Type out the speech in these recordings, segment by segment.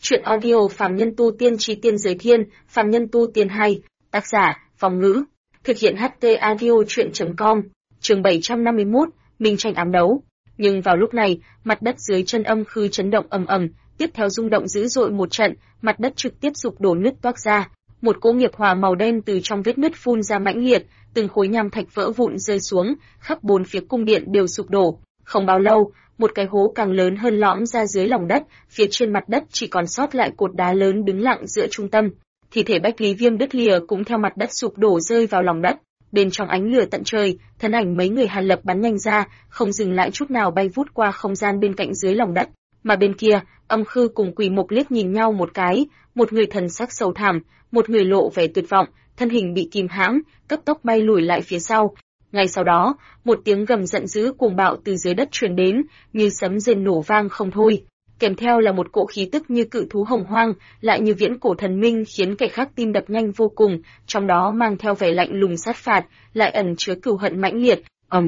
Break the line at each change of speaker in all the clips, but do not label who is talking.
Truyện audio Phàm Nhân Tu Tiên Chí Tiên Giới Thiên, Phàm Nhân Tu Tiên 2, tác giả, Phong Ngữ. Thực hiện HT audio truyện.com, chương 751, Minh tranh ám đấu. Nhưng vào lúc này, mặt đất dưới chân Âm Khư chấn động ầm ầm, tiếp theo rung động dữ dội một trận, mặt đất trực tiếp sụp đổ nứt toác ra. Một cỗ nghiệp hỏa màu đen từ trong vết nứt phun ra mãnh liệt, từng khối nham thạch vỡ vụn rơi xuống, khắp bốn phía cung điện đều sụp đổ. Không bao lâu, một cái hố càng lớn hơn lõm ra dưới lòng đất, phía trên mặt đất chỉ còn sót lại cột đá lớn đứng lặng giữa trung tâm. Thi thể Bách Lý Viêm đứt lìa cũng theo mặt đất sụp đổ rơi vào lòng đất. Bên trong ánh lửa tận trời, thân ảnh mấy người Hàn Lập bắn nhanh ra, không dừng lại chút nào bay vút qua không gian bên cạnh dưới lòng đất. Mà bên kia, Âm Khư cùng Quỷ Mộc liếc nhìn nhau một cái, một người thần sắc sầu thảm, một người lộ vẻ tuyệt vọng, thân hình bị kìm hãm, cấp tốc bay lùi lại phía sau. Ngay sau đó, một tiếng gầm giận dữ cuồng bạo từ dưới đất truyền đến, như sấm rền nổ vang không thôi, kèm theo là một cỗ khí tức như cự thú hồng hoang, lại như viễn cổ thần minh, khiến kẻ khác tim đập nhanh vô cùng, trong đó mang theo vẻ lạnh lùng sát phạt, lại ẩn chứa cừu hận mãnh liệt.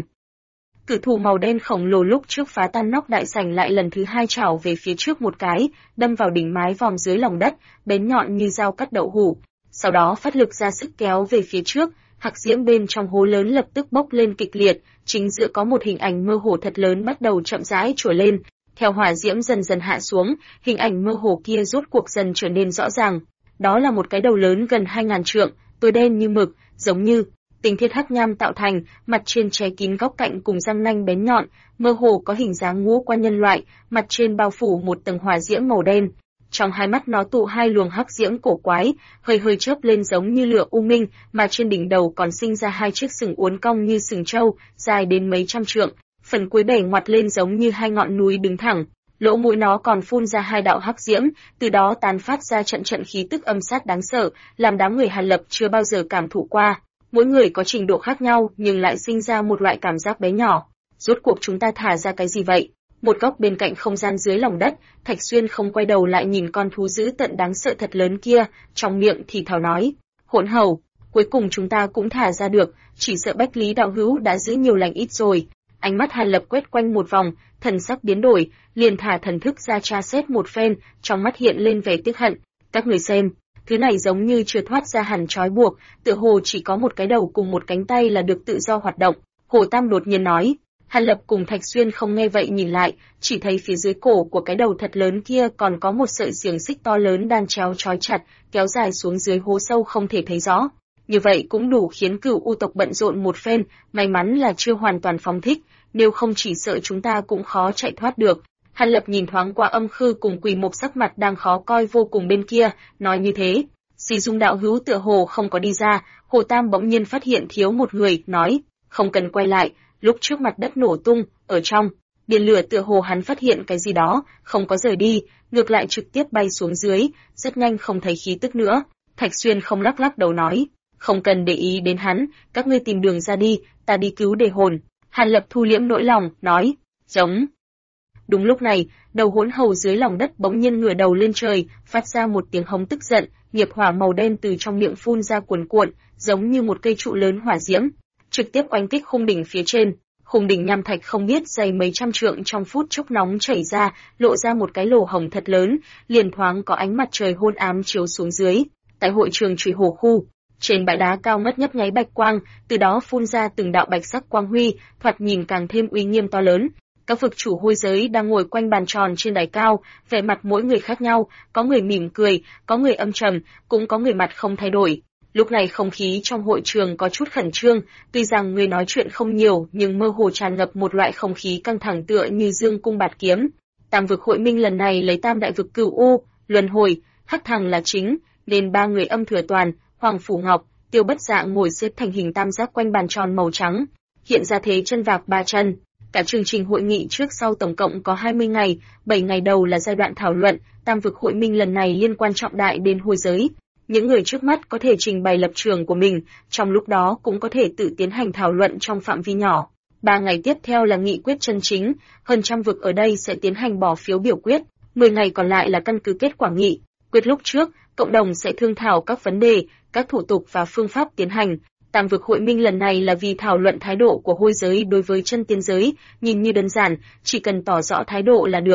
Cự thú màu đen khổng lồ lúc trước phá tan nóc đại sảnh lại lần thứ hai chảo về phía trước một cái, đâm vào đỉnh mái vòm dưới lòng đất, bén nhọn như dao cắt đậu hũ. Sau đó phát lực ra sức kéo về phía trước, hắc diễm bên trong hố lớn lập tức bốc lên kịch liệt, chính giữa có một hình ảnh mơ hồ thật lớn bắt đầu chậm rãi trồi lên. Theo hỏa diễm dần dần hạ xuống, hình ảnh mơ hồ kia rốt cuộc dần trở nên rõ ràng. Đó là một cái đầu lớn gần 2000 trượng, tối đen như mực, giống như tinh thiết hắc nham tạo thành, mặt trên che kín góc cạnh cùng răng nanh bén nhọn, mơ hồ có hình dáng ngũ quan nhân loại, mặt trên bao phủ một tầng hỏa diễm màu đen. Trong hai mắt nó tụ hai luồng hắc diễm cổ quái, hơi hơi chớp lên giống như lửa u minh, mà trên đỉnh đầu còn sinh ra hai chiếc sừng uốn cong như sừng trâu, dài đến mấy trăm trượng, phần cuối bẻ ngoặt lên giống như hai ngọn núi đứng thẳng. Lỗ mũi nó còn phun ra hai đạo hắc diễm, từ đó tán phát ra trận trận khí tức âm sát đáng sợ, làm đám người Hàn Lập chưa bao giờ cảm thụ qua. Mỗi người có trình độ khác nhau, nhưng lại sinh ra một loại cảm giác bé nhỏ. Rốt cuộc chúng ta thả ra cái gì vậy? Một góc bên cạnh không gian dưới lòng đất, Thạch Xuyên không quay đầu lại nhìn con thú dữ tợn đáng sợ thật lớn kia, trong miệng thì thào nói: "Hỗn hầu, cuối cùng chúng ta cũng thả ra được, chỉ sợ Bách Lý đạo hữu đã giữ nhiều lành ít rồi." Ánh mắt Hàn Lập quét quanh một vòng, thần sắc biến đổi, liền thả thần thức ra tra xét một phen, trong mắt hiện lên vẻ tiếc hận. "Các người xem, thứ này giống như chưa thoát ra hẳn trói buộc, tựa hồ chỉ có một cái đầu cùng một cánh tay là được tự do hoạt động." Hồ Tam đột nhiên nói. Hàn Lập cùng Thạch Xuyên không nghe vậy nhìn lại, chỉ thấy phía dưới cổ của cái đầu thật lớn kia còn có một sợi xiềng xích to lớn đan chéo trói chặt, kéo dài xuống dưới hố sâu không thể thấy rõ. Như vậy cũng đủ khiến Cửu U tộc bận rộn một phen, may mắn là chưa hoàn toàn phóng thích, nếu không chỉ sợ chúng ta cũng khó chạy thoát được. Hàn Lập nhìn thoáng qua Âm Khư cùng Quỷ Mộc sắc mặt đang khó coi vô cùng bên kia, nói như thế. Dì Dung đạo hữu tựa hồ không có đi ra, Hồ Tam bỗng nhiên phát hiện thiếu một người, nói: "Không cần quay lại." Lúc trước mặt đất nổ tung, ở trong biển lửa tựa hồ hắn phát hiện cái gì đó, không có rời đi, ngược lại trực tiếp bay xuống dưới, rất nhanh không thấy khí tức nữa. Thạch Xuyên không lắc lắc đầu nói: "Không cần để ý đến hắn, các ngươi tìm đường ra đi, ta đi cứu đề hồn." Hàn Lập thu liễm nỗi lòng, nói: "Giống." Đúng lúc này, đầu hỗn hầu dưới lòng đất bỗng nhiên ngửa đầu lên trời, phát ra một tiếng hống tức giận, nghiệp hỏa màu đen từ trong miệng phun ra cuồn cuộn, giống như một cây trụ lớn hỏa diễm, trực tiếp oanh kích khung đỉnh phía trên. Khung đỉnh nham thạch không biết dày mấy trăm trượng trong phút chốc nóng chảy ra, lộ ra một cái lỗ hổng thật lớn, liền thoáng có ánh mặt trời hôn ám chiếu xuống dưới. Tại hội trường Trụy Hổ khu, trên bãi đá cao ngất nhấp nháy bạch quang, từ đó phun ra từng đạo bạch sắc quang huy, thoạt nhìn càng thêm uy nghiêm to lớn. Các vực chủ hôi giới đang ngồi quanh bàn tròn trên đài cao, vẻ mặt mỗi người khác nhau, có người mỉm cười, có người âm trầm, cũng có người mặt không thay đổi. Lúc này không khí trong hội trường có chút khẩn trương, tuy rằng người nói chuyện không nhiều, nhưng mơ hồ tràn ngập một loại không khí căng thẳng tựa như dương cung bạt kiếm. Tam vực hội minh lần này lấy tam đại vực Cửu U, Luân Hồi, Hắc Thằng là chính, nên ba người Âm Thừa Toàn, Hoàng Phủ Ngọc, Tiêu Bất Dạ ngồi xếp thành hình tam giác quanh bàn tròn màu trắng, hiện ra thế chân vạc ba chân. Cả chương trình hội nghị trước sau tổng cộng có 20 ngày, 7 ngày đầu là giai đoạn thảo luận, tam vực hội minh lần này liên quan trọng đại đến hôi giới. Những người trước mắt có thể trình bày lập trường của mình, trong lúc đó cũng có thể tự tiến hành thảo luận trong phạm vi nhỏ. 3 ngày tiếp theo là nghị quyết chân chính, hơn trăm vực ở đây sẽ tiến hành bỏ phiếu biểu quyết, 10 ngày còn lại là căn cứ kết quả nghị quyết lúc trước, cộng đồng sẽ thương thảo các vấn đề, các thủ tục và phương pháp tiến hành. Tam vực hội minh lần này là vì thảo luận thái độ của hôi giới đối với chân tiên giới, nhìn như đơn giản, chỉ cần tỏ rõ thái độ là được.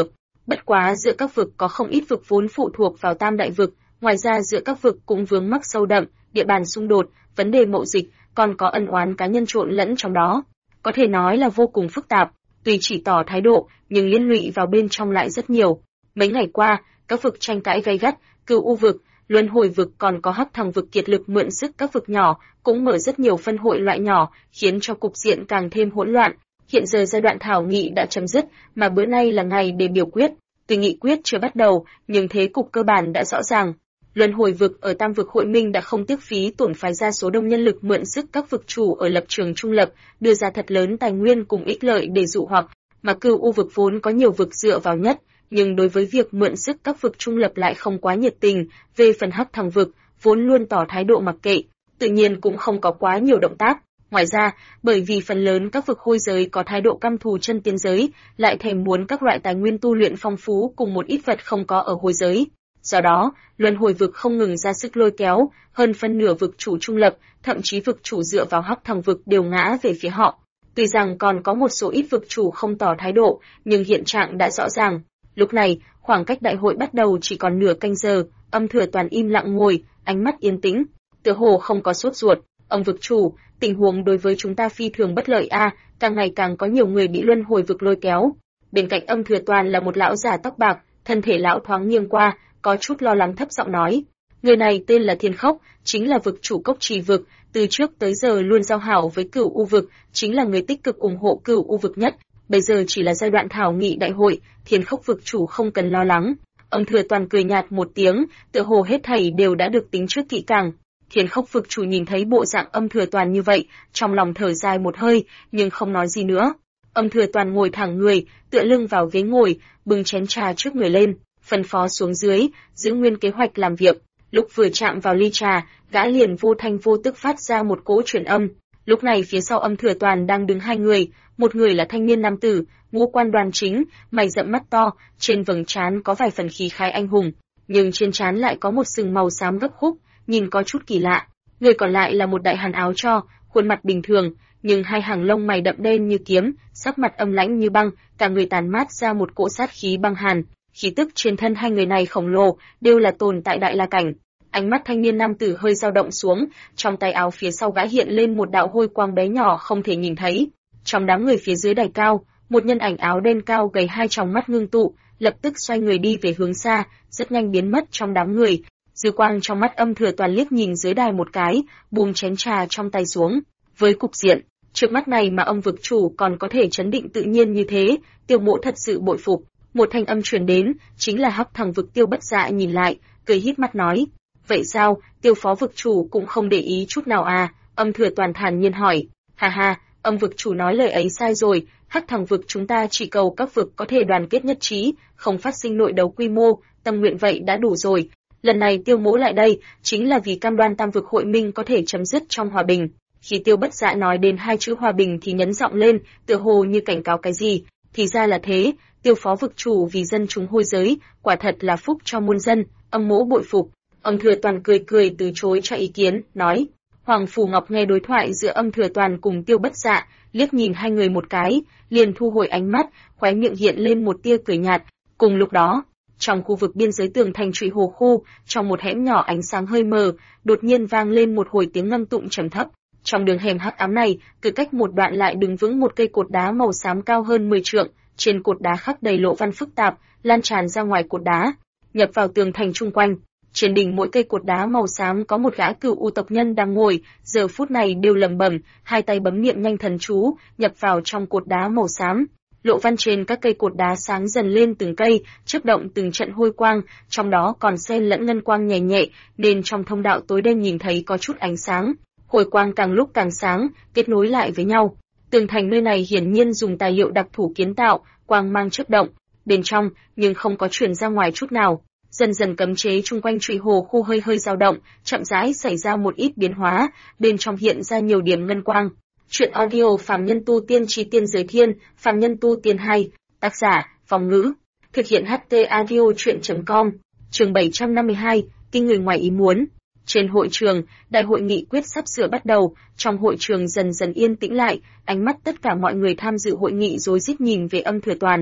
Bất quá giữa các vực có không ít vực vốn phụ thuộc vào Tam Đại Vực, ngoài ra giữa các vực cũng vướng mắc sâu đậm, địa bàn xung đột, vấn đề mậu dịch, còn có ân oán cá nhân trộn lẫn trong đó. Có thể nói là vô cùng phức tạp, tuy chỉ tỏ thái độ, nhưng liên lụy vào bên trong lại rất nhiều. Mấy ngày qua, các vực tranh cãi gay gắt, Cửu U vực, Luân Hồi vực còn có Hắc Thằng vực kiệt lực mượn sức các vực nhỏ, cũng mở rất nhiều phân hội loại nhỏ, khiến cho cục diện càng thêm hỗn loạn. Hiện giờ giai đoạn thảo nghị đã chấm dứt, mà bữa nay là ngày để biểu quyết. Tuy nghị quyết chưa bắt đầu, nhưng thế cục cơ bản đã rõ ràng. Luân Hồi vực ở Tam vực hội minh đã không tiếc phí tổn phái ra số đông nhân lực mượn sức các vực chủ ở lập trường trung lập, đưa ra thật lớn tài nguyên cùng ích lợi để dụ hoặc, mà Cửu U vực vốn có nhiều vực dựa vào nhất, nhưng đối với việc mượn sức các vực trung lập lại không quá nhiệt tình. Về phần Hắc Thằng vực, vốn luôn tỏ thái độ mặc kệ, tự nhiên cũng không có quá nhiều động tác. Ngoài ra, bởi vì phần lớn các vực hôi giới có thái độ căm thù chân tiên giới, lại thèm muốn các loại tài nguyên tu luyện phong phú cùng một ít vật không có ở hôi giới. Do đó, Luân Hồi vực không ngừng ra sức lôi kéo, hơn phân nửa vực chủ trung lập, thậm chí vực chủ dựa vào Hắc Thằng vực đều ngã về phía họ. Tuy rằng còn có một số ít vực chủ không tỏ thái độ, nhưng hiện trạng đã rõ ràng. Lúc này, khoảng cách đại hội bắt đầu chỉ còn nửa canh giờ, Âm Thừa Toàn im lặng ngồi, ánh mắt yên tĩnh, tựa hồ không có sốt ruột. Ông vực chủ, tình huống đối với chúng ta phi thường bất lợi a, càng ngày càng có nhiều người bị Luân Hồi vực lôi kéo. Bên cạnh Âm Thừa Toàn là một lão già tóc bạc, thân thể lão thoáng nghiêng qua, có chút lo lắng thấp giọng nói. Người này tên là Thiên Khốc, chính là vực chủ Cốc Trì vực, từ trước tới giờ luôn giao hảo với Cửu U vực, chính là người tích cực ủng hộ Cửu U vực nhất. Bây giờ chỉ là giai đoạn thảo nghị đại hội, Thiên Khốc vực chủ không cần lo lắng. Âm Thừa Toàn cười nhạt một tiếng, tựa hồ hết thảy đều đã được tính trước kỹ càng. Thiên Khốc vực chủ nhìn thấy bộ dạng Âm Thừa Toàn như vậy, trong lòng thở dài một hơi, nhưng không nói gì nữa. Âm Thừa Toàn ngồi thẳng người, tựa lưng vào ghế ngồi, bưng chén trà trước người lên, phân phó xuống dưới, giữ nguyên kế hoạch làm việc. Lúc vừa chạm vào ly trà, gã liền vô thanh vô tức phát ra một cỗ truyền âm. Lúc này phía sau Âm Thừa Toàn đang đứng hai người, một người là thanh niên nam tử, ngũ quan đoan chính, mày rậm mắt to, trên vầng trán có vài phần khí khái anh hùng, nhưng trên trán lại có một sừng màu xám gấp khúc, nhìn có chút kỳ lạ. Người còn lại là một đại hán áo tro, khuôn mặt bình thường, nhưng hai hàng lông mày đậm đen như kiếm, sắc mặt âm lãnh như băng, cả người tàn mát ra một cỗ sát khí băng hàn. Khí tức trên thân hai người này khổng lồ, đều là tồn tại đại la cảnh. Ánh mắt thanh niên nam tử hơi dao động xuống, trong tay áo phía sau gã hiện lên một đạo hôi quang bé nhỏ không thể nhìn thấy. Trong đám người phía dưới đài cao, một nhân ảnh áo đen cao gầy hai tròng mắt ngưng tụ, lập tức xoay người đi về hướng xa, rất nhanh biến mất trong đám người. Dư quang trong mắt Âm Thừa Toàn liếc nhìn dưới đài một cái, buông chén trà trong tay xuống. Với cục diện trước mắt này mà ông vực chủ còn có thể trấn định tự nhiên như thế, Tiêu Mỗ thật sự bội phục. Một thanh âm truyền đến, chính là Hắc Thằng vực Tiêu Bất Dạ nhìn lại, cười híp mắt nói: "Vậy sao, Tiêu phó vực chủ cũng không để ý chút nào à?" Âm Thừa Toàn thản nhiên hỏi. "Ha ha, Âm vực chủ nói lời ấy sai rồi, Hắc Thằng vực chúng ta chỉ cầu các vực có thể đoàn kết nhất trí, không phát sinh nội đấu quy mô, tâm nguyện vậy đã đủ rồi. Lần này Tiêu Mỗ lại đây, chính là vì cam đoan Tam vực hội minh có thể chấm dứt trong hòa bình." Khi Tiêu Bất Dạ nói đến hai chữ hòa bình thì nhấn giọng lên, tựa hồ như cảnh cáo cái gì. Thì ra là thế, Tiêu phó vực chủ vì dân chúng hôi giới, quả thật là phúc cho muôn dân, Âm Mỗ bội phục. Âm Thừa Toàn cười cười từ chối cho ý kiến, nói. Hoàng Phù Ngọc nghe đối thoại giữa Âm Thừa Toàn cùng Tiêu Bất Dạ, liếc nhìn hai người một cái, liền thu hồi ánh mắt, khóe miệng hiện lên một tia cười nhạt. Cùng lúc đó, trong khu vực biên giới tường thành Trụy Hồ khu, trong một hẻm nhỏ ánh sáng hơi mờ, đột nhiên vang lên một hồi tiếng ngâm tụng trầm thấp. Trong đường hẻm hắc ám này, cứ cách một đoạn lại đứng vững một cây cột đá màu xám cao hơn 10 trượng, trên cột đá khắc đầy lộ văn phức tạp, lan tràn ra ngoài cột đá, nhập vào tường thành chung quanh. Trên đỉnh mỗi cây cột đá màu xám có một gã Cửu U tộc nhân đang ngồi, giờ phút này đều lẩm bẩm, hai tay bấm niệm nhanh thần chú, nhập vào trong cột đá màu xám. Lộ văn trên các cây cột đá sáng dần lên từng cây, chớp động từng trận hôi quang, trong đó còn xen lẫn ngân quang nhẹ nhẹ, nên trong thông đạo tối đen nhìn thấy có chút ánh sáng. Hồi quang càng lúc càng sáng, kết nối lại với nhau. Tường thành nơi này hiển nhiên dùng tài liệu đặc thù kiến tạo, quang mang chớp động, bên trong nhưng không có truyền ra ngoài chút nào. Dần dần cấm chế chung quanh Trụy Hồ khu hơi hơi dao động, chậm rãi xảy ra một ít biến hóa, bên trong hiện ra nhiều điểm ngân quang. Truyện audio Phàm Nhân Tu Tiên Chi Tiên Giới Thiên, Phàm Nhân Tu Tiên 2, tác giả Phong Ngữ, thực hiện HT audio truyện.com. Chương 752, kinh người ngoài ý muốn. Trên hội trường, đại hội nghị quyết sắp sửa bắt đầu, trong hội trường dần dần yên tĩnh lại, ánh mắt tất cả mọi người tham dự hội nghị rối rít nhìn về Âm Thừa Toàn.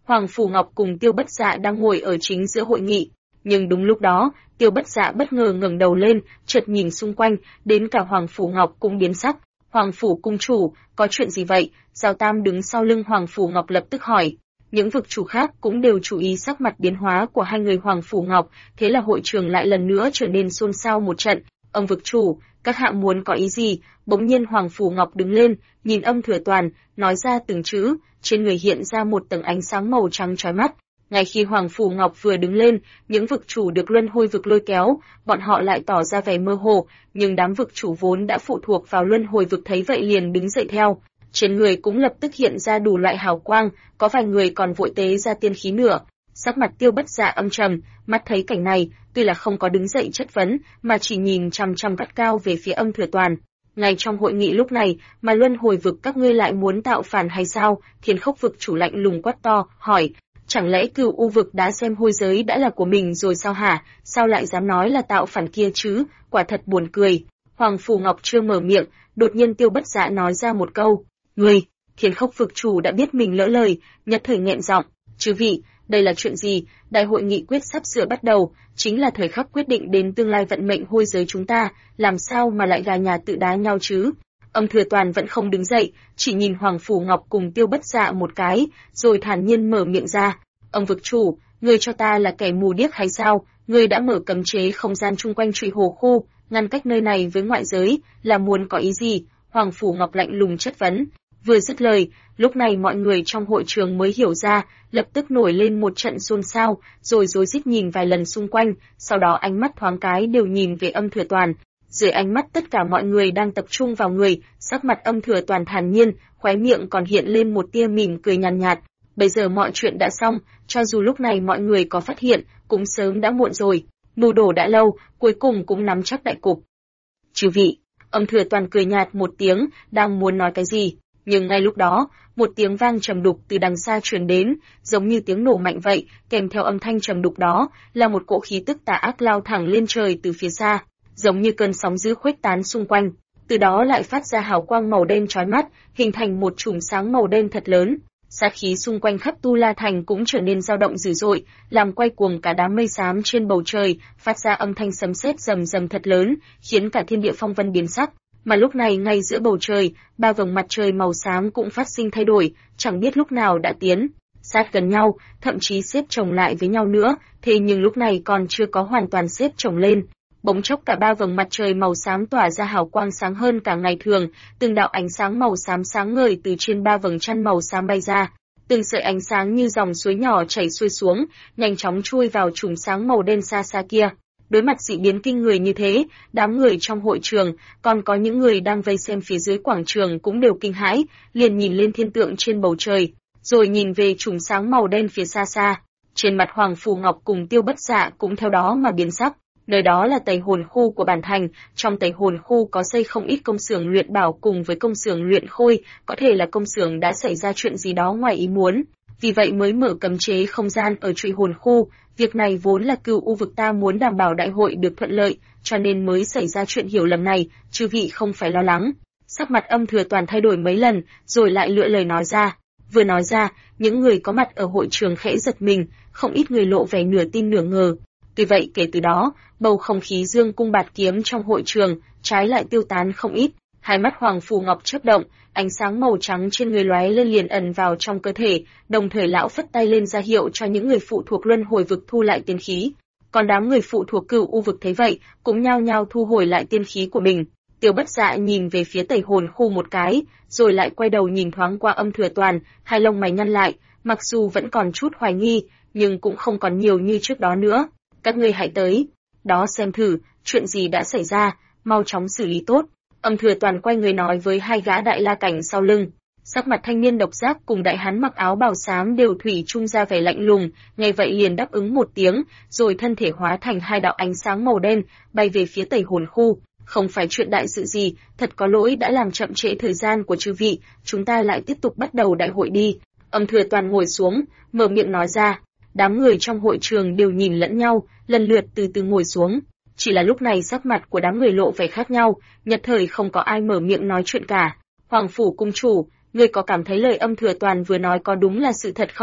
Hoàng Phủ Ngọc cùng Tiêu Bất Dạ đang ngồi ở chính giữa hội nghị, nhưng đúng lúc đó, Tiêu Bất Dạ bất ngờ ngẩng đầu lên, chợt nhìn xung quanh, đến cả Hoàng Phủ Ngọc cũng biến sắc. Hoàng Phủ cung chủ, có chuyện gì vậy? Giao Tam đứng sau lưng Hoàng Phủ Ngọc lập tức hỏi. Những vực chủ khác cũng đều chú ý sắc mặt biến hóa của hai người Hoàng Phủ Ngọc, thế là hội trường lại lần nữa trở nên xôn xao một trận. Ông vực chủ, các hạ muốn có ý gì? Bỗng nhiên Hoàng Phủ Ngọc đứng lên, nhìn Âm Thừa Toàn, nói ra từng chữ, trên người hiện ra một tầng ánh sáng màu trắng chói mắt. Ngay khi Hoàng Phủ Ngọc vừa đứng lên, những vực chủ được luân hồi vực lôi kéo, bọn họ lại tỏ ra vẻ mơ hồ, nhưng đám vực chủ vốn đã phụ thuộc vào luân hồi vực thấy vậy liền đứng dậy theo. Trên người cũng lập tức hiện ra đủ loại hào quang, có vài người còn vội tế ra tiên khí nữa. Sắc mặt Tiêu Bất Dạ âm trầm, mắt thấy cảnh này, tuy là không có đứng dậy chất vấn, mà chỉ nhìn chằm chằm gắt cao về phía Âm Thừa Toàn. Ngay trong hội nghị lúc này, mà luân hồi vực các ngươi lại muốn tạo phản hay sao? Thiên Khốc vực chủ lạnh lùng quát to, hỏi, chẳng lẽ Cửu U vực đã xem hôi giới đã là của mình rồi sao hả? Sao lại dám nói là tạo phản kia chứ? Quả thật buồn cười. Hoàng Phủ Ngọc chưa mở miệng, đột nhiên Tiêu Bất Dạ nói ra một câu, ngươi. Thiên Khốc vực chủ đã biết mình lỡ lời, nhất thời nghẹn giọng, chư vị, đây là chuyện gì? Đại hội nghị quyết sắp sửa bắt đầu, chính là thời khắc quyết định đến tương lai vận mệnh hôi giới chúng ta, làm sao mà lại gà nhà tự đá nhau chứ? Âm Thừa Toàn vẫn không đứng dậy, chỉ nhìn Hoàng Phủ Ngọc cùng Tiêu Bất Dạ một cái, rồi thản nhiên mở miệng ra. Ông vực chủ, ngươi cho ta là kẻ mù điếc hay sao? Ngươi đã mở cấm chế không gian chung quanh Trụy Hồ khu, ngăn cách nơi này với ngoại giới, là muốn có ý gì? Hoàng Phủ Ngọc lạnh lùng chất vấn. Vừa dứt lời, lúc này mọi người trong hội trường mới hiểu ra, lập tức nổi lên một trận xôn xao, rồi rối rít nhìn vài lần xung quanh, sau đó ánh mắt thoáng cái đều nhìn về Âm Thừa Toàn. Dưới ánh mắt tất cả mọi người đang tập trung vào người, sắc mặt Âm Thừa Toàn thản nhiên, khóe miệng còn hiện lên một tia mỉm cười nhàn nhạt. Bây giờ mọi chuyện đã xong, cho dù lúc này mọi người có phát hiện, cũng sớm đã muộn rồi. Mưu đồ đã lâu, cuối cùng cũng nắm chắc đại cục. Chư vị, Âm Thừa Toàn cười nhạt một tiếng, đang muốn nói cái gì, nhưng ngay lúc đó, một tiếng vang trầm đục từ đằng xa truyền đến, giống như tiếng nổ mạnh vậy, kèm theo âm thanh trầm đục đó, là một cỗ khí tức tà ác lao thẳng lên trời từ phía xa, giống như cơn sóng dữ khuếch tán xung quanh, từ đó lại phát ra hào quang màu đen chói mắt, hình thành một chùm sáng màu đen thật lớn. Sát khí xung quanh khắp Tu La Thành cũng trở nên dao động dữ dội, làm quay cuồng cả đám mây xám trên bầu trời, phát ra âm thanh sấm sét rầm rầm thật lớn, khiến cả thiên địa phong vân biến sắc. Mà lúc này ngay giữa bầu trời, ba vầng mặt trời màu xám cũng phát sinh thay đổi, chẳng biết lúc nào đã tiến sát gần nhau, thậm chí xếp chồng lại với nhau nữa, thế nhưng lúc này còn chưa có hoàn toàn xếp chồng lên. Bỗng chốc cả ba vầng mặt trời màu xám tỏa ra hào quang sáng hơn cả ngày thường, từng đạo ánh sáng màu xám sáng ngời từ trên ba vầng chăn màu xám bay ra, từng sợi ánh sáng như dòng suối nhỏ chảy xuôi xuống, nhanh chóng chui vào chùm sáng màu đen xa xa kia. Đối mặt dị biến kinh người như thế, đám người trong hội trường, còn có những người đang vây xem phía dưới quảng trường cũng đều kinh hãi, liền nhìn lên thiên tượng trên bầu trời, rồi nhìn về chùm sáng màu đen phía xa xa. Trên mặt Hoàng Phủ Ngọc cùng Tiêu Bất Dạ cũng theo đó mà biến sắc. Nơi đó là Tẩy Hồn khu của bản thành, trong Tẩy Hồn khu có xây không ít công xưởng luyện bảo cùng với công xưởng luyện khôi, có thể là công xưởng đã xảy ra chuyện gì đó ngoài ý muốn, vì vậy mới mở cấm chế không gian ở Trụy Hồn khu. Việc này vốn là Cửu U vực ta muốn đảm bảo đại hội được thuận lợi, cho nên mới xảy ra chuyện hiểu lầm này, chư vị không phải lo lắng. Sắc mặt Âm Thừa Toàn thay đổi mấy lần, rồi lại lựa lời nói ra. Vừa nói ra, những người có mặt ở hội trường khẽ giật mình, không ít người lộ vẻ nửa tin nửa ngờ. Tuy vậy kể từ đó, bầu không khí dương cung bạt kiếm trong hội trường trái lại tiêu tán không ít. Hai mắt Hoàng Phủ Ngọc chớp động, ánh sáng màu trắng trên người lóe lên liền ẩn vào trong cơ thể, đồng thời lão phất tay lên ra hiệu cho những người phụ thuộc luân hồi vực thu lại tiên khí. Còn đám người phụ thuộc Cửu U vực thấy vậy, cũng nhao nhao thu hồi lại tiên khí của mình. Tiêu Bất Dạ nhìn về phía Tẩy Hồn khu một cái, rồi lại quay đầu nhìn thoáng qua Âm Thừa Toàn, hai lông mày nhăn lại, mặc dù vẫn còn chút hoài nghi, nhưng cũng không còn nhiều như trước đó nữa. Các ngươi hãy tới, đó xem thử, chuyện gì đã xảy ra, mau chóng xử lý tốt. Âm Thừa Toàn quay người nói với hai gã đại la cảnh sau lưng. Sắc mặt thanh niên độc giác cùng đại hán mặc áo bào xám đều thủy chung ra vẻ lạnh lùng, nghe vậy liền đáp ứng một tiếng, rồi thân thể hóa thành hai đạo ánh sáng màu đen, bay về phía Tẩy Hồn khu. Không phải chuyện đại sự gì, thật có lỗi đã làm chậm trễ thời gian của chư vị, chúng ta lại tiếp tục bắt đầu đại hội đi. Âm Thừa Toàn ngồi xuống, mở miệng nói ra. Đám người trong hội trường đều nhìn lẫn nhau, lần lượt từ từ ngồi xuống. Chỉ là lúc này sắc mặt của đám người lộ vẻ khác nhau, nhất thời không có ai mở miệng nói chuyện cả. Hoàng Phủ cung chủ, ngươi có cảm thấy lời Âm Thừa Toàn vừa nói có đúng là sự thật không?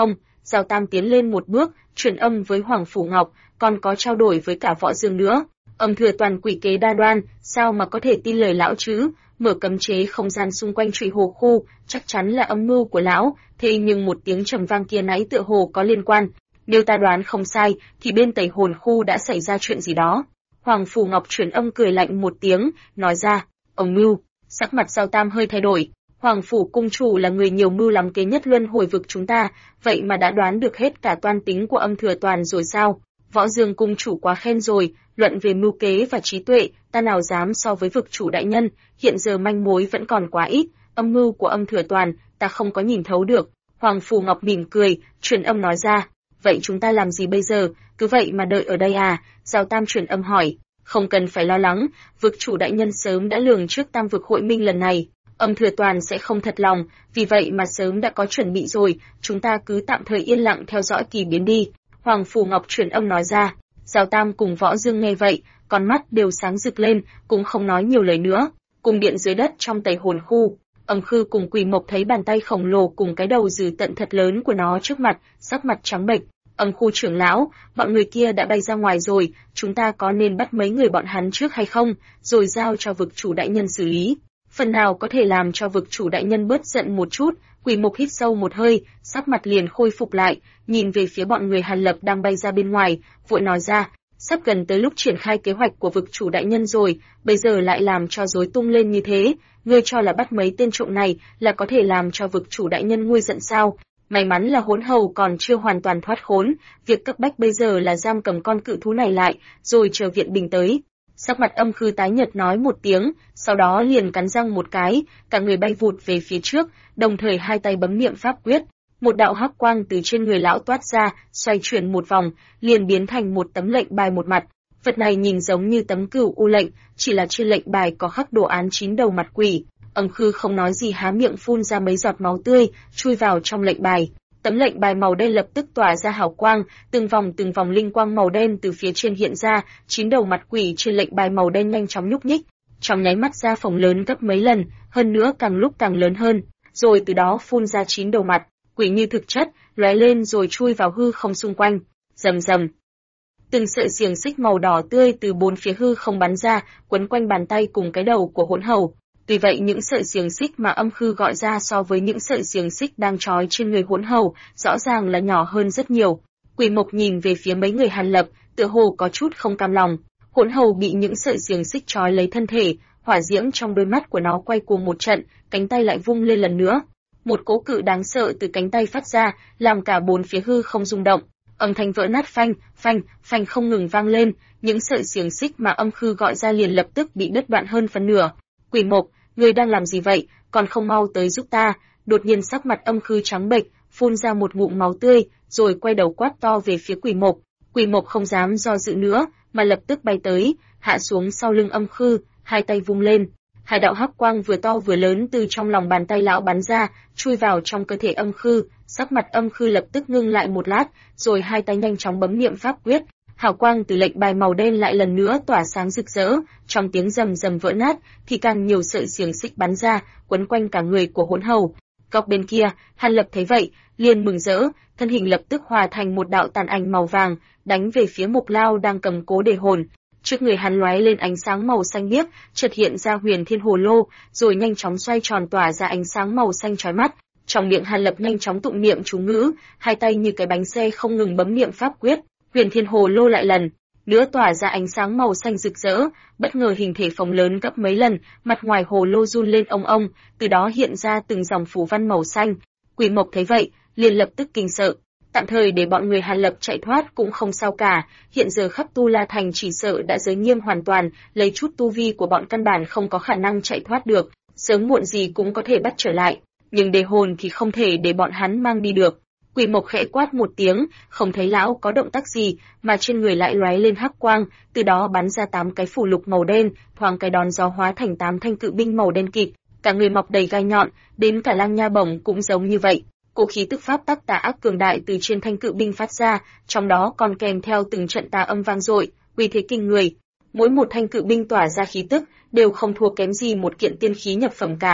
Giao Tam tiến lên một bước, truyền âm với Hoàng Phủ Ngọc, còn có trao đổi với cả Võ Dương nữa. Âm Thừa Toàn quỷ kế đa đoan, sao mà có thể tin lời lão chứ? Mở cấm chế không gian xung quanh Trụy Hồ khu, chắc chắn là âm mưu của lão, thế nhưng một tiếng trầm vang kia nãy tựa hồ có liên quan. Nếu ta đoán không sai, thì bên Tẩy Hồn khu đã xảy ra chuyện gì đó. Hoàng Phủ Ngọc truyền âm cười lạnh một tiếng, nói ra, âm mưu. Sắc mặt Giao Tam hơi thay đổi. Hoàng Phủ cung chủ là người nhiều mưu lắm kế nhất luân hồi vực chúng ta, vậy mà đã đoán được hết cả toan tính của Âm Thừa Toàn rồi sao? Võ Dương cung chủ quá khen rồi, luận về mưu kế và trí tuệ, ta nào dám so với vực chủ đại nhân, hiện giờ manh mối vẫn còn quá ít, âm mưu của Âm Thừa Toàn, ta không có nhìn thấu được. Hoàng Phủ Ngọc mỉm cười, truyền âm nói ra, vậy chúng ta làm gì bây giờ, cứ vậy mà đợi ở đây à? Giao Tam truyền âm hỏi, không cần phải lo lắng, vực chủ đại nhân sớm đã lường trước tam vực hội minh lần này. Âm Thừa Toàn sẽ không thật lòng, vì vậy mà sớm đã có chuẩn bị rồi, chúng ta cứ tạm thời yên lặng theo dõi kỳ biến đi. Hoàng Phủ Ngọc truyền âm nói ra. Giao Tam cùng Võ Dương nghe vậy, con mắt đều sáng rực lên, cũng không nói nhiều lời nữa. Cung điện dưới đất trong Tẩy Hồn khu, Âm Khư cùng Quỷ Mộc thấy bàn tay khổng lồ cùng cái đầu dừ tận thật lớn của nó trước mặt, sắc mặt trắng bệch. Âm khu trưởng lão, bọn người kia đã bay ra ngoài rồi, chúng ta có nên bắt mấy người bọn hắn trước hay không, rồi giao cho vực chủ đại nhân xử lý. Phần nào có thể làm cho vực chủ đại nhân bớt giận một chút. Quỷ Mộc hít sâu một hơi, sắc mặt liền khôi phục lại, nhìn về phía bọn người Hàn Lập đang bay ra bên ngoài, vội nói ra, sắp gần tới lúc triển khai kế hoạch của vực chủ đại nhân rồi, bây giờ lại làm cho rối tung lên như thế, ngươi cho là bắt mấy tên trộm này là có thể làm cho vực chủ đại nhân nguôi giận sao? May mắn là hỗn hầu còn chưa hoàn toàn thoát khốn, việc cấp bách bây giờ là giam cầm con cự thú này lại, rồi chờ viện binh tới. Sắc mặt Âm Khư tái nhợt nói một tiếng, sau đó liền cắn răng một cái, cả người bay vụt về phía trước, đồng thời hai tay bấm niệm pháp quyết. Một đạo hắc quang từ trên người lão toát ra, xoay chuyển một vòng, liền biến thành một tấm lệnh bài một mặt. Vật này nhìn giống như tấm cửu u lệnh, chỉ là trên lệnh bài có khắc đồ án 9 đầu mặt quỷ. Âm Khư không nói gì há miệng phun ra mấy giọt máu tươi, chui vào trong lệnh bài. Tấm lệnh bài màu đen lập tức tỏa ra hào quang, từng vòng linh quang màu đen từ phía trên hiện ra, 9 đầu mặt quỷ trên lệnh bài màu đen nhanh chóng nhúc nhích, trong nháy mắt ra phồng lớn gấp mấy lần, hơn nữa càng lúc càng lớn hơn, rồi từ đó phun ra 9 đầu mặt quỷ như thực chất, lóe lên rồi chui vào hư không xung quanh. Rầm rầm. Từng sợi xiềng xích màu đỏ tươi từ bốn phía hư không bắn ra, quấn quanh bàn tay cùng cái đầu của hỗn hầu. Tuy vậy những sợi xiềng xích mà Âm Khư gọi ra so với những sợi xiềng xích đang trói trên người hỗn hầu, rõ ràng là nhỏ hơn rất nhiều. Quỷ Mộc nhìn về phía mấy người Hàn Lập, tựa hồ có chút không cam lòng. Hỗn hầu bị những sợi xiềng xích trói lấy thân thể, hỏa diễm trong đôi mắt của nó quay cuồng một trận, cánh tay lại vung lên lần nữa. Một cỗ cự đáng sợ từ cánh tay phát ra, làm cả bốn phía hư không rung động. Âm thanh vỡ nát phanh, phanh, phanh không ngừng vang lên, những sợi xiềng xích mà Âm Khư gọi ra liền lập tức bị đứt đoạn hơn phân nửa. Quỷ Mộc, ngươi đang làm gì vậy, còn không mau tới giúp ta? Đột nhiên sắc mặt Âm Khư trắng bệch, phun ra một ngụm máu tươi, rồi quay đầu quát to về phía Quỷ Mộc. Quỷ Mộc không dám do dự nữa, mà lập tức bay tới, hạ xuống sau lưng Âm Khư, hai tay vung lên. Hai đạo hắc quang vừa to vừa lớn từ trong lòng bàn tay lão bắn ra, chui vào trong cơ thể Âm Khư. Sắc mặt Âm Khư lập tức ngưng lại một lát, rồi hai tay nhanh chóng bấm niệm pháp quyết. Hào quang từ lệnh bài màu đen lại lần nữa tỏa sáng rực rỡ, trong tiếng rầm rầm vỡ nát, thì càng nhiều sợi xiềng xích bắn ra, quấn quanh cả người của hỗn hầu. Góc bên kia, Hàn Lập thấy vậy, liền mừng rỡ, thân hình lập tức hòa thành một đạo tàn ảnh màu vàng, đánh về phía Mục Lao đang cầm cố đề hồn. Trước người hắn lóe lên ánh sáng màu xanh biếc, chợt hiện ra Huyền Thiên Hồ Lô, rồi nhanh chóng xoay tròn tỏa ra ánh sáng màu xanh chói mắt. Trong miệng Hàn Lập nhanh chóng tụng niệm chú ngữ, hai tay như cái bánh xe không ngừng bấm niệm pháp quyết. Huyền Thiên Hồ Lô lại lần nữa tỏa ra ánh sáng màu xanh rực rỡ, bất ngờ hình thể phồng lớn gấp mấy lần, mặt ngoài hồ lô run lên ong ong, từ đó hiện ra từng dòng phù văn màu xanh. Quỷ Mộc thấy vậy, liền lập tức kinh sợ. Tạm thời để bọn người Hàn Lập chạy thoát cũng không sao cả, hiện giờ khắp Tu La Thành chỉ sợ đã giới nghiêm hoàn toàn, lấy chút tu vi của bọn căn bản không có khả năng chạy thoát được, sớm muộn gì cũng có thể bắt trở lại, nhưng đề hồn thì không thể để bọn hắn mang đi được. Quỷ Mộc khẽ quát một tiếng, không thấy lão có động tác gì, mà trên người lại lóe lên hắc quang, từ đó bắn ra 8 cái phù lục màu đen, thoáng cái đón gió hóa thành 8 thanh cự binh màu đen kịt, cả người mọc đầy gai nhọn, đến cả Lang Nha Bổng cũng giống như vậy. Cổ khí tức pháp tắc tà ác cường đại từ trên thanh cự binh phát ra, trong đó còn kèm theo từng trận tà âm vang dội, uy thế kinh người. Mỗi một thanh cự binh tỏa ra khí tức đều không thua kém gì một kiện tiên khí nhập phẩm cả.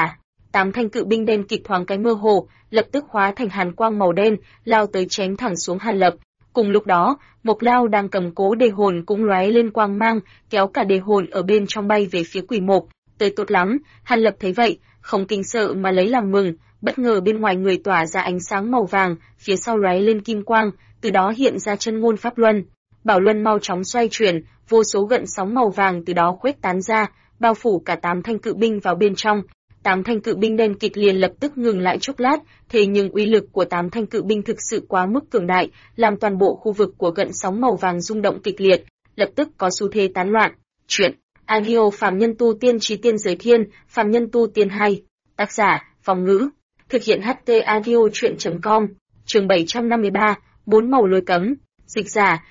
8 thanh cự binh đen kịt thoáng cái mơ hồ, lập tức hóa thành hàn quang màu đen, lao tới chém thẳng xuống Hàn Lập. Cùng lúc đó, Mộc Lao đang cầm cố đề hồn cũng lóe lên quang mang, kéo cả đề hồn ở bên trong bay về phía Quỷ Mộc. Tới tốt lắm, Hàn Lập thấy vậy, không kinh sợ mà lấy làm mừng, bất ngờ bên ngoài người tỏa ra ánh sáng màu vàng, phía sau lóe lên kim quang, từ đó hiện ra chân ngôn pháp luân. Bảo luân mau chóng xoay chuyển, vô số gợn sóng màu vàng từ đó khuếch tán ra, bao phủ cả 8 thanh cự binh vào bên trong. 8 thanh cự binh đen kịt liền lập tức ngừng lại chốc lát, thế nhưng uy lực của 8 thanh cự binh thực sự quá mức cường đại, làm toàn bộ khu vực của gợn sóng màu vàng rung động kịch liệt, lập tức có xu thế tán loạn. Chuyện Audio Phàm Nhân Tu Tiên Chí Tiên Giới Thiên, Phàm Nhân Tu Tiên 2. Tác giả: Phong Ngữ. Thực hiện HT Audio Chuyện.com. Chương 753, 4 màu lôi cấm. Dịch giả: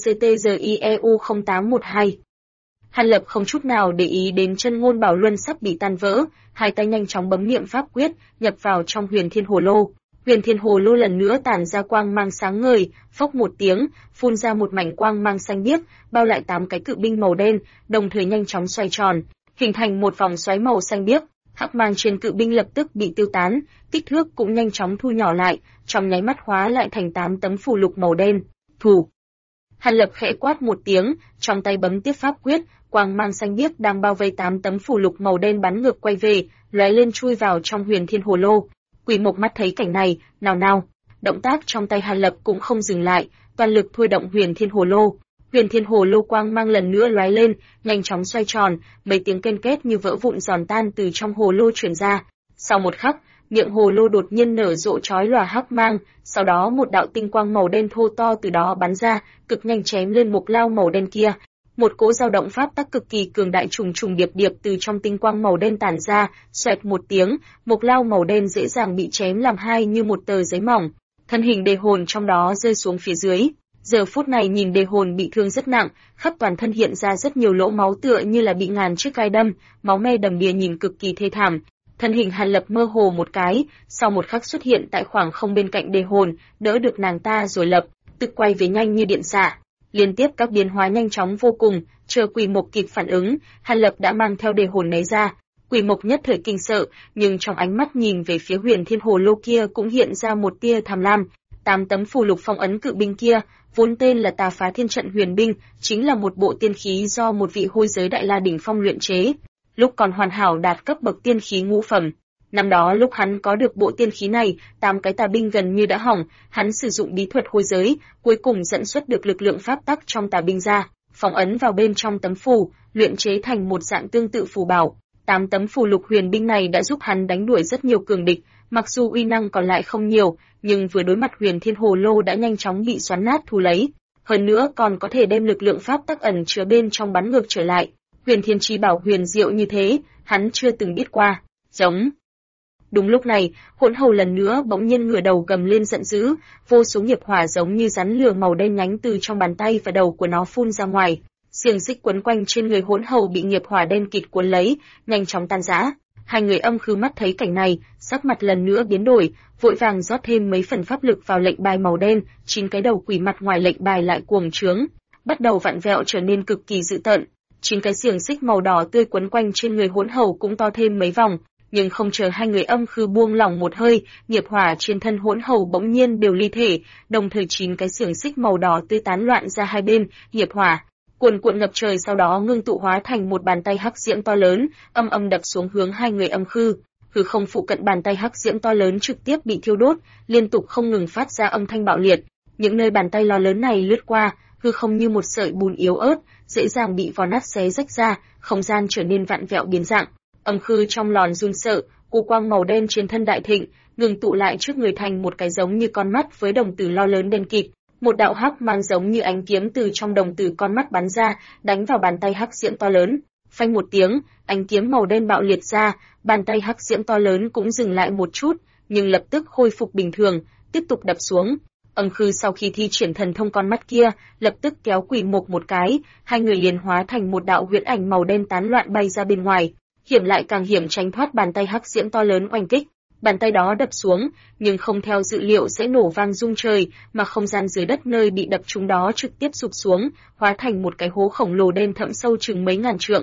BCTGIEU 0812. Hàn Lập không chút nào để ý đến chân ngôn bảo luân sắp bị tan vỡ, hai tay nhanh chóng bấm niệm pháp quyết, nhập vào trong Huyền Thiên Hồ Lô. Huyền Thiên Hồ Lô lần nữa tản ra quang mang sáng ngời, phốc một tiếng, phun ra một mảnh quang mang xanh biếc, bao lại 8 cái cự binh màu đen, đồng thời nhanh chóng xoay tròn, hình thành một vòng xoáy màu xanh biếc. Hắc mang trên cự binh lập tức bị tiêu tán, kích thước cũng nhanh chóng thu nhỏ lại, trong nháy mắt hóa lại thành 8 tấm phù lục màu đen. Thủ. Hàn Lập khẽ quát một tiếng, trong tay bấm tiếp pháp quyết, quang mang xanh biếc đang bao vây 8 tấm phù lục màu đen bắn ngược quay về, lóe lên chui vào trong Huyền Thiên Hồ Lô. Quỷ Mộc mắt thấy cảnh này, nào, động tác trong tay Hàn Lập cũng không dừng lại, toàn lực thôi động Huyền Thiên Hồ Lô. Huyền Thiên Hồ Lô quang mang lần nữa lóe lên, nhanh chóng xoay tròn, mấy tiếng ken két như vỡ vụn giòn tan từ trong hồ lô truyền ra. Sau một khắc, miệng hồ lô đột nhiên nở rộ chói lòa hắc mang, sau đó một đạo tinh quang màu đen thô to từ đó bắn ra, cực nhanh chém lên Mộc Lao màu đen kia. Một cỗ dao động pháp tắc cực kỳ cường đại trùng trùng điệp điệp từ trong tinh quang màu đen tản ra, xoẹt một tiếng, Mộc Lao màu đen dễ dàng bị chém làm hai như một tờ giấy mỏng. Thân hình đề hồn trong đó rơi xuống phía dưới. Giờ phút này nhìn đề hồn bị thương rất nặng, khắp toàn thân hiện ra rất nhiều lỗ máu tựa như là bị ngàn chiếc gai đâm, máu me đầm đìa nhìn cực kỳ thê thảm. Thân hình Hàn Lập mơ hồ một cái, sau một khắc xuất hiện tại khoảng không bên cạnh đề hồn, đỡ được nàng ta rồi lập tức quay về nhanh như điện xạ. Liên tiếp các biến hóa nhanh chóng vô cùng, chờ Quỷ Mộc kịp phản ứng, Hàn Lập đã mang theo đề hồn né ra. Quỷ Mộc nhất thời kinh sợ, nhưng trong ánh mắt nhìn về phía Huyền Thiên Hồ Lô kia cũng hiện ra một tia tham lam. 8 tấm phù lục phong ấn cự binh kia, vốn tên là Tà Phá Thiên Trận Huyền Binh, chính là một bộ tiên khí do một vị hôi giới đại la đỉnh phong luyện chế, lúc còn hoàn hảo đạt cấp bậc tiên khí ngũ phẩm. Năm đó lúc hắn có được bộ tiên khí này, 8 cái tà binh gần như đã hỏng, hắn sử dụng bí thuật hôi giới, cuối cùng dẫn xuất được lực lượng pháp tắc trong tà binh ra, phong ấn vào bên trong tấm phù, luyện chế thành một dạng tương tự phù bảo. 8 tấm phù lục huyền binh này đã giúp hắn đánh đuổi rất nhiều cường địch, mặc dù uy năng còn lại không nhiều, nhưng vừa đối mặt Huyền Thiên Hồ Lô đã nhanh chóng bị xoắn nát thu lấy, hơn nữa còn có thể đem lực lượng pháp tắc ẩn chứa bên trong bắn ngược trở lại. Huyền Thiên Chi Bảo huyền diệu như thế, hắn chưa từng biết qua. Giống. Đúng lúc này, Hỗn Hầu lần nữa bỗng nhiên ngửa đầu gầm lên giận dữ, vô số nghiệp hỏa giống như rắn lửa màu đen nhánh từ trong bàn tay và đầu của nó phun ra ngoài. Xiềng xích quấn quanh trên người Hỗn Hầu bị nghiệp hỏa đen kịt cuốn lấy, nhanh chóng tan rã. Hai người âm khư mắt thấy cảnh này, sắc mặt lần nữa biến đổi, vội vàng rót thêm mấy phần pháp lực vào lệnh bài màu đen, 9 cái đầu quỷ mặt ngoài lệnh bài lại cuồng trướng, bắt đầu vặn vẹo trở nên cực kỳ dữ tợn. 9 cái xiềng xích màu đỏ tươi quấn quanh trên người Hỗn Hầu cũng to thêm mấy vòng, nhưng không chờ hai người âm khư buông lỏng một hơi, nghiệp hỏa trên thân Hỗn Hầu bỗng nhiên đều ly thể, đồng thời 9 cái xiềng xích màu đỏ tươi tán loạn ra hai bên, nghiệp hỏa cuồn cuộn ngập trời, sau đó ngưng tụ hóa thành một bàn tay hắc diễm to lớn, âm âm đập xuống hướng hai người âm khư. Hư không phụ cận bàn tay hắc diễm to lớn trực tiếp bị thiêu đốt, liên tục không ngừng phát ra âm thanh bạo liệt. Những nơi bàn tay to lớn này lướt qua, hư không như một sợi bùn yếu ớt, dễ dàng bị vò nát xé rách ra, không gian trở nên vặn vẹo biến dạng. Âm khư trong lòn run sợ, u quang màu đen trên thân đại thịnh, ngừng tụ lại trước người thành một cái giống như con mắt với đồng tử lo lớn đen kịt. Một đạo hắc mang giống như ánh kiếm từ trong đồng tử con mắt bắn ra, đánh vào bàn tay hắc diễm to lớn. Phanh một tiếng, ánh kiếm màu đen bạo liệt ra, bàn tay hắc diễm to lớn cũng dừng lại một chút, nhưng lập tức khôi phục bình thường, tiếp tục đập xuống. Âm khư sau khi thi triển thần thông con mắt kia, lập tức kéo Quỷ Mộc một cái, hai người liền hóa thành một đạo huyễn ảnh màu đen tán loạn bay ra bên ngoài. Hiểm lại càng hiểm tránh thoát bàn tay hắc diễm to lớn oanh kích. Bàn tay đó đập xuống, nhưng không theo dự liệu sẽ nổ vang rung trời, mà không gian dưới đất nơi bị đập trúng đó trực tiếp sụp xuống, hóa thành một cái hố khổng lồ đen thẫm sâu chừng mấy ngàn trượng.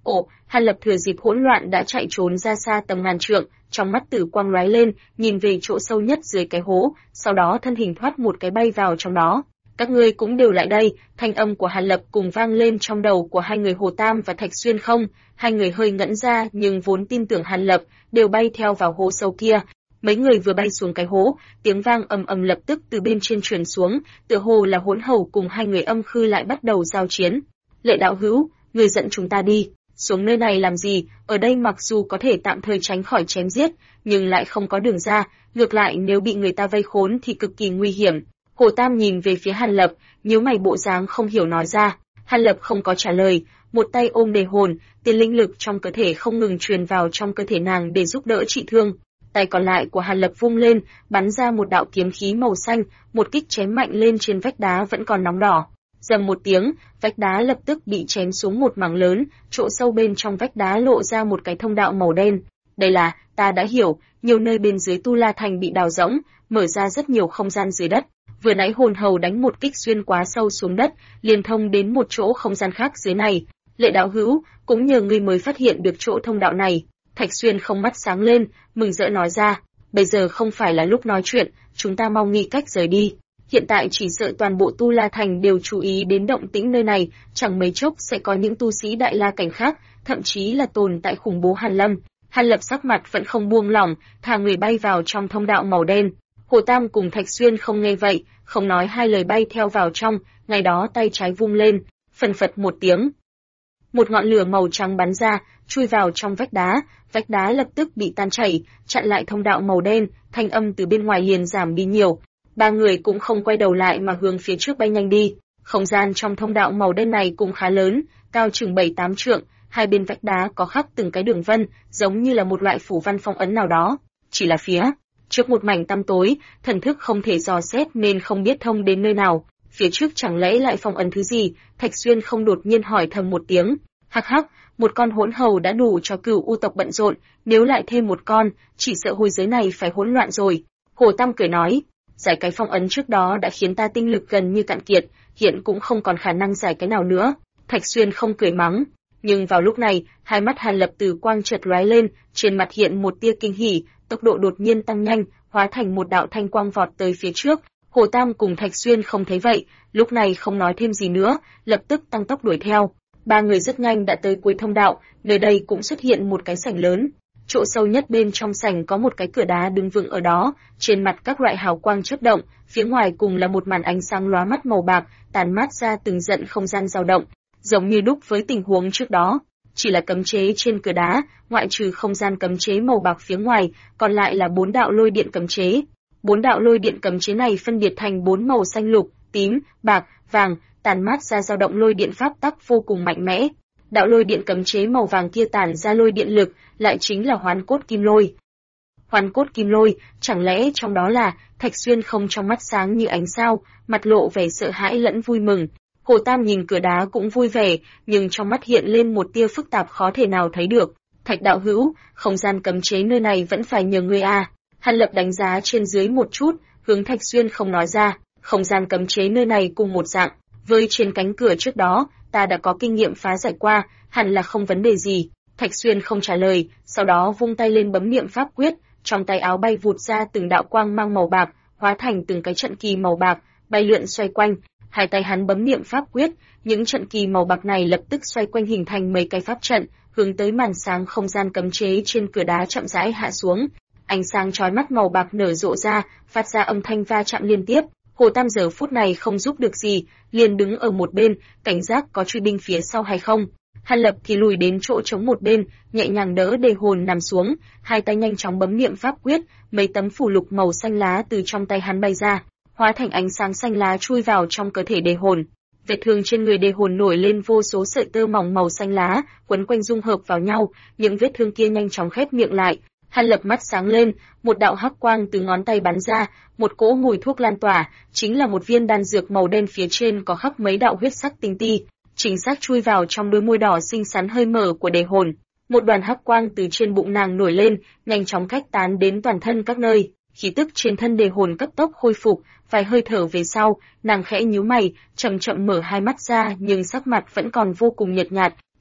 Ồ, Hàn Lập thừa dịp hỗn loạn đã chạy trốn ra xa tầm ngàn trượng, trong mắt tử quang lóe lên, nhìn về chỗ sâu nhất dưới cái hố, sau đó thân hình thoát một cái bay vào trong đó. Các ngươi cũng đều lại đây, thanh âm của Hàn Lập cùng vang lên trong đầu của hai người Hồ Tam và Thạch Xuyên không, hai người hơi ngẩn ra nhưng vốn tin tưởng Hàn Lập, đều bay theo vào hố sâu kia. Mấy người vừa bay xuống cái hố, tiếng vang ầm ầm lập tức từ bên trên truyền xuống, tựa hồ là Hỗn Hầu cùng hai người Âm Khư lại bắt đầu giao chiến. Lệ đạo hữu, người dẫn chúng ta đi, xuống nơi này làm gì? Ở đây mặc dù có thể tạm thời tránh khỏi chém giết, nhưng lại không có đường ra, ngược lại nếu bị người ta vây khốn thì cực kỳ nguy hiểm. Hồ Tam nhìn về phía Hàn Lập, nhíu mày bộ dáng không hiểu nói ra. Hàn Lập không có trả lời, một tay ôm đề hồn, tiền linh lực trong cơ thể không ngừng truyền vào trong cơ thể nàng để giúp đỡ trị thương. Tay còn lại của Hàn Lập vung lên, bắn ra một đạo kiếm khí màu xanh, một kích chém mạnh lên trên vách đá vẫn còn nóng đỏ. Rầm một tiếng, vách đá lập tức bị chém xuống một mảng lớn, chỗ sâu bên trong vách đá lộ ra một cái thông đạo màu đen. Đây là, ta đã hiểu, nhiều nơi bên dưới Tu La Thành bị đào rỗng, mở ra rất nhiều không gian dưới đất. Vừa nãy hồn hầu đánh một kích xuyên quá sâu xuống đất, liên thông đến một chỗ không gian khác dưới này. Lệ đạo hữu, cũng nhờ ngươi mới phát hiện được chỗ thông đạo này. Thạch Xuyên không mắt sáng lên, mừng rỡ nói ra, bây giờ không phải là lúc nói chuyện, chúng ta mau nghĩ cách rời đi. Hiện tại chỉ sợ toàn bộ Tu La Thành đều chú ý đến động tĩnh nơi này, chẳng mấy chốc sẽ có những tu sĩ Đại La cảnh khác, thậm chí là tồn tại khủng bố Hàn Lâm. Hàn Lập sắc mặt vẫn không buông lỏng, thả người bay vào trong thông đạo màu đen. Hồ Tam cùng Thạch Xuyên không nghe vậy, không nói hai lời bay theo vào trong, ngày đó tay trái vung lên, phần phật một tiếng. Một ngọn lửa màu trắng bắn ra, chui vào trong vách đá lập tức bị tan chảy, chặn lại thông đạo màu đen, thanh âm từ bên ngoài liền giảm đi nhiều. Ba người cũng không quay đầu lại mà hướng phía trước bay nhanh đi. Không gian trong thông đạo màu đen này cũng khá lớn, cao chừng 7-8 trượng, hai bên vách đá có khắc từng cái đường vân, giống như là một loại phủ văn phong ấn nào đó. Chỉ là phía trước một mảnh tăm tối, thần thức không thể dò xét nên không biết thông đến nơi nào. Phía trước chẳng lẽ lại phong ấn thứ gì? Thạch Xuyên không đột nhiên hỏi thầm một tiếng. Hắc hắc, một con hỗn hầu đã đủ cho Cửu U tộc bận rộn, nếu lại thêm một con, chỉ sợ hôi giới này phải hỗn loạn rồi. Hồ Tam cười nói, giải cái phong ấn trước đó đã khiến ta tinh lực gần như cạn kiệt, hiện cũng không còn khả năng giải cái nào nữa. Thạch Xuyên không cười mắng, nhưng vào lúc này, hai mắt Hàn Lập từ quang chợt lóe lên, trên mặt hiện một tia kinh hỉ, tốc độ đột nhiên tăng nhanh, hóa thành một đạo thanh quang vọt tới phía trước. Hồ Tam cùng Thạch Xuyên không thấy vậy, lúc này không nói thêm gì nữa, lập tức tăng tốc đuổi theo. Ba người rất nhanh đã tới cuối thông đạo, nơi đây cũng xuất hiện một cái sảnh lớn. Chỗ sâu nhất bên trong sảnh có một cái cửa đá đứng vững ở đó, trên mặt các loại hào quang chớp động, phía ngoài cùng là một màn ánh sáng lóa mắt màu bạc, tàn mát ra từng trận không gian dao động, giống như đúc với tình huống trước đó. Chỉ là cấm chế trên cửa đá, ngoại trừ không gian cấm chế màu bạc phía ngoài, còn lại là 4 đạo lôi điện cấm chế. 4 đạo lôi điện cấm chế này phân biệt thành 4 màu xanh lục, tím, bạc, vàng, tàn mát ra dao động lôi điện pháp tắc vô cùng mạnh mẽ. Đạo lôi điện cấm chế màu vàng kia tản ra lôi điện lực, lại chính là hoán cốt kim lôi. Hoán cốt kim lôi, chẳng lẽ trong đó là? Thạch Xuyên không trong mắt sáng như ánh sao, mặt lộ vẻ sợ hãi lẫn vui mừng. Hồ Tam nhìn cửa đá cũng vui vẻ, nhưng trong mắt hiện lên một tia phức tạp khó thể nào thấy được. Thạch đạo hữu, không gian cấm chế nơi này vẫn phải nhờ ngươi à? Hàn Lập đánh giá trên dưới một chút, hướng Thạch Xuyên không nói ra, không gian cấm chế nơi này cùng một dạng, với trên cánh cửa trước đó, ta đã có kinh nghiệm phá giải qua, hẳn là không vấn đề gì. Thạch Xuyên không trả lời, sau đó vung tay lên bấm niệm pháp quyết, trong tay áo bay vụt ra từng đạo quang mang màu bạc, hóa thành từng cái trận kỳ màu bạc, bay lượn xoay quanh. Hai tay hắn bấm niệm pháp quyết, những trận kỳ màu bạc này lập tức xoay quanh hình thành mấy cái pháp trận, hướng tới màn sáng không gian cấm chế trên cửa đá chậm rãi hạ xuống. Ánh sáng chói mắt màu bạc nở rộ ra, phát ra âm thanh va chạm liên tiếp. Hồ Tam giờ phút này không giúp được gì, liền đứng ở một bên, cảnh giác có truy binh phía sau hay không. Hàn Lập thì lùi đến chỗ trống một bên, nhẹ nhàng đỡ đề hồn nằm xuống, hai tay nhanh chóng bấm niệm pháp quyết, mấy tấm phù lục màu xanh lá từ trong tay hắn bay ra, hóa thành ánh sáng xanh lá chui vào trong cơ thể đề hồn. Vết thương trên người đề hồn nổi lên vô số sợi tơ mỏng màu xanh lá, quấn quanh dung hợp vào nhau, những vết thương kia nhanh chóng khép miệng lại. Hàn Lập mắt sáng lên, một đạo hắc quang từ ngón tay bắn ra, một cỗ mùi thuốc lan tỏa, chính là một viên đan dược màu đen phía trên có khắc mấy đạo huyết sắc tinh ti, chính xác chui vào trong đôi môi đỏ xinh xắn hơi mở của đề hồn. Một đoàn hắc quang từ trên bụng nàng nổi lên, nhanh chóng khuếch tán đến toàn thân các nơi, khí tức trên thân đề hồn cấp tốc khôi phục, vài hơi thở về sau, nàng khẽ nhíu mày, chậm chậm mở hai mắt ra nhưng sắc mặt vẫn còn vô cùng nhợt nhạt,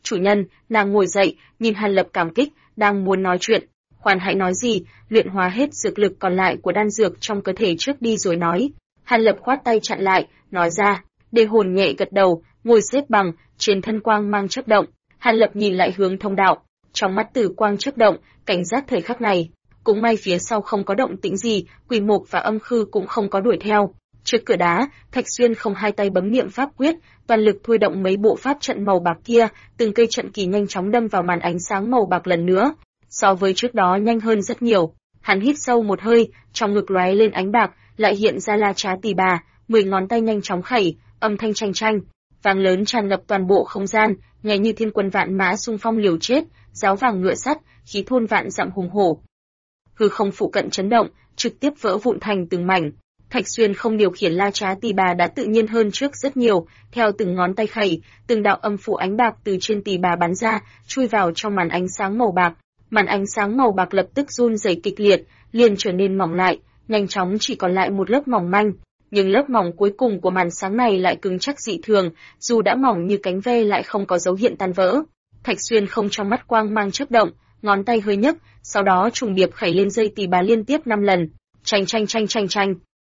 Chủ nhân, nàng ngồi dậy, nhìn Hàn Lập cảm kích, đang muốn nói chuyện. Khoan hãy nói gì, luyện hóa hết dược lực còn lại của đan dược trong cơ thể trước đi rồi nói. Hàn Lập khoát tay chặn lại, nói ra. Đề hồn nhẹ gật đầu, ngồi xếp bằng, trên thân quang mang chớp động. Hàn Lập nhìn lại hướng thông đạo, trong mắt tử quang chớp động, cảnh giác thời khắc này. Cũng may phía sau không có động tĩnh gì, Quỷ Mục và Âm Khư cũng không có đuổi theo. Trước cửa đá, Thạch Xuyên không hai tay bấm niệm pháp quyết, toàn lực thôi động mấy bộ pháp trận màu bạc kia, từng cây trận kỳ nhanh chóng đâm vào màn ánh sáng màu bạc lần nữa. So với trước đó nhanh hơn rất nhiều. Hắn hít sâu một hơi, trong ngực lóe lên ánh bạc, lại hiện ra La Trá Tỷ Bà, 10 ngón tay nhanh chóng khẩy, âm thanh tranh tranh, vang lớn tràn ngập toàn bộ không gian, nghe như thiên quân vạn mã xung phong liều chết, giáo vàng ngựa sắt, khí thôn vạn dặm hùng hổ. Hư không phụ cận chấn động, trực tiếp vỡ vụn thành từng mảnh. Thạch Xuyên không điều khiển La Trá Tỷ Bà đã tự nhiên hơn trước rất nhiều, theo từng ngón tay khẩy, từng đạo âm phủ ánh bạc từ trên tỷ bà bắn ra, chui vào trong màn ánh sáng màu bạc. Màn ánh sáng màu bạc lập tức run rẩy kịch liệt, liền trở nên mỏng lại, nhanh chóng chỉ còn lại một lớp mỏng manh. Nhưng lớp mỏng cuối cùng của màn sáng này lại cứng chắc dị thường, dù đã mỏng như cánh ve lại không có dấu hiện tan vỡ. Thạch Xuyên không trong mắt quang mang chớp động, ngón tay hơi nhấc, sau đó trùng điệp khẩy lên dây tỷ bà liên tiếp 5 lần. Chanh chanh chanh chanh chanh.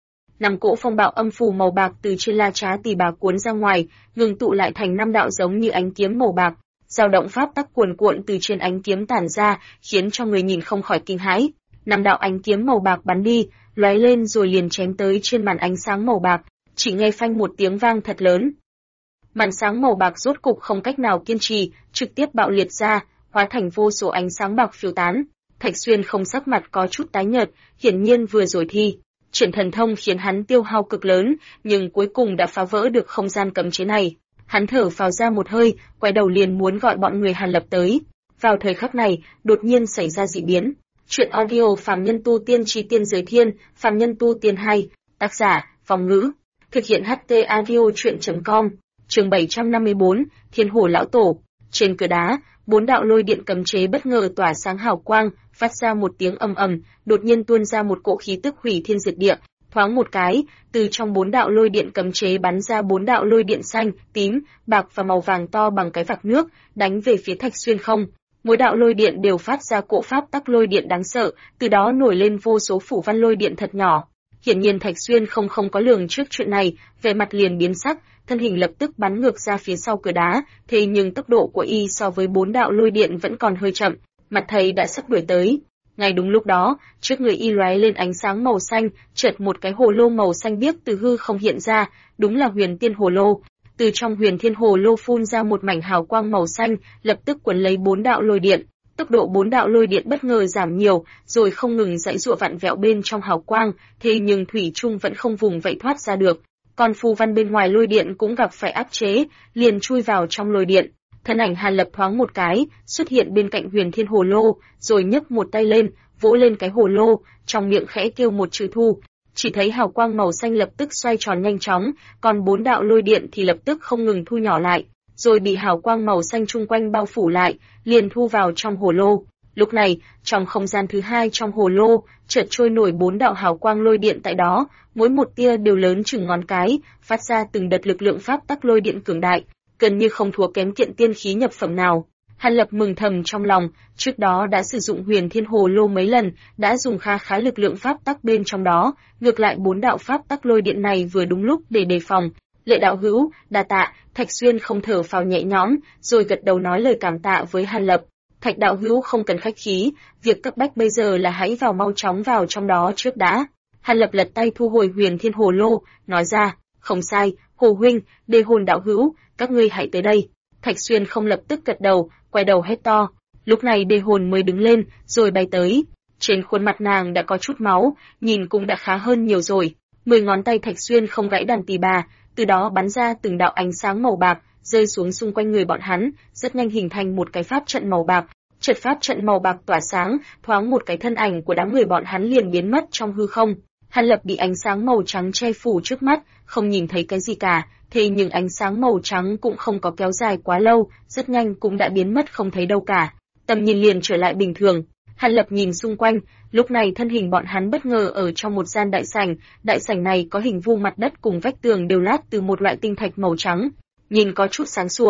5 cỗ phong bạo âm phù màu bạc từ trên La Trá Tỷ Bà cuốn ra ngoài, ngừng tụ lại thành 5 đạo giống như ánh kiếm màu bạc. Dao động pháp tắc cuồn cuộn từ trên ánh kiếm tản ra, khiến cho người nhìn không khỏi kinh hãi. 5 đạo ánh kiếm màu bạc bắn đi, lóe lên rồi liền chém tới trên màn ánh sáng màu bạc, chỉ nghe phanh một tiếng vang thật lớn. Màn sáng màu bạc rốt cục không cách nào kiên trì, trực tiếp bạo liệt ra, hóa thành vô số ánh sáng bạc phiêu tán. Thạch Xuyên không sắc mặt có chút tái nhợt, hiển nhiên vừa rồi thi triển thần thông khiến hắn tiêu hao cực lớn, nhưng cuối cùng đã phá vỡ được không gian cấm chế này. Hắn thở phào ra một hơi, quay đầu liền muốn gọi bọn người Hàn Lập tới. Vào thời khắc này, đột nhiên xảy ra dị biến. Chuyện audio Phàm Nhân Tu Tiên Chi Tiên Giới Thiên, Phàm Nhân Tu Tiên 2, tác giả, Phong Ngữ. Thực hiện HT audio chuyện.com, chương 754, Thiên Hồ Lão Tổ. Trên cửa đá, 4 đạo lôi điện cấm chế bất ngờ tỏa sáng hào quang, phát ra một tiếng ầm ầm, đột nhiên tuôn ra một cỗ khí tức hủy thiên diệt địa. Thoáng một cái, từ trong 4 đạo lôi điện cấm chế bắn ra 4 đạo lôi điện xanh, tím, bạc và màu vàng to bằng cái vạc nước, đánh về phía Thạch Xuyên không. Mỗi đạo lôi điện đều phát ra cỗ pháp tắc lôi điện đáng sợ, từ đó nổi lên vô số phủ văn lôi điện thật nhỏ. Hiển nhiên Thạch Xuyên không có lường trước chuyện này, vẻ mặt liền biến sắc, thân hình lập tức bắn ngược ra phía sau cửa đá, thế nhưng tốc độ của y so với 4 đạo lôi điện vẫn còn hơi chậm, mặt thầy đã sắp đuổi tới. Ngay đúng lúc đó, trước người y lóe lên ánh sáng màu xanh, chợt một cái hồ lô màu xanh biếc từ hư không hiện ra, đúng là Huyền Tiên Hồ Lô. Từ trong Huyền Thiên Hồ Lô phun ra một mảnh hào quang màu xanh, lập tức quấn lấy 4 đạo lôi điện. Tốc độ 4 đạo lôi điện bất ngờ giảm nhiều, rồi không ngừng giãy giụa vặn vẹo bên trong hào quang, thế nhưng thủy chung vẫn không vùng vẫy thoát ra được. Còn phù văn bên ngoài lôi điện cũng gặp phải áp chế, liền chui vào trong lôi điện. Thân ảnh Hàn Lập thoáng một cái, xuất hiện bên cạnh Huyền Thiên Hồ Lô, rồi nhấc một tay lên, vỗ lên cái hồ lô, trong miệng khẽ kêu một chữ thu. Chỉ thấy hào quang màu xanh lập tức xoay tròn nhanh chóng, còn 4 đạo lôi điện thì lập tức không ngừng thu nhỏ lại, rồi bị hào quang màu xanh chung quanh bao phủ lại, liền thu vào trong hồ lô. Lúc này, trong không gian thứ hai trong hồ lô, chợt trôi nổi 4 đạo hào quang lôi điện tại đó, mỗi một tia đều lớn chừng ngón cái, phát ra từng đợt lực lượng pháp tắc lôi điện cường đại, gần như không thua kém kiện tiên khí nhập phẩm nào. Hàn Lập mừng thầm trong lòng, trước đó đã sử dụng Huyền Thiên Hồ Lô mấy lần, đã dùng kha khá lực lượng pháp tắc bên trong đó, ngược lại 4 đạo pháp tắc lôi điện này vừa đúng lúc để đề phòng. Lệ đạo hữu, đa tạ. Thạch Xuyên không thở phào nhẹ nhõm, rồi gật đầu nói lời cảm tạ với Hàn Lập. Thạch đạo hữu không cần khách khí, việc cấp bách bây giờ là hãy mau chóng vào trong đó trước đã. Hàn Lập lật tay thu hồi Huyền Thiên Hồ Lô, nói ra, không sai, Hồ huynh, Đề Hồn đạo hữu, các ngươi hãy tới đây. Thạch Xuyên không lập tức gật đầu, quay đầu hét to. Lúc này Đề Hồn mới đứng lên, rồi bay tới. Trên khuôn mặt nàng đã có chút máu, nhìn cũng đã khá hơn nhiều rồi. 10 ngón tay Thạch Xuyên không gãy đàn tỳ bà, từ đó bắn ra từng đạo ánh sáng màu bạc, rơi xuống xung quanh người bọn hắn, rất nhanh hình thành một cái pháp trận màu bạc. Trận pháp trận màu bạc tỏa sáng, thoáng một cái thân ảnh của đám người bọn hắn liền biến mất trong hư không. Hàn Lập bị ánh sáng màu trắng che phủ trước mắt, không nhìn thấy cái gì cả, thế nhưng ánh sáng màu trắng cũng không có kéo dài quá lâu, rất nhanh cũng đã biến mất không thấy đâu cả. Tầm nhìn liền trở lại bình thường. Hàn Lập nhìn xung quanh, lúc này thân hình bọn hắn bất ngờ ở trong một gian đại sảnh này có hình vuông mặt đất cùng vách tường đều lát từ một loại tinh thạch màu trắng, nhìn có chút sáng sủa.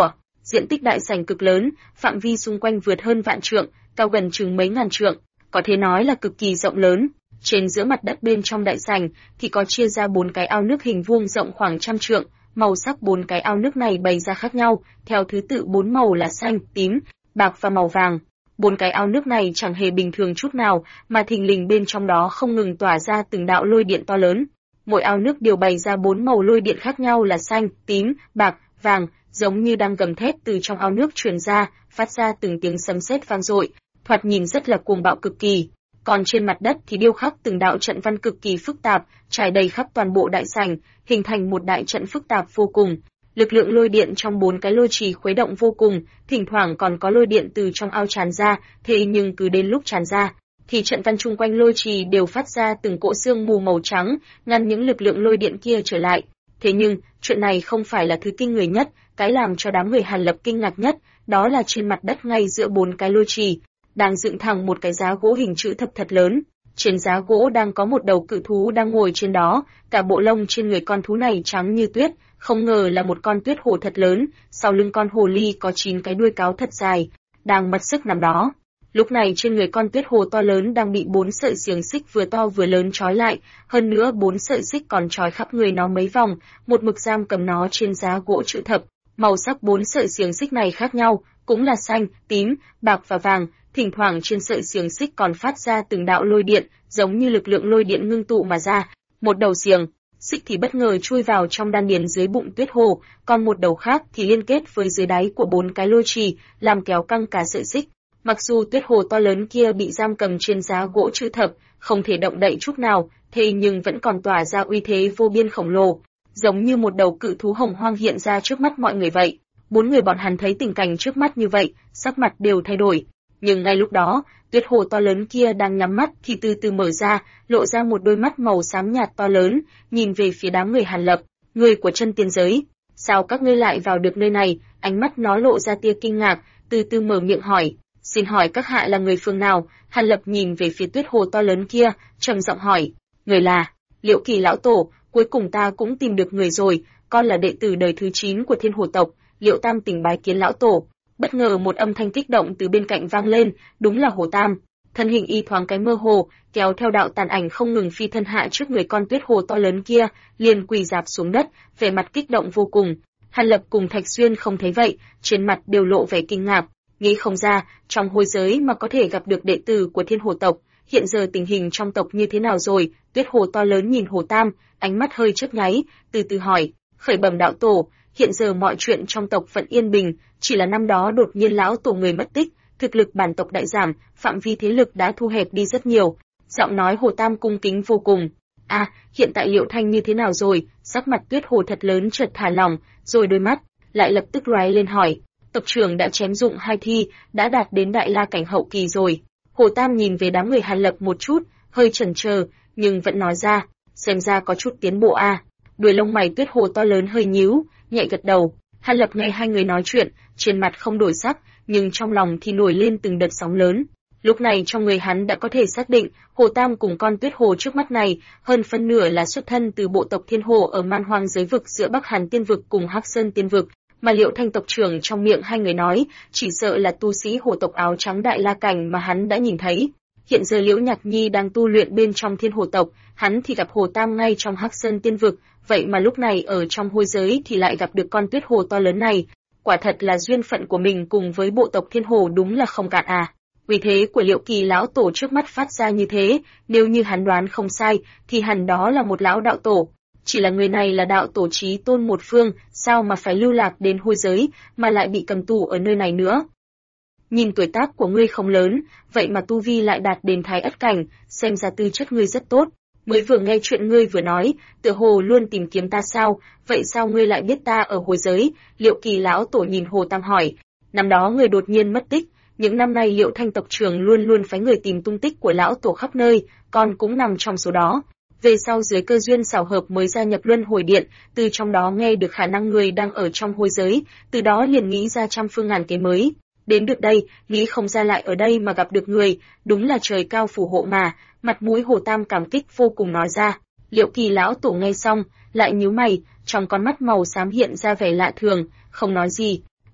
Diện tích đại sảnh cực lớn, phạm vi xung quanh vượt hơn vạn trượng, cao gần chừng mấy ngàn trượng, có thể nói là cực kỳ rộng lớn. Trên giữa mặt đất bên trong đại sảnh thì có chia ra 4 cái ao nước hình vuông rộng khoảng trăm trượng, màu sắc 4 cái ao nước này bày ra khác nhau, theo thứ tự 4 màu là xanh, tím, bạc và màu vàng. 4 cái ao nước này chẳng hề bình thường chút nào, mà thình lình bên trong đó không ngừng tỏa ra từng đạo lôi điện to lớn. Mỗi ao nước đều bày ra 4 màu lôi điện khác nhau là xanh, tím, bạc, vàng, giống như đang gầm thét từ trong ao nước truyền ra, phát ra từng tiếng sấm sét vang dội, thoạt nhìn rất là cuồng bạo cực kỳ. Còn trên mặt đất thì điêu khắc từng đạo trận văn cực kỳ phức tạp, trải đầy khắp toàn bộ đại sảnh, hình thành một đại trận phức tạp vô cùng. Lực lượng lôi điện trong 4 cái lôi trì khuấy động vô cùng, thỉnh thoảng còn có lôi điện từ trong ao tràn ra, thế nhưng cứ đến lúc tràn ra, thì trận văn chung quanh lôi trì đều phát ra từng cỗ sương mù màu trắng, ngăn những lực lượng lôi điện kia trở lại. Thế nhưng, chuyện này không phải là thứ kinh người nhất, cái làm cho đám người Hàn Lập kinh ngạc nhất, đó là trên mặt đất ngay giữa 4 cái lôi trì, đang dựng thẳng một cái giá gỗ hình chữ thập thật lớn. Trên giá gỗ đang có một đầu cự thú đang ngồi trên đó, cả bộ lông trên người con thú này trắng như tuyết, không ngờ là một con tuyết hồ thật lớn, sau lưng con hồ ly có 9 cái đuôi cáo thật dài, đang mặc sức nằm đó. Lúc này trên người con tuyết hồ to lớn đang bị 4 sợi xiềng xích vừa to vừa lớn trói lại, hơn nữa 4 sợi xích còn trói khắp người nó mấy vòng, một mực giam cầm nó trên giá gỗ chữ thập. Màu sắc 4 sợi xiềng xích này khác nhau, cũng là xanh, tím, bạc và vàng, thỉnh thoảng trên sợi xiềng xích còn phát ra từng đạo lôi điện, giống như lực lượng lôi điện ngưng tụ mà ra. Một đầu xiềng xích thì bất ngờ chui vào trong đan điền dưới bụng tuyết hồ, còn một đầu khác thì liên kết với dưới đáy của 4 cái lôi trì, làm kéo căng cả sợi xích. Mặc dù tuyết hồ to lớn kia bị giam cầm trên giá gỗ chữ thập, không thể động đậy chút nào, thế nhưng vẫn còn tỏa ra uy thế vô biên khổng lồ, giống như một đầu cự thú hồng hoang hiện ra trước mắt mọi người vậy. 4 người bọn hắn thấy tình cảnh trước mắt như vậy, sắc mặt đều thay đổi. Nhưng ngay lúc đó, tuyết hồ to lớn kia đang nhắm mắt thì từ từ mở ra, lộ ra một đôi mắt màu xám nhạt to lớn, nhìn về phía đám người Hàn Lập, người của chân tiên giới. Sao các ngươi lại vào được nơi này? Ánh mắt nó lộ ra tia kinh ngạc, từ từ mở miệng hỏi. Xin hỏi các hạ là người phương nào? Hàn Lập nhìn về phía tuyết hồ to lớn kia, trầm giọng hỏi. Người là Liễu Kỳ lão tổ, cuối cùng ta cũng tìm được người rồi, con là đệ tử đời thứ 9 của Thiên Hồ tộc, Liễu Tam Tỉnh bái kiến lão tổ. Bất ngờ một âm thanh kích động từ bên cạnh vang lên, đúng là Hồ Tam. Thân hình y thoáng cái mơ hồ, kéo theo đạo tàn ảnh không ngừng phi thân hạ trước người con tuyết hồ to lớn kia, liền quỳ rạp xuống đất, vẻ mặt kích động vô cùng. Hàn Lập cùng Thạch Xuyên không thấy vậy, trên mặt đều lộ vẻ kinh ngạc, nghĩ không ra, trong hôi giới mà có thể gặp được đệ tử của Thiên Hồ tộc, hiện giờ tình hình trong tộc như thế nào rồi? Tuyết hồ to lớn nhìn Hồ Tam, ánh mắt hơi chớp nháy, từ từ hỏi, khởi bẩm đạo tổ, hiện giờ mọi chuyện trong tộc vẫn yên bình, chỉ là năm đó đột nhiên lão tổ người mất tích, thực lực bản tộc đại giảm, phạm vi thế lực đã thu hẹp đi rất nhiều. Giọng nói Hồ Tam cung kính vô cùng. Hiện tại Liễu Thanh như thế nào rồi? Sắc mặt tuyết hồ thật lớn chợt thả lỏng, rồi đôi mắt lại lập tức lóe lên hỏi. Tộc trưởng đã chém dụng 2 thi, đã đạt đến đại la cảnh hậu kỳ rồi. Hồ Tam nhìn về đám người Hàn Lập một chút, hơi chần chờ, nhưng vẫn nói ra, xem ra có chút tiến bộ Đuôi lông mày tuyết hồ to lớn hơi nhíu, nhẹ gật đầu. Hàn Lập nghe hai người nói chuyện, trên mặt không đổi sắc, nhưng trong lòng thì nổi lên từng đợt sóng lớn. Lúc này trong người hắn đã có thể xác định, Hồ Tam cùng con tuyết hồ trước mắt này, hơn phân nửa là xuất thân từ bộ tộc Thiên Hồ ở Man Hoang giới vực giữa Bắc Hàn Tiên vực cùng Hắc Sơn Tiên vực, mà Liễu Thanh tộc trưởng trong miệng hai người nói, chỉ sợ là tu sĩ hồ tộc áo trắng đại la cảnh mà hắn đã nhìn thấy. Hiện giờ Liễu Nhạc Nhi đang tu luyện bên trong Thiên Hồ tộc, hắn thì gặp Hồ Tam ngay trong Hắc Sơn Tiên vực, vậy mà lúc này ở trong hôi giới thì lại gặp được con tuyết hồ to lớn này. Quả thật là duyên phận của mình cùng với bộ tộc Thiên Hồ đúng là không cạn Vì thế của Liễu Kỳ lão tổ trước mắt phát ra như thế, nếu như hắn đoán không sai, thì hẳn đó là một lão đạo tổ. Chỉ là người này là đạo tổ chí tôn một phương, sao mà phải lưu lạc đến hôi giới, mà lại bị cầm tù ở nơi này nữa. Nhìn tuổi tác của ngươi không lớn, vậy mà tu vi lại đạt đến thái ất cảnh, xem ra tư chất ngươi rất tốt. Mới vừa nghe chuyện ngươi vừa nói, tựa hồ luôn tìm kiếm ta sao, vậy sao ngươi lại biết ta ở hôi giới? Liễu Kỳ lão tổ nhìn Hồ Tam hỏi. Năm đó người đột nhiên mất tích, những năm nay Liễu Thanh tộc trưởng luôn luôn phái người tìm tung tích của lão tổ khắp nơi, con cũng nằm trong số đó. Về sau dưới cơ duyên xảo hợp mới gia nhập Luân Hồi Điện, từ trong đó nghe được khả năng người đang ở trong hôi giới, từ đó liền nghĩ ra trăm phương ngàn kế mới. Đến được đây, nghĩ không ra lại ở đây mà gặp được người, đúng là trời cao phù hộ mà, mặt mũi Hồ Tam cảm kích vô cùng nói ra. Liễu Kỳ lão tổ nghe xong, lại nhíu mày, trong con mắt màu xám hiện ra vẻ lạ thường, không nói gì.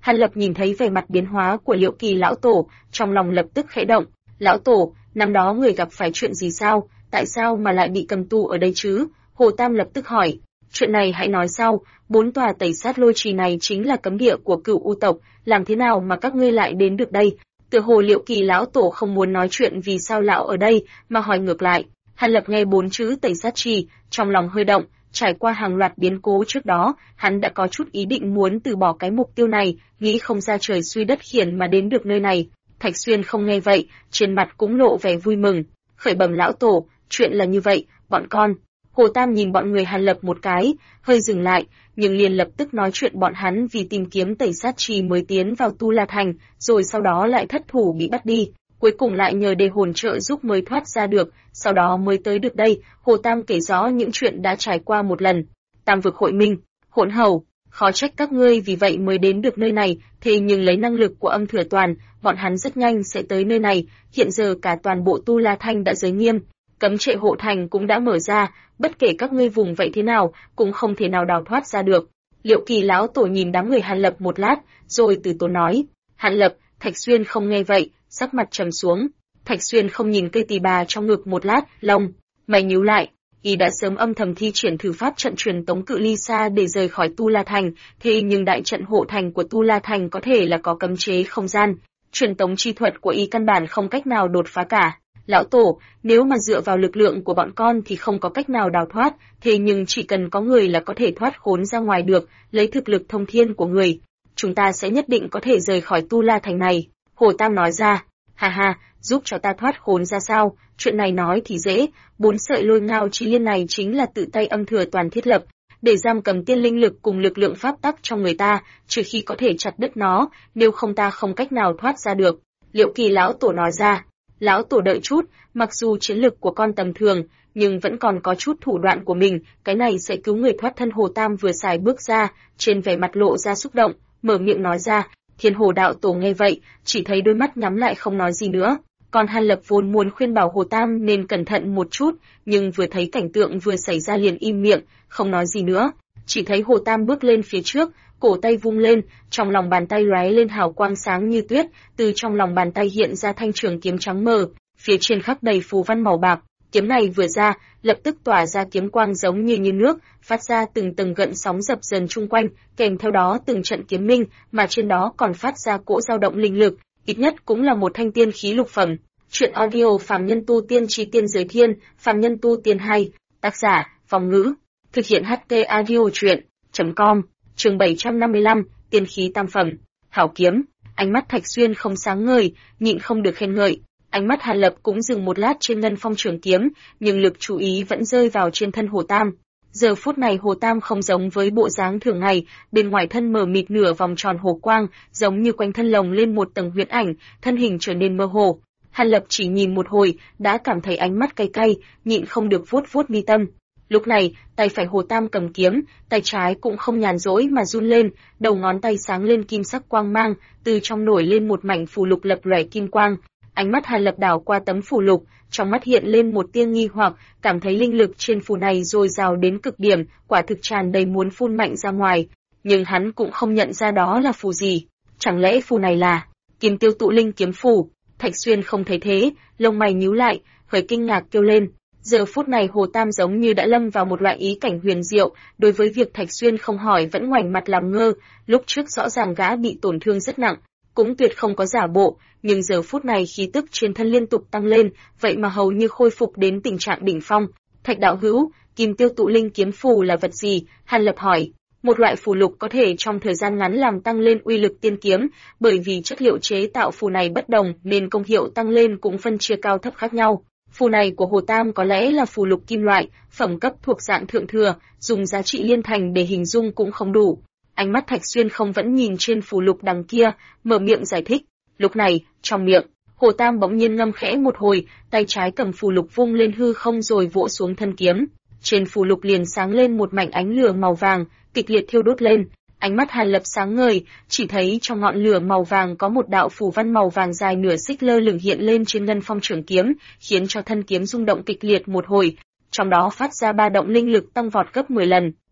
Hàn Lập nhìn thấy vẻ mặt biến hóa của Liễu Kỳ lão tổ, trong lòng lập tức khẽ động. Lão tổ, năm đó người gặp phải chuyện gì sao? Tại sao mà lại bị cầm tù ở đây chứ? Hồ Tam lập tức hỏi. Chuyện này hãy nói sau, 4 tòa tẩy sát lôi trì này chính là cấm địa của Cửu U tộc, làm thế nào mà các ngươi lại đến được đây? Tựa hồ Liễu Kỳ lão tổ không muốn nói chuyện vì sao lão ở đây, mà hỏi ngược lại. Hàn Lập nghe 4 chữ tẩy sát trì, trong lòng hơi động, trải qua hàng loạt biến cố trước đó, hắn đã có chút ý định muốn từ bỏ cái mục tiêu này, nghĩ không ra trời suy đất khiển mà đến được nơi này. Thạch Xuyên không nghe vậy, trên mặt cũng lộ vẻ vui mừng. Khởi bẩm lão tổ, chuyện là như vậy, bọn con. Hồ Tam nhìn bọn người Hàn Lập một cái, hơi dừng lại, nhưng liền lập tức nói chuyện bọn hắn vì tìm kiếm tẩy sát trì mới tiến vào Tu La Thành, rồi sau đó lại thất thủ bị bắt đi, cuối cùng lại nhờ đề hồn trợ giúp mới thoát ra được, sau đó mới tới được đây. Hồ Tam kể rõ những chuyện đã trải qua một lần. Tam vực hội minh, hỗn hầu, khó trách các ngươi vì vậy mới đến được nơi này, thế nhưng lấy năng lực của Âm Thừa Toàn, bọn hắn rất nhanh sẽ tới nơi này. Hiện giờ cả toàn bộ Tu La Thành đã giới nghiêm, cấm trệ hộ thành cũng đã mở ra, bất kể các ngươi vùng vậy thế nào, cũng không thể nào đào thoát ra được. Liễu Kỳ lão tổ nhìn đám người Hàn Lập một lát, rồi từ tốn nói. Hàn Lập, Thạch Xuyên không nghe vậy, sắc mặt trầm xuống. Thạch Xuyên không nhìn cây tỳ bà trong ngực một lát, lông mày nhíu lại. Y đã sớm âm thầm thi triển thử pháp trận truyền tống cự ly xa để rời khỏi Tu La Thành, thế nhưng đại trận hộ thành của Tu La Thành có thể là có cấm chế không gian, truyền tống chi thuật của Y căn bản không cách nào đột phá cả. Lão tổ, nếu mà dựa vào lực lượng của bọn con thì không có cách nào đào thoát, thế nhưng chỉ cần có người là có thể thoát khốn ra ngoài được, lấy thực lực thông thiên của người, chúng ta sẽ nhất định có thể rời khỏi Tu La Thành này. Hồ Tam nói ra. Ha ha, giúp cho ta thoát khốn ra sao? Chuyện này nói thì dễ, 4 sợi lôi ngao chi liên này chính là tự tay Âm Thừa Toàn thiết lập, để giam cầm tiên linh lực cùng lực lượng pháp tắc trong người ta, trừ khi có thể chặt đứt nó, nếu không ta không cách nào thoát ra được. Liễu Kỳ lão tổ nói ra. Lão tổ đợi chút, mặc dù chiến lực của con tầm thường, nhưng vẫn còn có chút thủ đoạn của mình, cái này sẽ cứu người thoát thân. Hồ Tam vừa xài bước ra, trên vẻ mặt lộ ra xúc động, mở miệng nói ra. Thiên Hồ đạo tổ nghe vậy, chỉ thấy đôi mắt nhắm lại không nói gì nữa. Còn Hàn Lập vốn muốn khuyên bảo Hồ Tam nên cẩn thận một chút, nhưng vừa thấy cảnh tượng vừa xảy ra liền im miệng, không nói gì nữa. Chỉ thấy Hồ Tam bước lên phía trước, cổ tay vung lên, trong lòng bàn tay lóe lên hào quang sáng như tuyết, từ trong lòng bàn tay hiện ra thanh trường kiếm trắng mờ, phía trên khắc đầy phù văn màu bạc. Kiếm này vừa ra, lập tức tỏa ra kiếm quang giống như nước, phát ra từng tầng gợn sóng dập dần chung quanh, kèm theo đó từng trận kiếm minh, mà trên đó còn phát ra cỗ dao động linh lực, ít nhất cũng là một thanh tiên khí lục phẩm. Chuyện audio Phàm Nhân Tu Tiên Chí Tiên Giới Thiên, Phàm Nhân Tu Tiên 2, tác giả, Phong Ngữ, thực hiện HT Audio Truyện.com, chương 755, tiên khí tam phẩm, hảo kiếm. Ánh mắt Thạch Xuyên không sáng ngời, nhịn không được khen ngợi. Ánh mắt Hàn Lập cũng dừng một lát trên ngân phong trường kiếm, nhưng lực chú ý vẫn rơi vào trên thân Hồ Tam. Giờ phút này Hồ Tam không giống với bộ dáng thường ngày, bên ngoài thân mờ mịt nửa vòng tròn hồ quang, giống như quanh thân lồng lên một tầng huyễn ảnh, thân hình trở nên mơ hồ. Hàn Lập chỉ nhìn một hồi, đã cảm thấy ánh mắt cay cay, nhịn không được vuốt vuốt mi tâm. Lúc này, tay phải Hồ Tam cầm kiếm, tay trái cũng không nhàn rỗi mà run lên, đầu ngón tay sáng lên kim sắc quang mang, từ trong nổi lên một mảnh phù lục lập lòe kim quang. Ánh mắt Hàn Lập đảo qua tấm phù lục, trong mắt hiện lên một tia nghi hoặc, cảm thấy linh lực trên phù này dồi dào đến cực điểm, quả thực tràn đầy muốn phun mạnh ra ngoài, nhưng hắn cũng không nhận ra đó là phù gì. Chẳng lẽ phù này là Kim Tiêu Tụ Linh kiếm phù? Thạch Xuyên không thấy thế, lông mày nhíu lại, hơi kinh ngạc kêu lên. Giờ phút này Hồ Tam giống như đã lâm vào một loại ý cảnh huyền diệu, đối với việc Thạch Xuyên không hỏi vẫn ngoảnh mặt làm ngơ, lúc trước rõ ràng gã bị tổn thương rất nặng, cũng tuyệt không có giả bộ, nhưng giờ phút này khí tức trên thân liên tục tăng lên, vậy mà hầu như khôi phục đến tình trạng đỉnh phong. Thạch đạo hữu, Kim Tiêu Tụ Linh kiếm phù là vật gì? Hàn Lập hỏi. Một loại phù lục có thể trong thời gian ngắn làm tăng lên uy lực tiên kiếm, bởi vì chất liệu chế tạo phù này bất đồng nên công hiệu tăng lên cũng phân chia cao thấp khác nhau. Phù này của Hồ Tam có lẽ là phù lục kim loại, phẩm cấp thuộc dạng thượng thừa, dùng giá trị liên thành để hình dung cũng không đủ. Ánh mắt Thạch Xuyên không vẫn nhìn trên phù lục đằng kia, mở miệng giải thích. Lúc này, trong miệng, Hồ Tam bỗng nhiên ngâm khẽ một hồi, tay trái cầm phù lục vung lên hư không rồi vỗ xuống thân kiếm. Trên phù lục liền sáng lên một mảnh ánh lửa màu vàng, kịch liệt thiêu đốt lên. Ánh mắt Hàn Lập sáng ngời, chỉ thấy trong ngọn lửa màu vàng có một đạo phù văn màu vàng dài nửa xích lơ lửng hiện lên trên ngân phong trường kiếm, khiến cho thân kiếm rung động kịch liệt một hồi, trong đó phát ra ba động linh lực tăng vọt gấp 10 lần.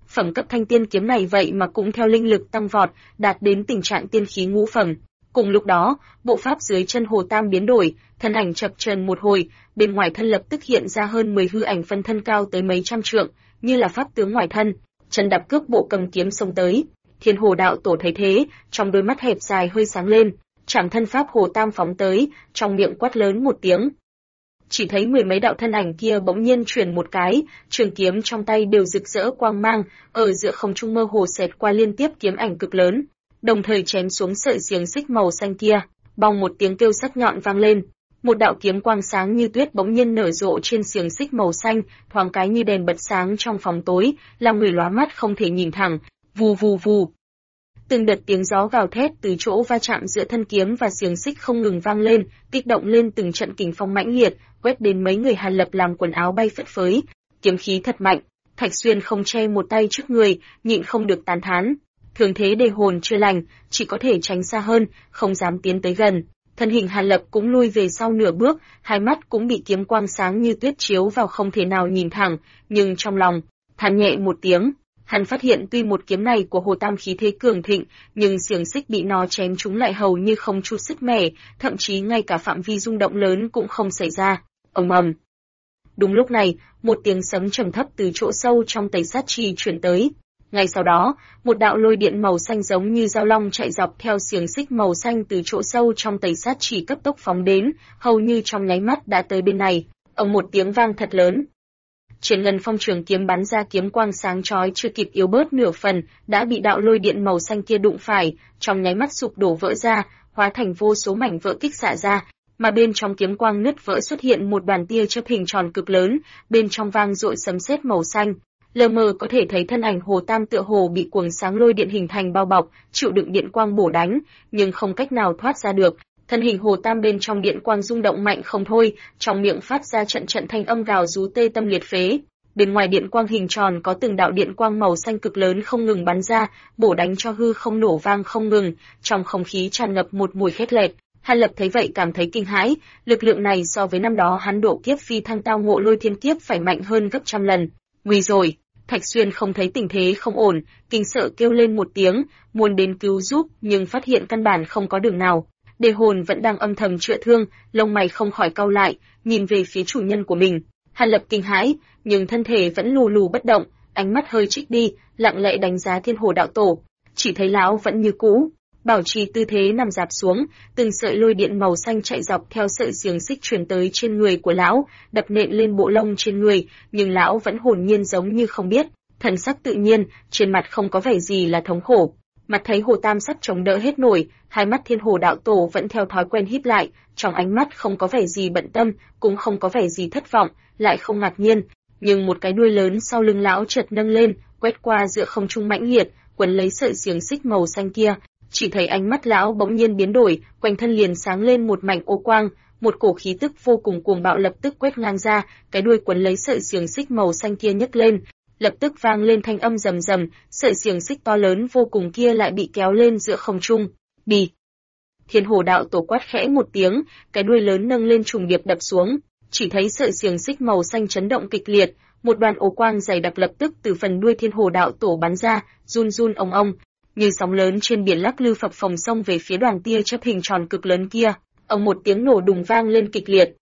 phẩm cấp thanh tiên kiếm này vậy mà cũng theo linh lực tăng vọt, đạt đến tình trạng tiên khí ngũ phẩm. Cùng lúc đó, bộ pháp dưới chân Hồ Tam biến đổi, thân ảnh chập chờn một hồi, bên ngoài thân lập tức hiện ra hơn 10 hư ảnh phân thân cao tới mấy trăm trượng, như là pháp tướng ngoài thân, chân đạp cước bộ cầm kiếm xông tới. Thiên Hồ đạo tổ thấy thế, trong đôi mắt hẹp dài hơi sáng lên, trảm thân pháp Hồ Tam phóng tới, trong miệng quát lớn một tiếng. Chỉ thấy mười mấy đạo thân ảnh kia bỗng nhiên chuyển một cái, trường kiếm trong tay đều rực rỡ quang mang, ở giữa không trung mơ hồ xẹt qua liên tiếp kiếm ảnh cực lớn, đồng thời chém xuống sợi xiềng xích màu xanh kia. Bong một tiếng kêu sắc nhọn vang lên, một đạo kiếm quang sáng như tuyết bỗng nhiên nở rộ trên xiềng xích màu xanh, thoáng cái như đèn bật sáng trong phòng tối, làm người lóa mắt không thể nhìn thẳng. Vù vù vù. Từng đợt tiếng gió gào thét từ chỗ va chạm giữa thân kiếm và xiềng xích không ngừng vang lên, kích động lên từng trận kình phong mãnh liệt, quét đến mấy người Hàn Lập làm quần áo bay phất phới. Kiếm khí thật mạnh, Thạch Xuyên không che một tay trước người, nhịn không được tán thán. Thường thế đề hồn chưa lành, chỉ có thể tránh xa hơn, không dám tiến tới gần. Thân hình Hàn Lập cũng lui về sau nửa bước, hai mắt cũng bị kiếm quang sáng như tuyết chiếu vào không thể nào nhìn thẳng, nhưng trong lòng than nhẹ một tiếng. Hắn phát hiện tuy một kiếm này của Hồ Tam khí thế cường thịnh, nhưng xiềng xích bị nó chém trúng lại hầu như không chút sức mẻ, thậm chí ngay cả phạm vi rung động lớn cũng không xảy ra. Ầm ầm. Đúng lúc này, một tiếng sấm trầm thấp từ chỗ sâu trong Tẩy Sát Trì truyền tới. Ngay sau đó, một đạo lôi điện màu xanh giống như dao long chạy dọc theo xiềng xích màu xanh từ chỗ sâu trong Tẩy Sát Trì cấp tốc phóng đến, hầu như trong nháy mắt đã tới bên này. Ầm một tiếng vang thật lớn. Trên ngân phong trường kiếm bắn ra kiếm quang sáng chói chưa kịp yếu bớt nửa phần, đã bị đạo lôi điện màu xanh kia đụng phải, trong nháy mắt sụp đổ vỡ ra, hóa thành vô số mảnh vỡ kích xạ ra, mà bên trong kiếm quang nứt vỡ xuất hiện một đoàn tia chớp hình tròn cực lớn, bên trong vang dội sấm sét màu xanh. Lờ mờ có thể thấy thân ảnh Hồ Tam tựa hồ bị cuồng sáng lôi điện hình thành bao bọc, chịu đựng điện quang bổ đánh, nhưng không cách nào thoát ra được. Thân hình Hồ Tam bên trong điện quang rung động mạnh không thôi, trong miệng phát ra trận trận thanh âm gào rú tê tâm liệt phế. Bên ngoài điện quang hình tròn có từng đạo điện quang màu xanh cực lớn không ngừng bắn ra, bổ đánh cho hư không nổ vang không ngừng, trong không khí tràn ngập một mùi khét lẹt. Hàn Lập thấy vậy cảm thấy kinh hãi, lực lượng này so với năm đó hắn độ kiếp phi thăng tao ngộ lôi thiên kiếp phải mạnh hơn gấp trăm lần. Nguy rồi! Thạch Xuyên không thấy tình thế không ổn, kinh sợ kêu lên một tiếng, muốn đến cứu giúp nhưng phát hiện căn bản không có đường nào. Đề hồn vẫn đang âm thầm chữa thương, lông mày không khỏi cau lại, nhìn về phía chủ nhân của mình. Hàn Lập kinh hãi, nhưng thân thể vẫn lù lù bất động, ánh mắt hơi trích đi, lặng lẽ đánh giá Thiên Hồ đạo tổ. Chỉ thấy lão vẫn như cũ, bảo trì tư thế nằm rạp xuống, từng sợi lôi điện màu xanh chạy dọc theo sợi xiềng xích truyền tới trên người của lão, đập nện lên bộ lông trên người, nhưng lão vẫn hồn nhiên giống như không biết, thần sắc tự nhiên, trên mặt không có vẻ gì là thống khổ. Mặt thấy Hồ Tam sắp chống đỡ hết nổi, hai mắt Thiên Hồ đạo tổ vẫn theo thói quen híp lại, trong ánh mắt không có vẻ gì bận tâm, cũng không có vẻ gì thất vọng, lại không ngạc nhiên, nhưng một cái đuôi lớn sau lưng lão chợt nâng lên, quét qua giữa không trung mãnh liệt, quấn lấy sợi xiềng xích màu xanh kia. Chỉ thấy ánh mắt lão bỗng nhiên biến đổi, quanh thân liền sáng lên một mảnh ô quang, một cổ khí tức vô cùng cuồng bạo lập tức quét ngang ra, cái đuôi quấn lấy sợi xiềng xích màu xanh kia nhấc lên, lập tức vang lên thanh âm rầm rầm, sợi xiềng xích to lớn vô cùng kia lại bị kéo lên giữa không trung. Đi! Thiên Hồ đạo tổ quát khẽ một tiếng, cái đuôi lớn nâng lên trùng điệp đập xuống, chỉ thấy sợi xiềng xích màu xanh chấn động kịch liệt, một đoàn ổ quang dày đặc lập tức từ phần đuôi Thiên Hồ đạo tổ bắn ra, run run ong ong, như sóng lớn trên biển lắc lư phập phồng xông về phía đoàn tia chớp hình tròn cực lớn kia. Ầm một tiếng nổ đùng vang lên kịch liệt.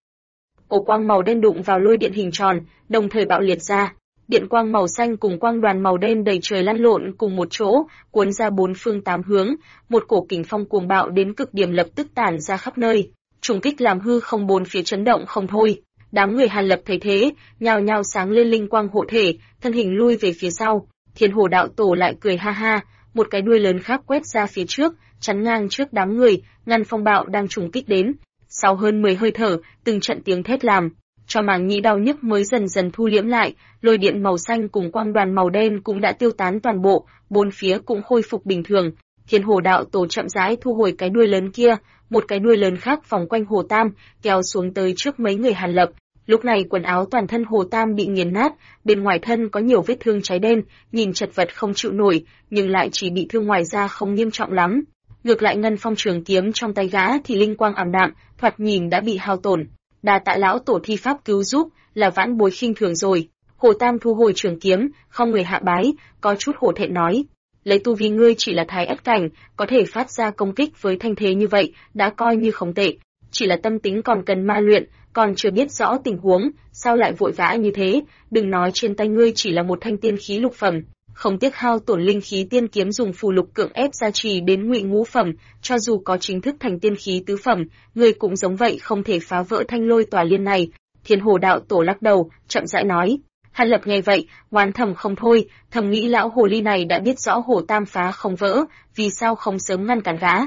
Ổ quang màu đen đụng vào lôi điện hình tròn, đồng thời bạo liệt ra. Điện quang màu xanh cùng quang đoàn màu đen đầy trời lăn lộn cùng một chỗ, cuốn ra bốn phương tám hướng, một cổ kình phong cuồng bạo đến cực điểm lập tức tản ra khắp nơi, trùng kích làm hư không bốn phía chấn động không thôi. Đám người Hàn Lập thấy thế, nhao nhao sáng lên linh quang hộ thể, thân hình lui về phía sau. Thiên Hồ đạo tổ lại cười ha ha, một cái đuôi lớn khác quét ra phía trước, chắn ngang trước đám người, ngăn phong bạo đang trùng kích đến. Sau hơn 10 hơi thở, từng trận tiếng thét làm cho màng nhĩ đau nhức mới dần dần thu liễm lại, lôi điện màu xanh cùng quang đoàn màu đen cũng đã tiêu tán toàn bộ, bốn phía cũng khôi phục bình thường. Thiên Hồ đạo tổ chậm rãi thu hồi cái đuôi lớn kia, một cái đuôi lớn khác vòng quanh Hồ Tam, kéo xuống tới trước mấy người Hàn Lập. Lúc này quần áo toàn thân Hồ Tam bị nghiền nát, bên ngoài thân có nhiều vết thương cháy đen, nhìn chật vật không chịu nổi, nhưng lại chỉ bị thương ngoài da không nghiêm trọng lắm. Ngược lại ngân phong trường kiếm trong tay gã thì linh quang ảm đạm, thoạt nhìn đã bị hao tổn. Đa tạ lão tổ thi pháp cứu giúp, là vãn bối khinh thường rồi. Hồ Tam thu hồi trường kiếm, không người hạ bái, có chút hổ thẹn nói: lấy tu vi ngươi chỉ là thái ất cảnh, có thể phát ra công kích với thanh thế như vậy, đã coi như không tệ. Chỉ là tâm tính còn cần ma luyện, còn chưa biết rõ tình huống, sao lại vội vã như thế? Đừng nói trên tay ngươi chỉ là một thanh tiên khí lục phẩm, không tiếc hao tổn linh khí tiên kiếm dùng phù lục cưỡng ép gia trì đến ngụy ngũ phẩm, cho dù có chính thức thành tiên khí tứ phẩm, ngươi cũng giống vậy không thể phá vỡ thanh lôi tòa liên này. Thiên Hồ đạo tổ lắc đầu, chậm rãi nói. Hàn Lập nghe vậy, oán thầm không thôi, thầm nghĩ lão hồ ly này đã biết rõ Hồ Tam phá không vỡ, vì sao không sớm ngăn cản gã.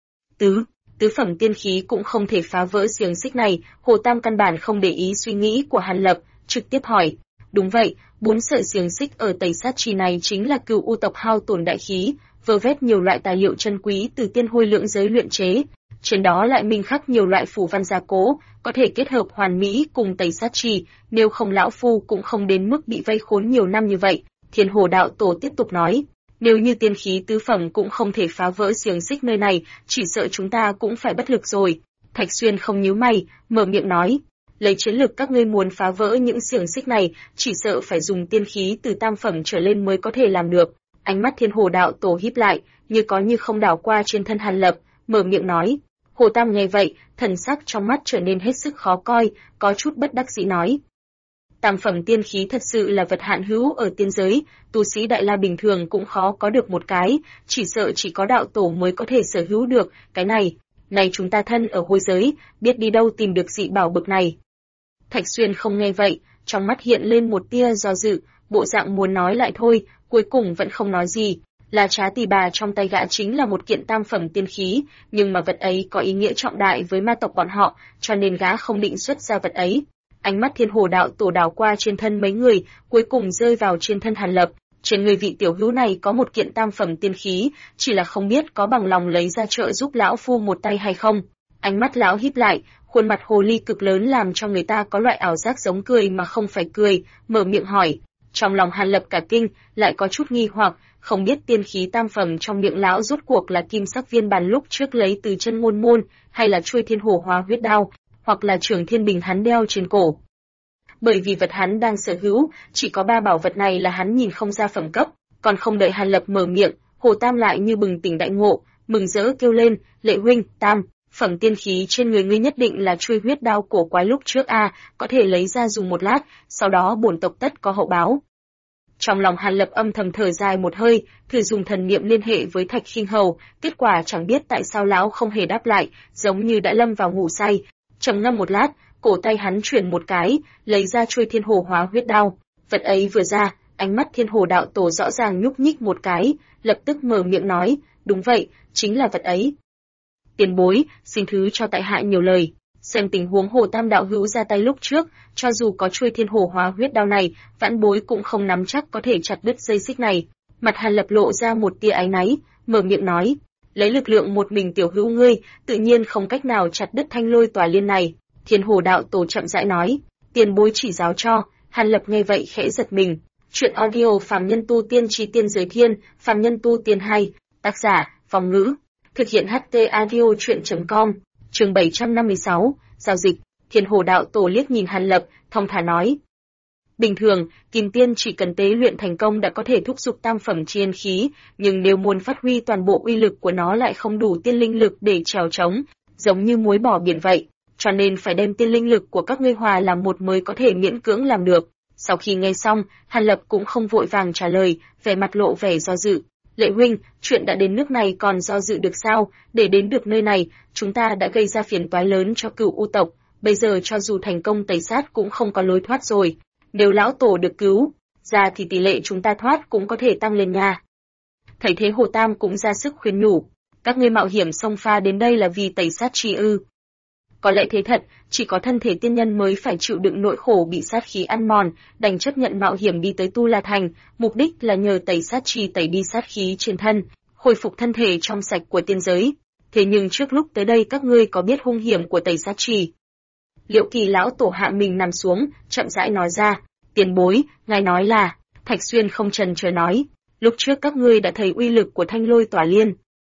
Tứ phẩm tiên khí cũng không thể phá vỡ xiềng xích này, Hồ Tam căn bản không để ý suy nghĩ của Hàn Lập, trực tiếp hỏi. Đúng vậy, 4 sợi xiềng xích ở tẩy sát trì này chính là Cửu U tộc hao tổn đại khí, vơ vét nhiều loại tài liệu chân quý từ tiên hôi lượng giới luyện chế. Trên đó lại minh khắc nhiều loại phù văn gia cố, có thể kết hợp hoàn mỹ cùng tẩy sát trì, nếu không lão phu cũng không đến mức bị vây khốn nhiều năm như vậy. Thiên Hồ đạo tổ tiếp tục nói, nếu như tiên khí tứ phẩm cũng không thể phá vỡ xiềng xích nơi này, chỉ sợ chúng ta cũng phải bất lực rồi. Thạch Xuyên không nhíu mày, mở miệng nói, lấy chiến lực các ngươi muốn phá vỡ những xiềng xích này, chỉ sợ phải dùng tiên khí từ tam phẩm trở lên mới có thể làm được. Ánh mắt Thiên Hồ đạo tổ híp lại, như có như không đảo qua trên thân Hàn Lập, mở miệng nói. Hồ Tam nghe vậy, thần sắc trong mắt trở nên hết sức khó coi, có chút bất đắc dĩ nói. Tam phẩm tiên khí thật sự là vật hạn hữu ở tiên giới, tu sĩ đại la bình thường cũng khó có được một cái, chỉ sợ chỉ có đạo tổ mới có thể sở hữu được, cái này. Này chúng ta thân ở hôi giới, biết đi đâu tìm được dị bảo bực này. Thạch Xuyên không nghe vậy, trong mắt hiện lên một tia do dự, bộ dạng muốn nói lại thôi, cuối cùng vẫn không nói gì. Là Trá Tỳ Bà trong tay gã chính là một kiện tam phẩm tiên khí, nhưng mà vật ấy có ý nghĩa trọng đại với ma tộc bọn họ, cho nên gã không định xuất ra vật ấy. Ánh mắt Thiên Hồ đạo tổ đảo qua trên thân mấy người, cuối cùng rơi vào trên thân Hàn Lập. Trên người vị tiểu hữu này có một kiện tam phẩm tiên khí, chỉ là không biết có bằng lòng lấy ra trợ giúp lão phu một tay hay không. Ánh mắt lão híp lại, khuôn mặt hồ ly cực lớn làm cho người ta có loại ảo giác giống cười mà không phải cười, mở miệng hỏi. Trong lòng Hàn Lập cả kinh, lại có chút nghi hoặc, không biết tiên khí tam phẩm trong miệng lão rốt cuộc là kim sắc viên bàn lúc trước lấy từ chân ngôn môn, hay là chuôi thiên hồ hóa huyết đao, hoặc là trường thiên bình hắn đeo trên cổ. Bởi vì vật hắn đang sở hữu, chỉ có 3 bảo vật này là hắn nhìn không ra phẩm cấp, còn không đợi Hàn Lập mở miệng, Hồ Tam lại như bừng tỉnh đại ngộ, mừng rỡ kêu lên, Lệ huynh, tam phẩm tiên khí trên người ngươi nhất định là chuôi huyết đao cổ quái lúc trước có thể lấy ra dùng một lát, sau đó bổn tộc tất có hậu báo. Trong lòng Hàn Lập âm thầm thở dài một hơi, thử dùng thần niệm liên hệ với Thạch Khinh Hầu, kết quả chẳng biết tại sao lão không hề đáp lại, giống như đã lâm vào ngủ say. Trầm ngâm một lát, cổ tay hắn chuyển một cái, lấy ra chuôi thiên hồ hóa huyết đao. Vật ấy vừa ra, ánh mắt Thiên Hồ đạo tổ rõ ràng nhúc nhích một cái, lập tức mở miệng nói, đúng vậy, chính là vật ấy. Tiền bối, xin thứ cho tại hạ nhiều lời. Xem tình huống Hồ Tam đạo hữu ra tay lúc trước, cho dù có chuôi thiên hồ hóa huyết đao này, vãn bối cũng không nắm chắc có thể chặt đứt dây xích này. Mặt Hàn Lập lộ ra một tia áy náy, mở miệng nói, lấy lực lượng một mình tiểu hữu ngươi, tự nhiên không cách nào chặt đứt thanh lôi tòa liên này. Thiên Hồ đạo tổ chậm rãi nói, tiền bối chỉ giáo cho. Hàn Lập nghe vậy khẽ giật mình. Chuyện audio Phàm Nhân Tu Tiên Chi Tiên Giới Thiên, Phàm Nhân Tu Tiên 2, tác giả, Vong Ngữ, thực hiện HT audio chuyện.com. Chương 756, giao dịch. Thiên Hồ đạo tổ liếc nhìn Hàn Lập, thong thả nói. Bình thường, kim tiên chỉ cần tế luyện thành công đã có thể thúc giục tam phẩm tiên khí, nhưng nếu muốn phát huy toàn bộ uy lực của nó lại không đủ tiên linh lực để trèo trống, giống như muối bỏ biển vậy, cho nên phải đem tiên linh lực của các ngươi hòa làm một mới có thể miễn cưỡng làm được. Sau khi nghe xong, Hàn Lập cũng không vội vàng trả lời, vẻ mặt lộ vẻ do dự. Lệ huynh, chuyện đã đến nước này còn do dự được sao? Để đến được nơi này, chúng ta đã gây ra phiền toái lớn cho Cửu U tộc, bây giờ cho dù thành công tẩy sát cũng không có lối thoát rồi. Nếu lão tổ được cứu ra thì tỷ lệ chúng ta thoát cũng có thể tăng lên nha. Thấy thế Hồ Tam cũng ra sức khuyên nhủ, các ngươi mạo hiểm xông pha đến đây là vì tẩy sát chi ư? Có lẽ thế thật, chỉ có thân thể tiên nhân mới phải chịu đựng nỗi khổ bị sát khí ăn mòn, đành chấp nhận mạo hiểm đi tới Tu La Thành, mục đích là nhờ tẩy sát chi tẩy đi sát khí trên thân, khôi phục thân thể trong sạch của tiên giới. Thế nhưng trước lúc tới đây các ngươi có biết hung hiểm của tẩy sát chi? Liệu Kỳ lão tổ hạ mình nằm xuống, chậm rãi nói ra, tiền bối, ngài nói là, Thạch Xuyên không chần chờ nói, lúc trước các ngươi đã thấy uy lực của thanh lôi tỏa liên.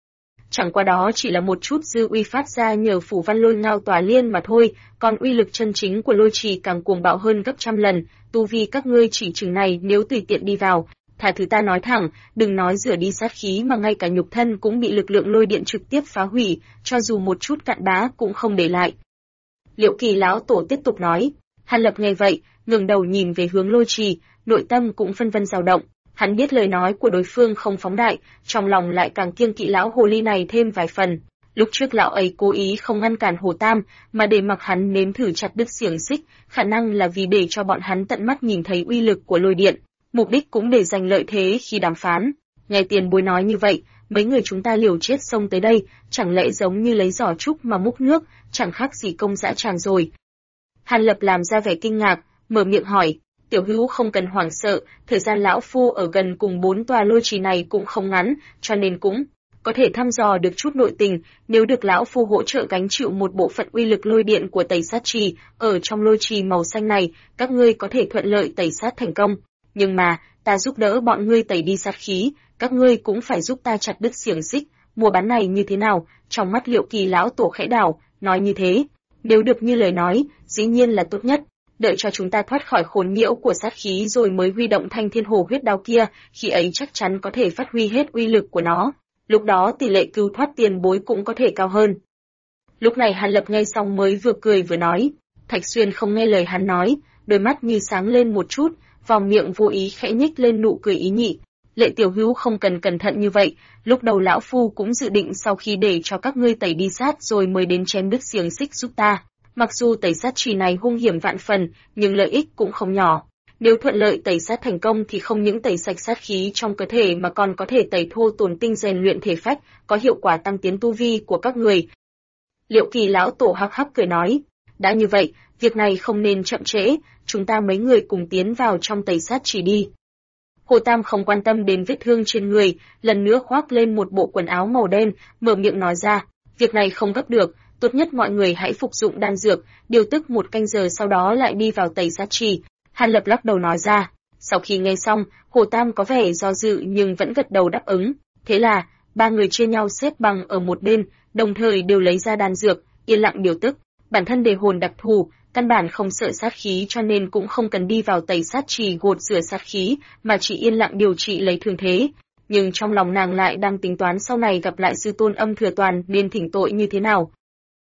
chẳng qua đó chỉ là một chút dư uy phát ra nhờ phủ văn lôi ngao tỏa liên mà thôi, còn uy lực chân chính của lôi trì càng cuồng bạo hơn gấp trăm lần, tu vi các ngươi chỉ chừng này nếu tùy tiện đi vào, thà thứ ta nói thẳng, đừng nói rửa đi sát khí mà ngay cả nhục thân cũng bị lực lượng lôi điện trực tiếp phá hủy, cho dù một chút cặn bã cũng không để lại. Liệu Kỳ lão tổ tiếp tục nói. Hàn Lập nghe vậy, ngẩng đầu nhìn về hướng lôi trì, nội tâm cũng phân vân dao động. Hắn biết lời nói của đối phương không phóng đại, trong lòng lại càng kiêng kỵ lão hồ ly này thêm vài phần. Lúc trước lão ấy cố ý không ngăn cản Hồ Tam, mà để mặc hắn nếm thử chặt đứt xiềng xích, khả năng là vì để cho bọn hắn tận mắt nhìn thấy uy lực của lôi điện, mục đích cũng để giành lợi thế khi đàm phán. Nghe tiền bối nói như vậy, mấy người chúng ta liều chết xông tới đây, chẳng lẽ giống như lấy giỏ trúc mà múc nước, chẳng khác gì công dã tràng rồi. Hàn Lập làm ra vẻ kinh ngạc, mở miệng hỏi, tiểu hữu không cần hoảng sợ, thời gian lão phu ở gần cùng 4 tòa lôi trì này cũng không ngắn, cho nên cũng có thể thăm dò được chút nội tình, nếu được lão phu hỗ trợ gánh chịu một bộ phận uy lực lôi điện của tẩy sát trì, ở trong lôi trì màu xanh này, các ngươi có thể thuận lợi tẩy sát thành công. Nhưng mà, ta giúp đỡ bọn ngươi tẩy đi sát khí, các ngươi cũng phải giúp ta chặt đứt xiềng xích, mua bán này như thế nào? Trong mắt Liệu Kỳ lão tổ khẽ đảo, nói như thế, nếu được như lời nói, dĩ nhiên là tốt nhất. Đợi cho chúng ta thoát khỏi khốn nhiễu của sát khí rồi mới huy động Thanh Thiên Hồ huyết đao kia, khi ấy chắc chắn có thể phát huy hết uy lực của nó. Lúc đó tỷ lệ cứu thoát tiền bối cũng có thể cao hơn. Lúc này Hàn Lập nghe xong mới vừa cười vừa nói. Thạch Xuyên không nghe lời hắn nói, đôi mắt như sáng lên một chút, vòng miệng vô ý khẽ nhếch lên nụ cười ý nhị. Lệ tiểu hữu không cần cẩn thận như vậy, lúc đầu lão phu cũng dự định sau khi để cho các ngươi tẩy đi sát rồi mới đến chém đứt xiềng xích giúp ta. Mặc dù tẩy sát trì này hung hiểm vạn phần, nhưng lợi ích cũng không nhỏ. Nếu thuận lợi tẩy sát thành công thì không những tẩy sạch sát khí trong cơ thể mà còn có thể tẩy thô tổn tinh rèn luyện thể phách, có hiệu quả tăng tiến tu vi của các người. Liệu Kỳ lão tổ hắc hắc cười nói, đã như vậy, việc này không nên chậm trễ, chúng ta mấy người cùng tiến vào trong tẩy sát trì đi. Hồ Tam không quan tâm đến vết thương trên người, lần nữa khoác lên một bộ quần áo màu đen, mở miệng nói ra, việc này không gấp được, tốt nhất mọi người hãy phục dụng đan dược, điều tức 1 canh giờ sau đó lại đi vào tẩy sát trì. Hàn Lập lắc đầu nói ra. Sau khi nghe xong, Hồ Tam có vẻ do dự nhưng vẫn gật đầu đáp ứng. Thế là, 3 người chia nhau xếp bằng ở một bên, đồng thời đều lấy ra đan dược, yên lặng điều tức. Bản thân đề hồn đặc thù, căn bản không sợ sát khí cho nên cũng không cần đi vào tẩy sát trì gột rửa sát khí, mà chỉ yên lặng điều trị lấy thương thế. Nhưng trong lòng nàng lại đang tính toán sau này gặp lại sư tôn Âm Thừa Toàn nên thỉnh tội như thế nào.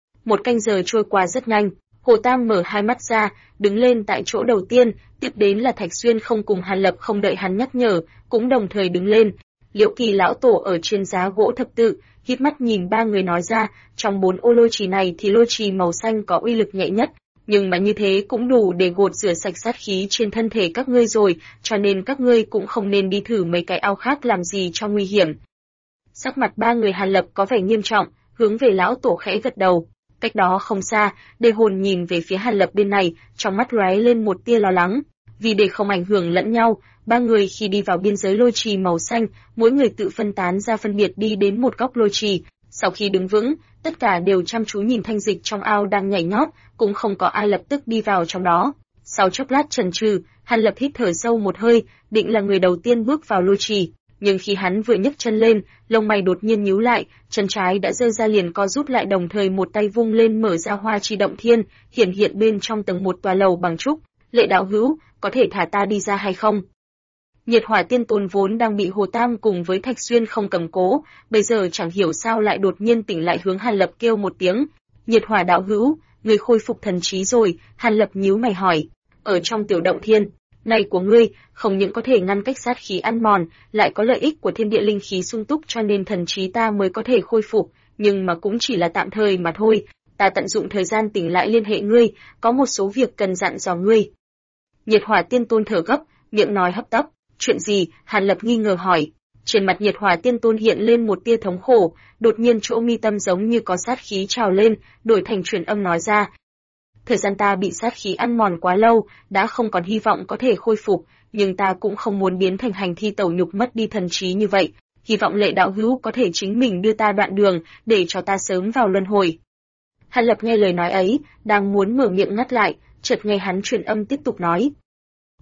1 canh giờ trôi qua rất nhanh, Hồ Tam mở hai mắt ra, đứng lên tại chỗ đầu tiên, tiếp đến là Thạch Xuyên không cùng Hàn Lập không đợi hắn nhắc nhở, cũng đồng thời đứng lên. Liễu Kỳ lão tổ ở trên giá gỗ thập tự, híp mắt nhìn 3 người nói ra, trong 4 ô lôi trì này thì lôi trì màu xanh có uy lực nhẹ nhất, nhưng mà như thế cũng đủ để gột rửa sạch sát khí trên thân thể các ngươi rồi, cho nên các ngươi cũng không nên đi thử mấy cái ao khác làm gì cho nguy hiểm. Sắc mặt 3 người Hàn Lập có vẻ nghiêm trọng, hướng về lão tổ khẽ gật đầu. Cách đó không xa, Đề Hồn nhìn về phía Hàn Lập bên này, trong mắt lóe lên một tia lo lắng. Vì để không ảnh hưởng lẫn nhau, 3 người khi đi vào biên giới lôi trì màu xanh, mỗi người tự phân tán ra phân biệt đi đến một góc lôi trì. Sau khi đứng vững, tất cả đều chăm chú nhìn thanh dịch trong ao đang nhảy nhót, cũng không có ai lập tức đi vào trong đó. Sau chốc lát chần chừ, Hàn Lập hít thở sâu một hơi, định là người đầu tiên bước vào lôi trì. Nhưng khi hắn vừa nhấc chân lên, lông mày đột nhiên nhíu lại, chân trái đã giơ ra liền co rút lại đồng thời một tay vung lên mở ra hoa chi động thiên, hiển hiện bên trong tầng một tòa lầu bằng trúc. Lệ đạo hữu, có thể thả ta đi ra hay không? Nhiệt Hỏa Tiên Tôn vốn đang bị Hồ Tam cùng với Thạch Xuyên không cầm cố, bây giờ chẳng hiểu sao lại đột nhiên tỉnh lại hướng Hàn Lập kêu một tiếng. Nhiệt Hỏa đạo hữu, người khôi phục thần trí rồi? Hàn Lập nhíu mày hỏi. Ở trong tiểu động thiên này của ngươi, không những có thể ngăn cách sát khí ăn mòn, lại có lợi ích của thiên địa linh khí sung túc cho nên thần trí ta mới có thể khôi phục, nhưng mà cũng chỉ là tạm thời mà thôi. Ta tận dụng thời gian tỉnh lại liên hệ ngươi, có một số việc cần dặn dò ngươi. Nhiệt Hỏa Tiên Tôn thở gấp, miệng nói hấp tấp. Chuyện gì? Hàn Lập nghi ngờ hỏi. Trên mặt Nhiệt Hỏa Tiên Tôn hiện lên một tia thống khổ, đột nhiên chỗ mi tâm giống như có sát khí trào lên, đổi thành truyền âm nói ra. Thời gian ta bị sát khí ăn mòn quá lâu, đã không còn hy vọng có thể khôi phục, nhưng ta cũng không muốn biến thành hành thi tẩu nhục mất đi thần trí như vậy. Hy vọng Lệ đạo hữu có thể chính mình đưa ta đoạn đường, để cho ta sớm vào luân hồi. Hàn Lập nghe lời nói ấy, đang muốn mở miệng ngắt lại, chợt nghe hắn truyền âm tiếp tục nói.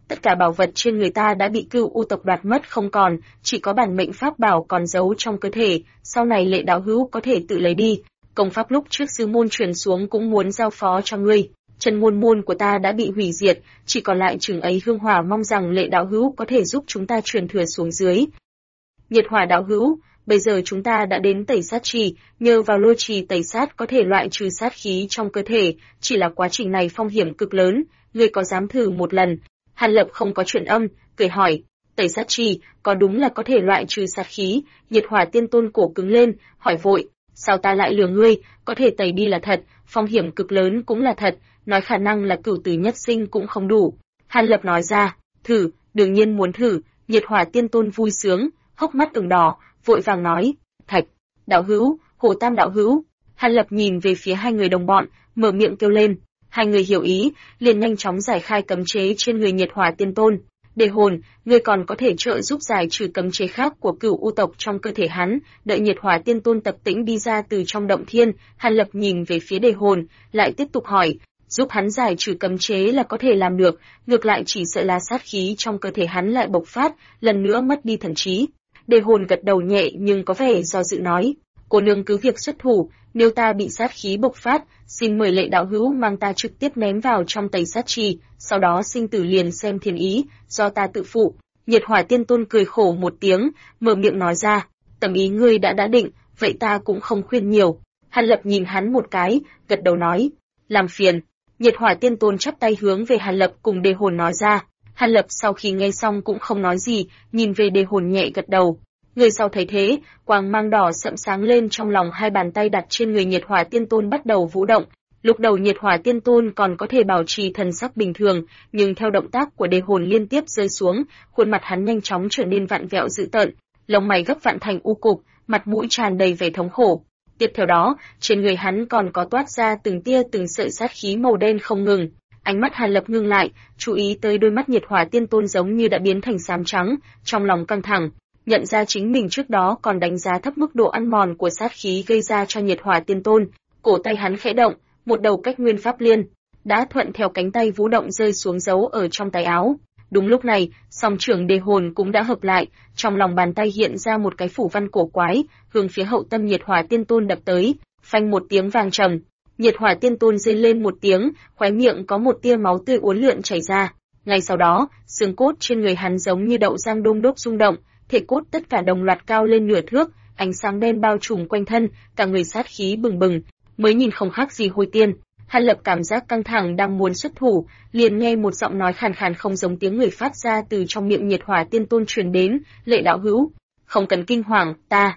Tất cả bảo vật trên người ta đã bị Cửu U tộc đoạt mất không còn, chỉ có bản mệnh pháp bảo còn giấu trong cơ thể, sau này Lệ đạo hữu có thể tự lấy đi. Công pháp lúc trước sư môn truyền xuống cũng muốn giao phó cho ngươi. Chân môn của ta đã bị hủy diệt, chỉ còn lại chừng ấy hương hỏa, mong rằng Lệ đạo hữu có thể giúp chúng ta truyền thừa xuống dưới. Nhiệt Hỏa đạo hữu, bây giờ chúng ta đã đến tẩy sát trì, nhờ vào lôi trì tẩy sát có thể loại trừ sát khí trong cơ thể, chỉ là quá trình này phong hiểm cực lớn, ngươi có dám thử một lần? Hàn Lập không có chuyện âm, cười hỏi, tẩy sát trì, có đúng là có thể loại trừ sát khí? Nhiệt Hỏa tiên tôn cổ cứng lên, hỏi vội, sao ta lại lừa ngươi, có thể tẩy đi là thật, phong hiểm cực lớn cũng là thật, nói khả năng là cửu tử nhất sinh cũng không đủ. Hàn Lập nói ra, thử, đương nhiên muốn thử. Nhiệt Hỏa tiên tôn vui sướng, hốc mắt ửng đỏ, vội vàng nói, Thạch đạo hữu, Hồ Tam đạo hữu. Hàn Lập nhìn về phía hai người đồng bọn, mở miệng kêu lên. Hai người hiểu ý, liền nhanh chóng giải khai cấm chế trên người Nhiệt Hỏa tiên tôn. Đề hồn, ngươi còn có thể trợ giúp giải trừ cấm chế khác của Cửu U tộc trong cơ thể hắn. Đợi Nhiệt Hỏa tiên tôn tập tĩnh đi ra từ trong động thiên, Hàn Lập nhìn về phía Đề hồn, lại tiếp tục hỏi, giúp hắn giải trừ cấm chế là có thể làm được, ngược lại chỉ sợ là sát khí trong cơ thể hắn lại bộc phát, lần nữa mất đi thần trí. Đề hồn gật đầu nhẹ nhưng có vẻ do dự nói, cô nương cứ việc xuất thủ, nếu ta bị sát khí bộc phát, xin mời Lệ đạo hữu mang ta trực tiếp ném vào trong tẩy sát trì, sau đó sinh tử liền xem thiên ý, do ta tự phụ. Nhiệt Hỏa tiên tôn cười khổ một tiếng, mở miệng nói ra, tầm ý ngươi đã định, vậy ta cũng không khuyên nhiều. Hàn Lập nhìn hắn một cái, gật đầu nói, làm phiền. Nhiệt Hỏa tiên tôn chắp tay hướng về Hàn Lập cùng Đề hồn nói ra. Hàn Lập sau khi nghe xong cũng không nói gì, nhìn về Đề hồn nhẹ gật đầu. Người sau thấy thế, quang mang đỏ sậm sáng lên trong lòng, hai bàn tay đặt trên người Nhiệt Hỏa tiên tôn bắt đầu vũ động. Lúc đầu Nhiệt Hỏa tiên tôn còn có thể bảo trì thần sắc bình thường, nhưng theo động tác của Đề hồn liên tiếp rơi xuống, khuôn mặt hắn nhanh chóng trở nên vặn vẹo dữ tợn, lông mày gấp vặn thành u cục, mặt mũi tràn đầy vẻ thống khổ. Tiếp theo đó, trên người hắn còn có toát ra từng tia từng sợi sát khí màu đen không ngừng. Ánh mắt Hàn Lập ngưng lại, chú ý tới đôi mắt Nhiệt Hỏa tiên tôn giống như đã biến thành xám trắng, trong lòng căng thẳng, nhận ra chính mình trước đó còn đánh giá thấp mức độ ăn mòn của sát khí gây ra cho Nhiệt Hỏa tiên tôn, cổ tay hắn khẽ động, một đầu cách nguyên pháp liên đã thuận theo cánh tay vũ động rơi xuống giấu ở trong tay áo. Đúng lúc này, song trưởng Đề hồn cũng đã hợp lại, trong lòng bàn tay hiện ra một cái phủ văn cổ quái, hướng phía hậu tâm Nhiệt Hỏa tiên tôn đập tới. Phanh một tiếng vang trầm, Nhiệt Hỏa tiên tôn rên lên một tiếng, khóe miệng có một tia máu tươi uốn lượn chảy ra. Ngay sau đó, xương cốt trên người hắn giống như đậu rang đôm đốp rung động, thể cốt tất cả đồng loạt cao lên nửa thước, ánh sáng đen bao trùm quanh thân, cả người sát khí bừng bừng, mới nhìn không khác gì Hôi Tiên. Hàn Lập cảm giác căng thẳng đang muốn xuất thủ, liền nghe một giọng nói khàn khàn không giống tiếng người phát ra từ trong miệng Nhiệt Hỏa tiên tôn truyền đến, Lệ đạo hữu, không cần kinh hoàng,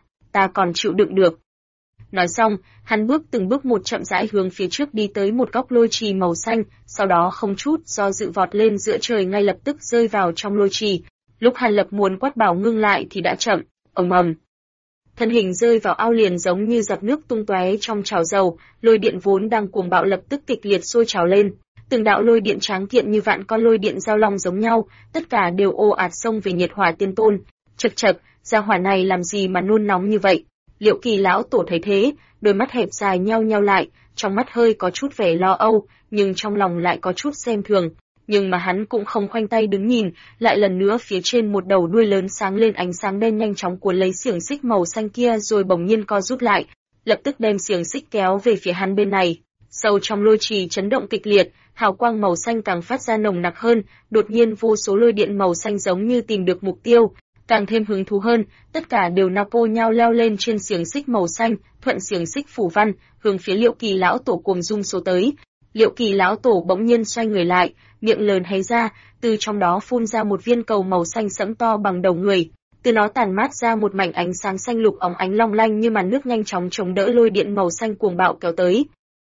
ta còn chịu đựng được. Nói xong, hắn bước từng bước một chậm rãi hướng phía trước đi tới một góc lôi trì màu xanh, sau đó không chút do dự vọt lên giữa trời, ngay lập tức rơi vào trong lôi trì. Lúc Hàn Lập muốn quát bảo ngưng lại thì đã chậm, ầm ầm. Thân hình rơi vào ao liền giống như giọt nước tung tóe trong chảo dầu, lôi điện vốn đang cuồng bạo lập tức kịch liệt sôi trào lên. Từng đạo lôi điện tráng kiện như vạn con lôi điện giao long giống nhau, tất cả đều ồ ạt xông về Nhiệt Hỏa tiên tôn. Chậc chậc, gia hỏa này làm gì mà nôn nóng như vậy? Liệu Kỳ lão tổ thấy thế, đôi mắt hẹp dài nheo nheo lại, trong mắt hơi có chút vẻ lo âu, nhưng trong lòng lại có chút xem thường. Nhưng mà hắn cũng không khoanh tay đứng nhìn, lại lần nữa phía trên một đầu đuôi lớn sáng lên ánh sáng đen nhanh chóng cuốn lấy xiềng xích màu xanh kia rồi bỗng nhiên co rút lại, lập tức đem xiềng xích kéo về phía hắn bên này. Sâu trong lôi trì chấn động kịch liệt, hào quang màu xanh càng phát ra nồng nặc hơn, đột nhiên vô số lôi điện màu xanh giống như tìm được mục tiêu, càng thêm hứng thú hơn, tất cả đều napo nhau leo lên trên xiềng xích màu xanh, thuận xiềng xích phủ văn, hướng phía Liệu Kỳ lão tổ cuồng dung số tới. Liệu Kỳ lão tổ bỗng nhiên xoay người lại, miệng lớn hé ra, từ trong đó phun ra một viên cầu màu xanh sẫm to bằng đầu người. Từ nó tản mát ra một mảnh ánh sáng xanh lục óng ánh long lanh như màn nước nhanh chóng chống đỡ lôi điện màu xanh cuồng bạo kéo tới.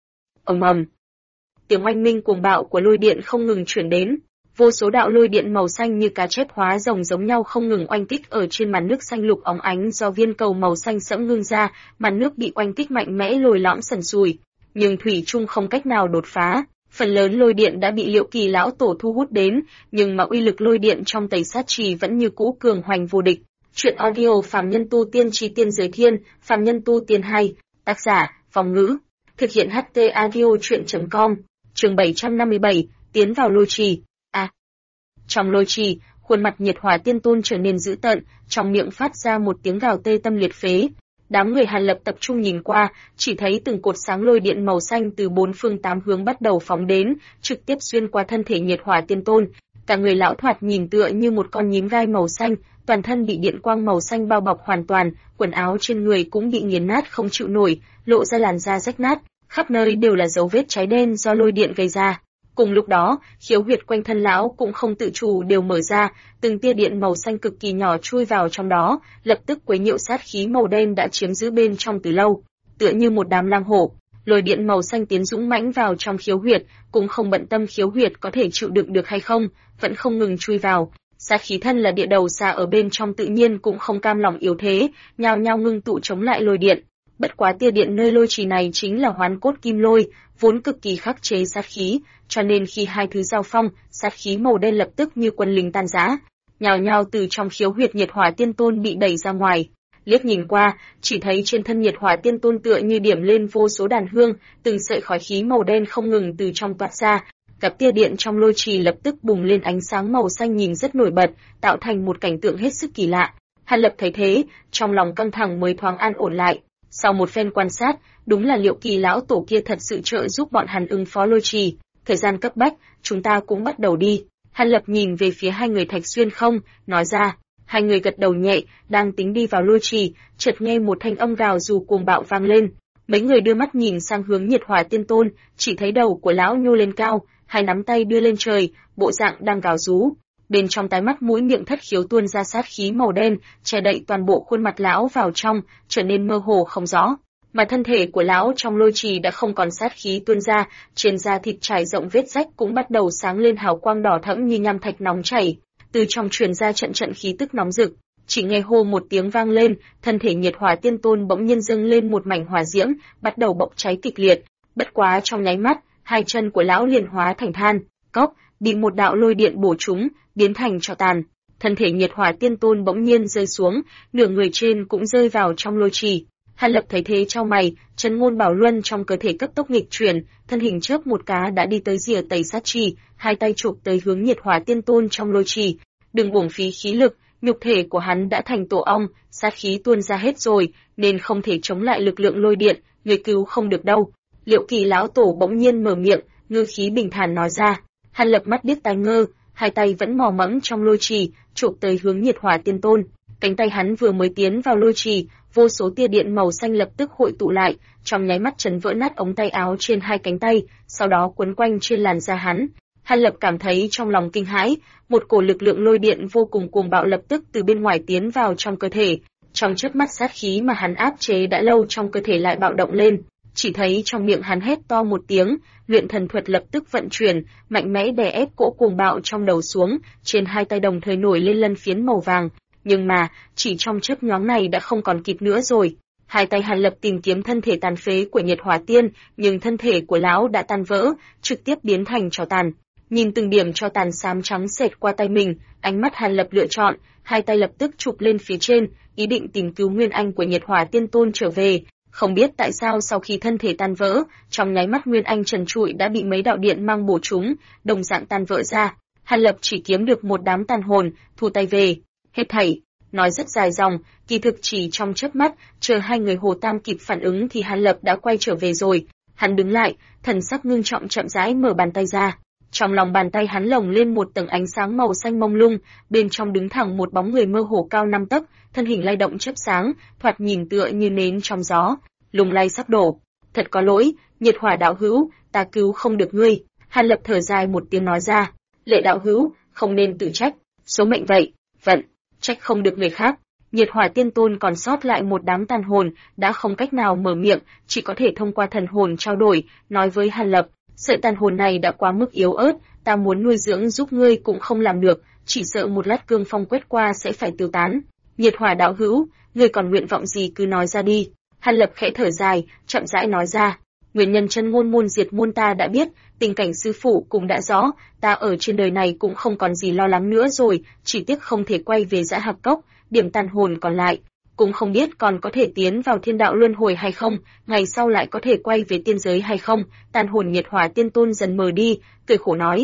Ầm ầm. Tiếng oanh minh cuồng bạo của lôi điện không ngừng truyền đến, vô số đạo lôi điện màu xanh như cá chép hóa rồng giống nhau không ngừng oanh kích ở trên màn nước xanh lục óng ánh do viên cầu màu xanh sẫm ngưng ra, màn nước bị oanh kích mạnh mẽ lồi lõm sần sùi, nhưng thủy chung không cách nào đột phá. Phần lớn lôi điện đã bị Liệu Kỳ lão tổ thu hút đến, nhưng mà uy lực lôi điện trong tẩy sát trì vẫn như cũ cường hoành vô địch. Truyện audio Phàm Nhân Tu Tiên Chí Tiên Giới Thiên, Phàm Nhân Tu Tiên 2, tác giả Phong Ngữ, thực hiện HT audio truyện.com. Chương 757, tiến vào lôi trì. Trong lôi trì, khuôn mặt Nhiệt Hỏa Tiên Tôn trở nên dữ tợn, trong miệng phát ra một tiếng gào tê tâm liệt phế. Đám người Hàn Lập tập trung nhìn qua, chỉ thấy từng cột sáng lôi điện màu xanh từ bốn phương tám hướng bắt đầu phóng đến, trực tiếp xuyên qua thân thể Nhiệt Hỏa Tiên Tôn. Cả người lão thoạt nhìn tựa như một con nhím gai màu xanh, toàn thân bị điện quang màu xanh bao bọc hoàn toàn, quần áo trên người cũng bị nghiền nát không chịu nổi, lộ ra làn da rách nát, khắp nơi đều là dấu vết cháy đen do lôi điện gây ra. Cùng lúc đó, khiếu huyệt quanh thân lão cũng không tự chủ đều mở ra, từng tia điện màu xanh cực kỳ nhỏ chui vào trong đó, lập tức quấy nhiễu sát khí màu đen đã chiếm giữ bên trong từ lâu, tựa như một đám lang hổ. Lôi điện màu xanh tiến dũng mãnh vào trong khiếu huyệt, cũng không bận tâm khiếu huyệt có thể chịu đựng được hay không, vẫn không ngừng chui vào. Sát khí thân là địa đầu xà ở bên trong tự nhiên cũng không cam lòng yếu thế, nhao nhao ngưng tụ chống lại lôi điện. Bất quá tia điện nơi lôi trì này chính là hoán cốt kim lôi, vốn cực kỳ khắc chế sát khí, cho nên khi hai thứ giao phong, sát khí màu đen lập tức như quân lính tan rã, nhào nhào từ trong khiếu huyệt Nhiệt Hỏa Tiên Tôn bị đẩy ra ngoài. Liếc nhìn qua, chỉ thấy trên thân Nhiệt Hỏa Tiên Tôn tựa như điểm lên vô số đàn hương, từng sợi khói khí màu đen không ngừng từ trong toát ra. Cặp tia điện trong lôi trì lập tức bùng lên ánh sáng màu xanh nhìn rất nổi bật, tạo thành một cảnh tượng hết sức kỳ lạ. Hàn Lập thấy thế, trong lòng căng thẳng mới thoáng an ổn lại. Sau một phen quan sát, đúng là Liệu Kỳ lão tổ kia thật sự trợ giúp bọn hắn ứng phó lôi trì. Thời gian cấp bách, chúng ta cũng bắt đầu đi. Hàn Lập nhìn về phía hai người Thạch Xuyên không, nói ra. Hai người gật đầu nhẹ, đang tính đi vào lôi trì, chợt nghe một thanh âm gào rú cuồng bạo vang lên. Mấy người đưa mắt nhìn sang hướng Nhiệt Hỏa Tiên Tôn, chỉ thấy đầu của lão nhô lên cao, hai nắm tay đưa lên trời, bộ dạng đang gào rú. Bên trong tai mắt mũi miệng thất khiếu tuôn ra sát khí màu đen, che đậy toàn bộ khuôn mặt lão vào trong, trở nên mơ hồ không rõ. Mà thân thể của lão trong lôi trì đã không còn sát khí tuôn ra, trên da thịt trải rộng vết rách cũng bắt đầu sáng lên hào quang đỏ thẫm như nham thạch nóng chảy, từ trong truyền ra trận trận khí tức nóng rực. Chỉ nghe hô một tiếng vang lên, thân thể Nhiệt Hỏa Tiên Tôn bỗng nhiên dâng lên một mảnh hỏa diễm, bắt đầu bốc cháy kịch liệt. Bất quá trong nháy mắt, hai chân của lão liền hóa thành than cốc, bị một đạo lôi điện bổ trúng, biến thành tro tàn. Thân thể Nhiệt Hỏa Tiên Tôn bỗng nhiên rơi xuống, nửa người trên cũng rơi vào trong lôi trì. Hàn Lập thấy thế chau mày, Chân Ngôn Bảo Luân trong cơ thể cấp tốc nghịch chuyển, thân hình chớp một cái đã đi tới rìa tẩy sát trì, hai tay chụp tới hướng Nhiệt Hỏa Tiên Tôn trong lôi trì. Đừng uổng phí khí lực, nhục thể của hắn đã thành tổ ong, sát khí tuôn ra hết rồi, nên không thể chống lại lực lượng lôi điện, người cứu không được đâu. Liệu Kỳ lão tổ bỗng nhiên mở miệng, ngữ khí bình thản nói ra. Hàn Lập mắt điếc tai ngơ, hai tay vẫn mò mẫm trong lôi trì, chụp tới hướng Nhiệt Hỏa Tiên Tôn. Cánh tay hắn vừa mới tiến vào lôi trì, vô số tia điện màu xanh lập tức hội tụ lại, trong nháy mắt chấn vỡ nát ống tay áo trên hai cánh tay, sau đó quấn quanh trên làn da hắn. Hàn Lập cảm thấy trong lòng kinh hãi, một cổ lực lượng lôi điện vô cùng cuồng bạo lập tức từ bên ngoài tiến vào trong cơ thể. Trong chớp mắt sát khí mà hắn áp chế đã lâu trong cơ thể lại bạo động lên, chỉ thấy trong miệng hắn hét to một tiếng, luyện thần thuật lập tức vận chuyển, mạnh mẽ đè ép cỗ cuồng bạo trong đầu xuống, trên hai tay đồng thời nổi lên lân phiến màu vàng. Nhưng mà, chỉ trong chớp nhoáng này đã không còn kịp nữa rồi. Hai tay Hàn Lập tìm kiếm thân thể tàn phế của Nhiệt Hỏa Tiên, nhưng thân thể của lão đã tan vỡ, trực tiếp biến thành tro tàn. Nhìn từng điểm tro tàn xám trắng xẹt qua tay mình, ánh mắt Hàn Lập lựa chọn, hai tay lập tức chụp lên phía trên, ý định tìm cứu nguyên anh của Nhiệt Hỏa Tiên Tôn trở về. Không biết tại sao sau khi thân thể tan vỡ, trong nháy mắt nguyên anh trần trụi đã bị mấy đạo điện mang bổ trúng, đồng dạng tan vỡ ra. Hàn Lập chỉ kiếm được một đám tàn hồn, thu tay về. Hết thảy, nói rất dài dòng, kỳ thực chỉ trong chớp mắt, chờ hai người Hồ Tam kịp phản ứng thì Hàn Lập đã quay trở về rồi. Hắn đứng lại, thần sắc ngưng trọng chậm rãi mở bàn tay ra. Trong lòng bàn tay hắn lồng lên một tầng ánh sáng màu xanh mông lung, bên trong đứng thẳng một bóng người mơ hồ cao 5 tấc, thân hình lay động chớp sáng, thoạt nhìn tựa như nến trong gió, lung lay sắp đổ. Thật có lỗi, Nhiệt Hỏa đạo hữu, ta cứu không được ngươi. Hàn Lập thở dài một tiếng nói ra, Lệ đạo hữu, không nên tự trách, số mệnh vậy, vận, trách không được người khác. Nhiệt Hỏa Tiên Tôn còn sót lại một đám tàn hồn, đã không cách nào mở miệng, chỉ có thể thông qua thần hồn trao đổi, nói với Hàn Lập, sợi tàn hồn này đã quá mức yếu ớt, ta muốn nuôi dưỡng giúp ngươi cũng không làm được, chỉ sợ một lát cương phong quét qua sẽ phải tiêu tán. Nhiệt Hỏa đạo hữu, ngươi còn nguyện vọng gì cứ nói ra đi. Hàn Lập khẽ thở dài, chậm rãi nói ra, nguyên nhân Chân Ngôn môn diệt môn ta đã biết, tình cảnh sư phụ cũng đã rõ, ta ở trên đời này cũng không còn gì lo lắng nữa rồi, chỉ tiếc không thể quay về Dã Hạc Cốc, điểm tàn hồn còn lại, cũng không biết còn có thể tiến vào thiên đạo luân hồi hay không, ngày sau lại có thể quay về tiên giới hay không. Tàn hồn Nhiệt Hỏa Tiên Tôn dần mờ đi, cười khổ nói,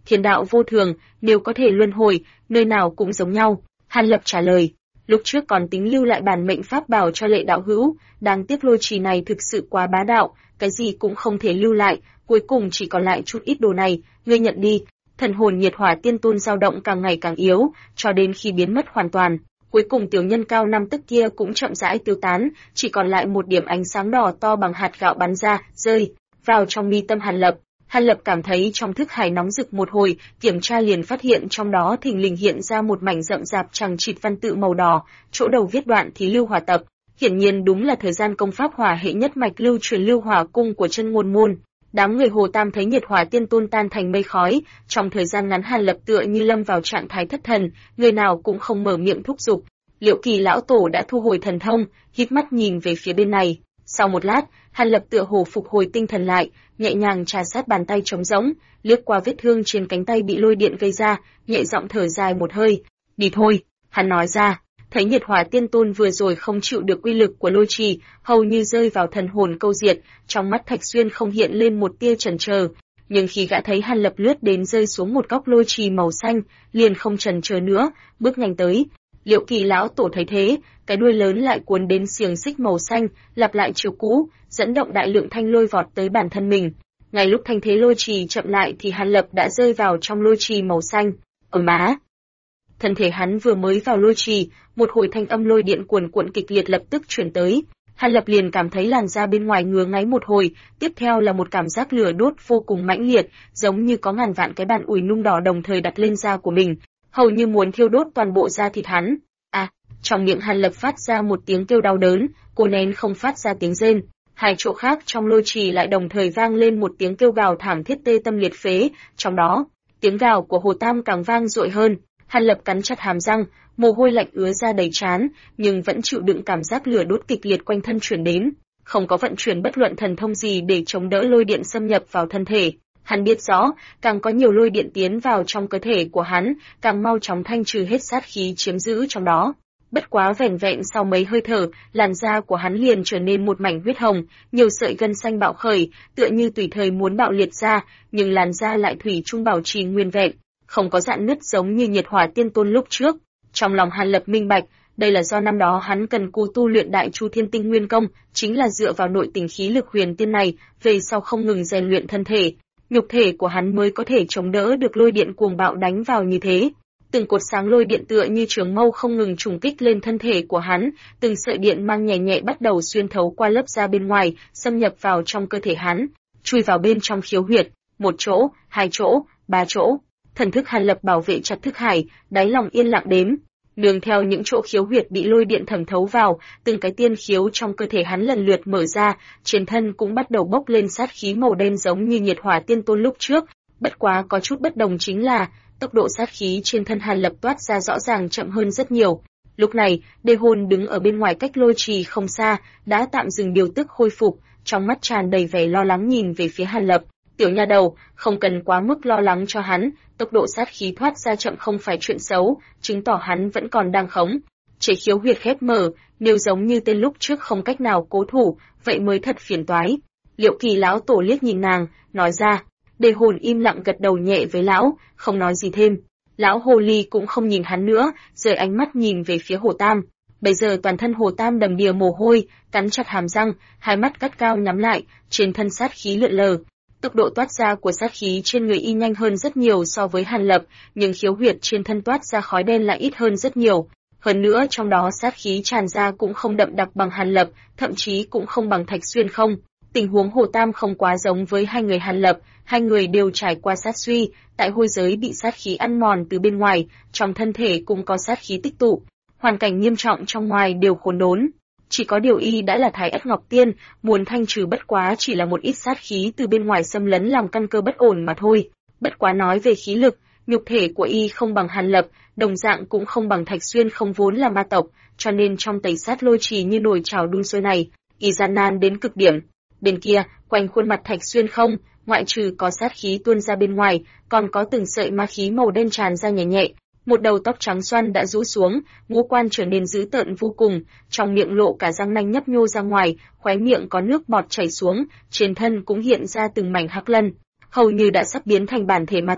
Thiên đạo vô thường, nếu có thể luân hồi, nơi nào cũng giống nhau. Hàn Lập trả lời, lúc trước còn tính lưu lại bản mệnh pháp bảo cho Lệ đạo hữu, đáng tiếc lôi trì này thực sự quá bá đạo, cái gì cũng không thể lưu lại, cuối cùng chỉ còn lại chút ít đồ này, ngươi nhận đi. Thần hồn nhiệt hỏa tiên tôn dao động càng ngày càng yếu, cho đến khi biến mất hoàn toàn. Cuối cùng tiểu nhân cao 5 tấc kia cũng chậm rãi tiêu tán, chỉ còn lại một điểm ánh sáng đỏ to bằng hạt gạo bắn ra, rơi vào trong mi tâm Hàn Lập. Hàn Lập cảm thấy trong thức hải nóng rực một hồi, kiểm tra liền phát hiện trong đó thình lình hiện ra một mảnh rậm rạp chằng chịt văn tự màu đỏ, chỗ đầu viết đoạn thì lưu hỏa tập. Hiển nhiên đúng là thời gian công pháp hỏa hệ nhất mạch lưu truyền lưu hỏa cung của chân ngôn môn. Đám người Hồ Tam thấy nhiệt hỏa tiên tôn tan thành mây khói, trong thời gian ngắn Hàn Lập tựa như lâm vào trạng thái thất thần, người nào cũng không mở miệng thúc giục. Liệu Kỳ lão tổ đã thu hồi thần thông, híp mắt nhìn về phía bên này. Sau một lát, Hàn Lập tựa hồ phục hồi tinh thần lại, nhẹ nhàng trà sát bàn tay trống rỗng, liếc qua vết thương trên cánh tay bị lôi điện gây ra, nhẹ giọng thở dài một hơi. Đi thôi, hắn nói ra. Thấy nhiệt hỏa tiên tôn vừa rồi không chịu được uy lực của lôi trì, hầu như rơi vào thần hồn câu diệt, trong mắt Thạch Xuyên không hiện lên một tia chần chờ, nhưng khi gã thấy Hàn Lập lướt đến rơi xuống một góc lôi trì màu xanh, liền không chần chờ nữa, bước nhanh tới. Liệu Kỳ lão tổ thấy thế, cái đuôi lớn lại cuốn đến xiềng xích màu xanh, lặp lại chiều cũ, dẫn động đại lượng thanh lôi vọt tới bản thân mình. Ngay lúc thanh thế lôi trì chậm lại thì Hàn Lập đã rơi vào trong lôi trì màu xanh. Ở má! Thân thể hắn vừa mới vào lôi trì, một hồi thanh âm lôi điện cuồn cuộn kịch liệt lập tức truyền tới. Hàn Lập liền cảm thấy làn da bên ngoài ngứa ngáy một hồi, tiếp theo là một cảm giác lửa đốt vô cùng mãnh liệt, giống như có ngàn vạn cái bàn ủi nung đỏ đồng thời đặt lên da của mình, hầu như muốn thiêu đốt toàn bộ da thịt hắn. Trong miệng Hàn Lập phát ra một tiếng kêu đau đớn, cô nén không phát ra tiếng rên. Hai chỗ khác trong lôi trì lại đồng thời vang lên một tiếng kêu gào thảm thiết tê tâm liệt phế, trong đó, tiếng gào của Hồ Tam càng vang dội hơn. Hàn Lập cắn chặt hàm răng, mồ hôi lạnh ứa ra đầy trán, nhưng vẫn chịu đựng cảm giác lửa đốt kịch liệt quanh thân truyền đến, không có vận chuyển bất luận thần thông gì để chống đỡ lôi điện xâm nhập vào thân thể. Hắn biết rõ, càng có nhiều lôi điện tiến vào trong cơ thể của hắn, càng mau chóng thanh trừ hết sát khí chiếm giữ trong đó. Bất quá vẻn vẹn sau mấy hơi thở, làn da của hắn liền trở nên một mảnh huyết hồng, nhiều sợi gân xanh bạo khởi, tựa như tùy thời muốn bạo liệt ra, nhưng làn da lại thủy chung bảo trì nguyên vẹn, không có rạn nứt giống như nhiệt hỏa tiên tôn lúc trước. Trong lòng Hàn Lập minh bạch, đây là do năm đó hắn cần cù tu luyện Đại Chu Thiên Tinh Nguyên Công, chính là dựa vào nội tình khí lực huyền tiên này, về sau không ngừng rèn luyện thân thể, nhục thể của hắn mới có thể chống đỡ được lôi điện cuồng bạo đánh vào như thế. Từng cột sáng lôi điện tựa như trường mâu không ngừng trùng kích lên thân thể của hắn, từng sợi điện mang nhẹ nhẹ bắt đầu xuyên thấu qua lớp da bên ngoài, xâm nhập vào trong cơ thể hắn, chui vào bên trong khiếu huyệt, một chỗ, hai chỗ, ba chỗ. Thần thức Hàn Lập bảo vệ chặt thức hải, đáy lòng yên lặng đếm. Nương theo những chỗ khiếu huyệt bị lôi điện thẩm thấu vào, từng cái tiên khiếu trong cơ thể hắn lần lượt mở ra, trên thân cũng bắt đầu bốc lên sát khí màu đen giống như nhiệt hỏa tiên tôn lúc trước. Bất quá có chút bất đồng chính là, tốc độ sát khí trên thân Hàn Lập toát ra rõ ràng chậm hơn rất nhiều. Lúc này, Đề Hồn đứng ở bên ngoài cách lôi trì không xa, đã tạm dừng điều tức khôi phục, trong mắt tràn đầy vẻ lo lắng nhìn về phía Hàn Lập. Tiểu nha đầu, không cần quá mức lo lắng cho hắn, tốc độ sát khí thoát ra chậm không phải chuyện xấu, chứng tỏ hắn vẫn còn đang khống. Chế khiếu huyệt khép mở, nếu giống như tên lúc trước không cách nào cố thủ, vậy mới thật phiền toái. Liệu Kỳ lão tổ liếc nhìn nàng, nói ra. Đề Hồn im lặng gật đầu nhẹ với lão, không nói gì thêm. Lão hồ ly cũng không nhìn hắn nữa, rời ánh mắt nhìn về phía Hồ Tam. Bây giờ toàn thân Hồ Tam đầm đìa mồ hôi, cắn chặt hàm răng, hai mắt gắt gao nhắm lại, trên thân sát khí lượn lờ. Tốc độ toát ra của sát khí trên người y nhanh hơn rất nhiều so với Hàn Lập, nhưng khiếu huyệt trên thân toát ra khói đen lại ít hơn rất nhiều. Hơn nữa trong đó sát khí tràn ra cũng không đậm đặc bằng Hàn Lập, thậm chí cũng không bằng Thạch Xuyên không. Tình huống Hồ Tam không quá giống với hai người Hàn Lập, hai người đều trải qua sát suy, tại hôi giới bị sát khí ăn mòn từ bên ngoài, trong thân thể cũng có sát khí tích tụ, hoàn cảnh nghiêm trọng trong ngoài đều khốn đốn. Chỉ có điều y đã là Thái Ất Ngọc Tiên, muốn thanh trừ bất quá chỉ là một ít sát khí từ bên ngoài xâm lấn làm căn cơ bất ổn mà thôi. Bất quá nói về khí lực, nhục thể của y không bằng Hàn Lập, đồng dạng cũng không bằng Thạch Xuyên không vốn là ma tộc, cho nên trong tẩy sát lôi trì như nồi chảo đun sôi này, y gian nan đến cực điểm. Bên kia, quanh khuôn mặt Thạch Xuyên không, ngoại trừ có sát khí tuôn ra bên ngoài, còn có từng sợi ma khí màu đen tràn ra nhẹ nhẹ. Một đầu tóc trắng xoăn đã rũ xuống, ngũ quan trở nên dữ tợn vô cùng, trong miệng lộ cả răng nanh nhấp nhô ra ngoài, khóe miệng có nước bọt chảy xuống, trên thân cũng hiện ra từng mảnh hắc lân, hầu như đã sắp biến thành bản thể ma tộc.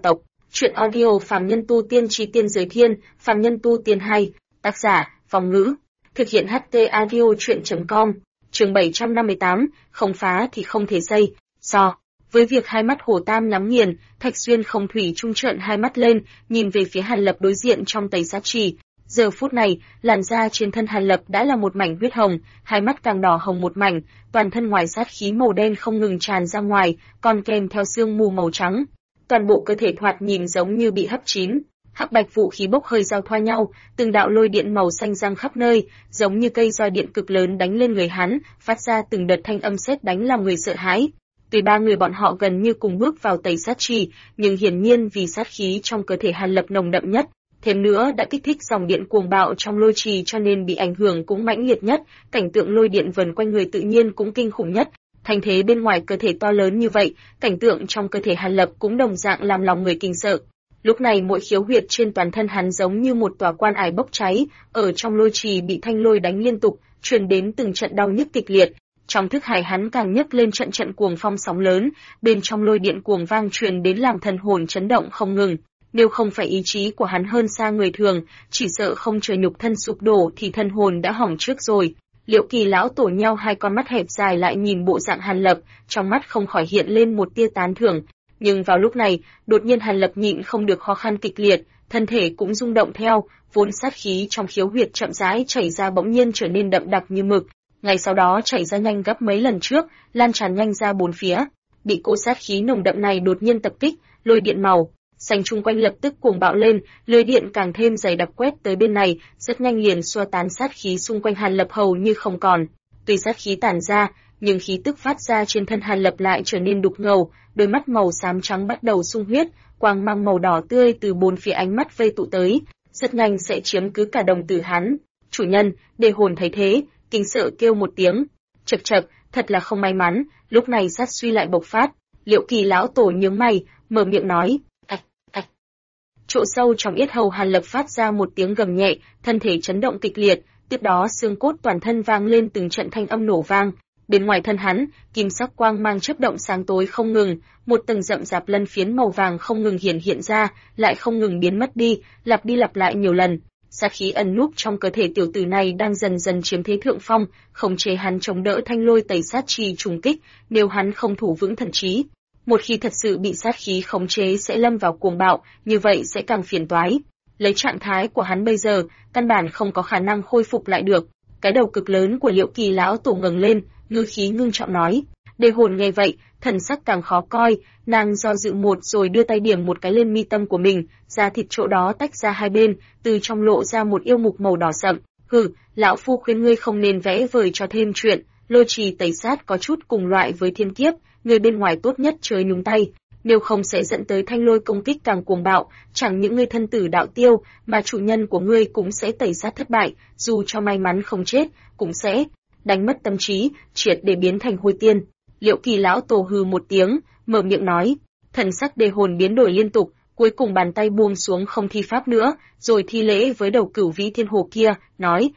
Truyện audio Phàm Nhân Tu Tiên Chí Tiên Giới Thiên, Phàm Nhân Tu Tiên 2, tác giả, Phong Ngữ. Thực hiện HT Audio Truyện.com, chương 758, không phá thì không thể xây. Với việc hai mắt Hồ Tam nhắm nghiền, Thạch Xuyên không thủy chung trợn hai mắt lên, nhìn về phía Hàn Lập đối diện trong tẩy sát trì. Giờ phút này, làn da trên thân Hàn Lập đã là một mảnh huyết hồng, hai mắt càng đỏ hồng một mảnh, toàn thân ngoài sát khí màu đen không ngừng tràn ra ngoài, còn kèm theo sương mù màu trắng. Toàn bộ cơ thể thoạt nhìn giống như bị hấp chín. Hắc bạch vũ khí bốc hơi giao thoa nhau, từng đạo lôi điện màu xanh giăng khắp nơi, giống như cây roi điện cực lớn đánh lên người hắn, phát ra từng đợt thanh âm sét đánh làm người sợ hãi. Tuy ba người bọn họ gần như cùng bước vào tẩy sát trì, nhưng hiển nhiên vì sát khí trong cơ thể Hàn Lập nồng đậm nhất, thêm nữa đã kích thích dòng điện cuồng bạo trong lôi trì cho nên bị ảnh hưởng cũng mãnh liệt nhất, cảnh tượng lôi điện vần quanh người tự nhiên cũng kinh khủng nhất. Thành thế bên ngoài cơ thể to lớn như vậy, cảnh tượng trong cơ thể Hàn Lập cũng đồng dạng làm lòng người kinh sợ. Lúc này mỗi khiếu huyệt trên toàn thân hắn giống như một tòa quan ải bốc cháy, ở trong lôi trì bị thanh lôi đánh liên tục, truyền đến từng trận đau nhức kịch liệt. Trong thức hải hắn càng nhấc lên trận trận cuồng phong sóng lớn, bên trong lôi điện cuồng vang truyền đến làm thần hồn chấn động không ngừng. Nếu không phải ý chí của hắn hơn xa người thường, chỉ sợ không chờ nhục thân sụp đổ thì thân hồn đã hỏng trước rồi. Liệu Kỳ lão tổ nheo hai con mắt hẹp dài lại nhìn bộ dạng Hàn Lập, trong mắt không khỏi hiện lên một tia tán thưởng. Nhưng vào lúc này, đột nhiên Hàn Lập nhịn không được khó khăn kịch liệt, thân thể cũng rung động theo, vốn sát khí trong khiếu huyệt chậm rãi chảy ra bỗng nhiên trở nên đậm đặc như mực. Ngay sau đó chảy ra nhanh gấp mấy lần trước, lan tràn nhanh ra bốn phía. Bị cỗ sát khí nồng đậm này đột nhiên tập kích, lôi điện màu xanh chung quanh lập tức cuồng bạo lên, lưới điện càng thêm dày đặc quét tới bên này, rất nhanh liền xua tán sát khí xung quanh Hàn Lập hầu như không còn. Tuy sát khí tản ra, nhưng khí tức phát ra trên thân Hàn Lập lại trở nên đục ngầu, đôi mắt màu xám trắng bắt đầu sung huyết, quang mang màu đỏ tươi từ bốn phía ánh mắt vây tụ tới, rất nhanh sẽ chiếm cứ cả đồng tử hắn. Chủ nhân, Đề Hồn thấy thế, kinh sợ kêu một tiếng, chậc chậc, thật là không may mắn. Lúc này sát suy lại bộc phát, Liệu Kỳ lão tổ nhướng mày, mở miệng nói. Chỗ sâu trong yết hầu Hàn Lập phát ra một tiếng gầm nhẹ, thân thể chấn động kịch liệt, tiếp đó xương cốt toàn thân vang lên từng trận thanh âm nổ vang. Bên ngoài thân hắn, kim sắc quang mang chớp động sáng tối không ngừng, một tầng rậm rạp lân phiến màu vàng không ngừng hiện ra, lại không ngừng biến mất đi lặp lại nhiều lần. Sát khí ẩn núp trong cơ thể tiểu tử này đang dần dần chiếm thế thượng phong, khống chế hắn chống đỡ thanh lôi tẩy sát trì trùng kích, nếu hắn không thủ vững thần trí. Một khi thật sự bị sát khí khống chế sẽ lâm vào cuồng bạo, như vậy sẽ càng phiền toái. Lấy trạng thái của hắn bây giờ, căn bản không có khả năng khôi phục lại được. Cái đầu cực lớn của Liệu Kỳ lão tổ ngẩng lên, ngữ khí ngưng trọng nói. Đề Hồn nghe vậy, thần sắc càng khó coi, nàng do dự một rồi đưa tay điểm một cái lên mi tâm của mình, da thịt chỗ đó tách ra hai bên, từ trong lộ ra một yêu mục màu đỏ sậm. Hừ, lão phu khuyên ngươi không nên vẽ vời cho thêm chuyện, lôi trì tẩy sát có chút cùng loại với thiên kiếp, người bên ngoài tốt nhất chớ nhúng tay, nếu không sẽ dẫn tới thanh lôi công kích càng cuồng bạo, chẳng những ngươi thân tử đạo tiêu, mà chủ nhân của ngươi cũng sẽ tẩy sát thất bại, dù cho may mắn không chết, cũng sẽ đánh mất tâm trí, triệt để biến thành hôi tiên. Liệu Kỳ lão tổ hừ một tiếng, mở miệng nói, thần sắc Đề Hồn biến đổi liên tục, cuối cùng bàn tay buông xuống không thi pháp nữa, rồi thi lễ với đầu Cửu Vĩ Thiên Hồ kia, nói,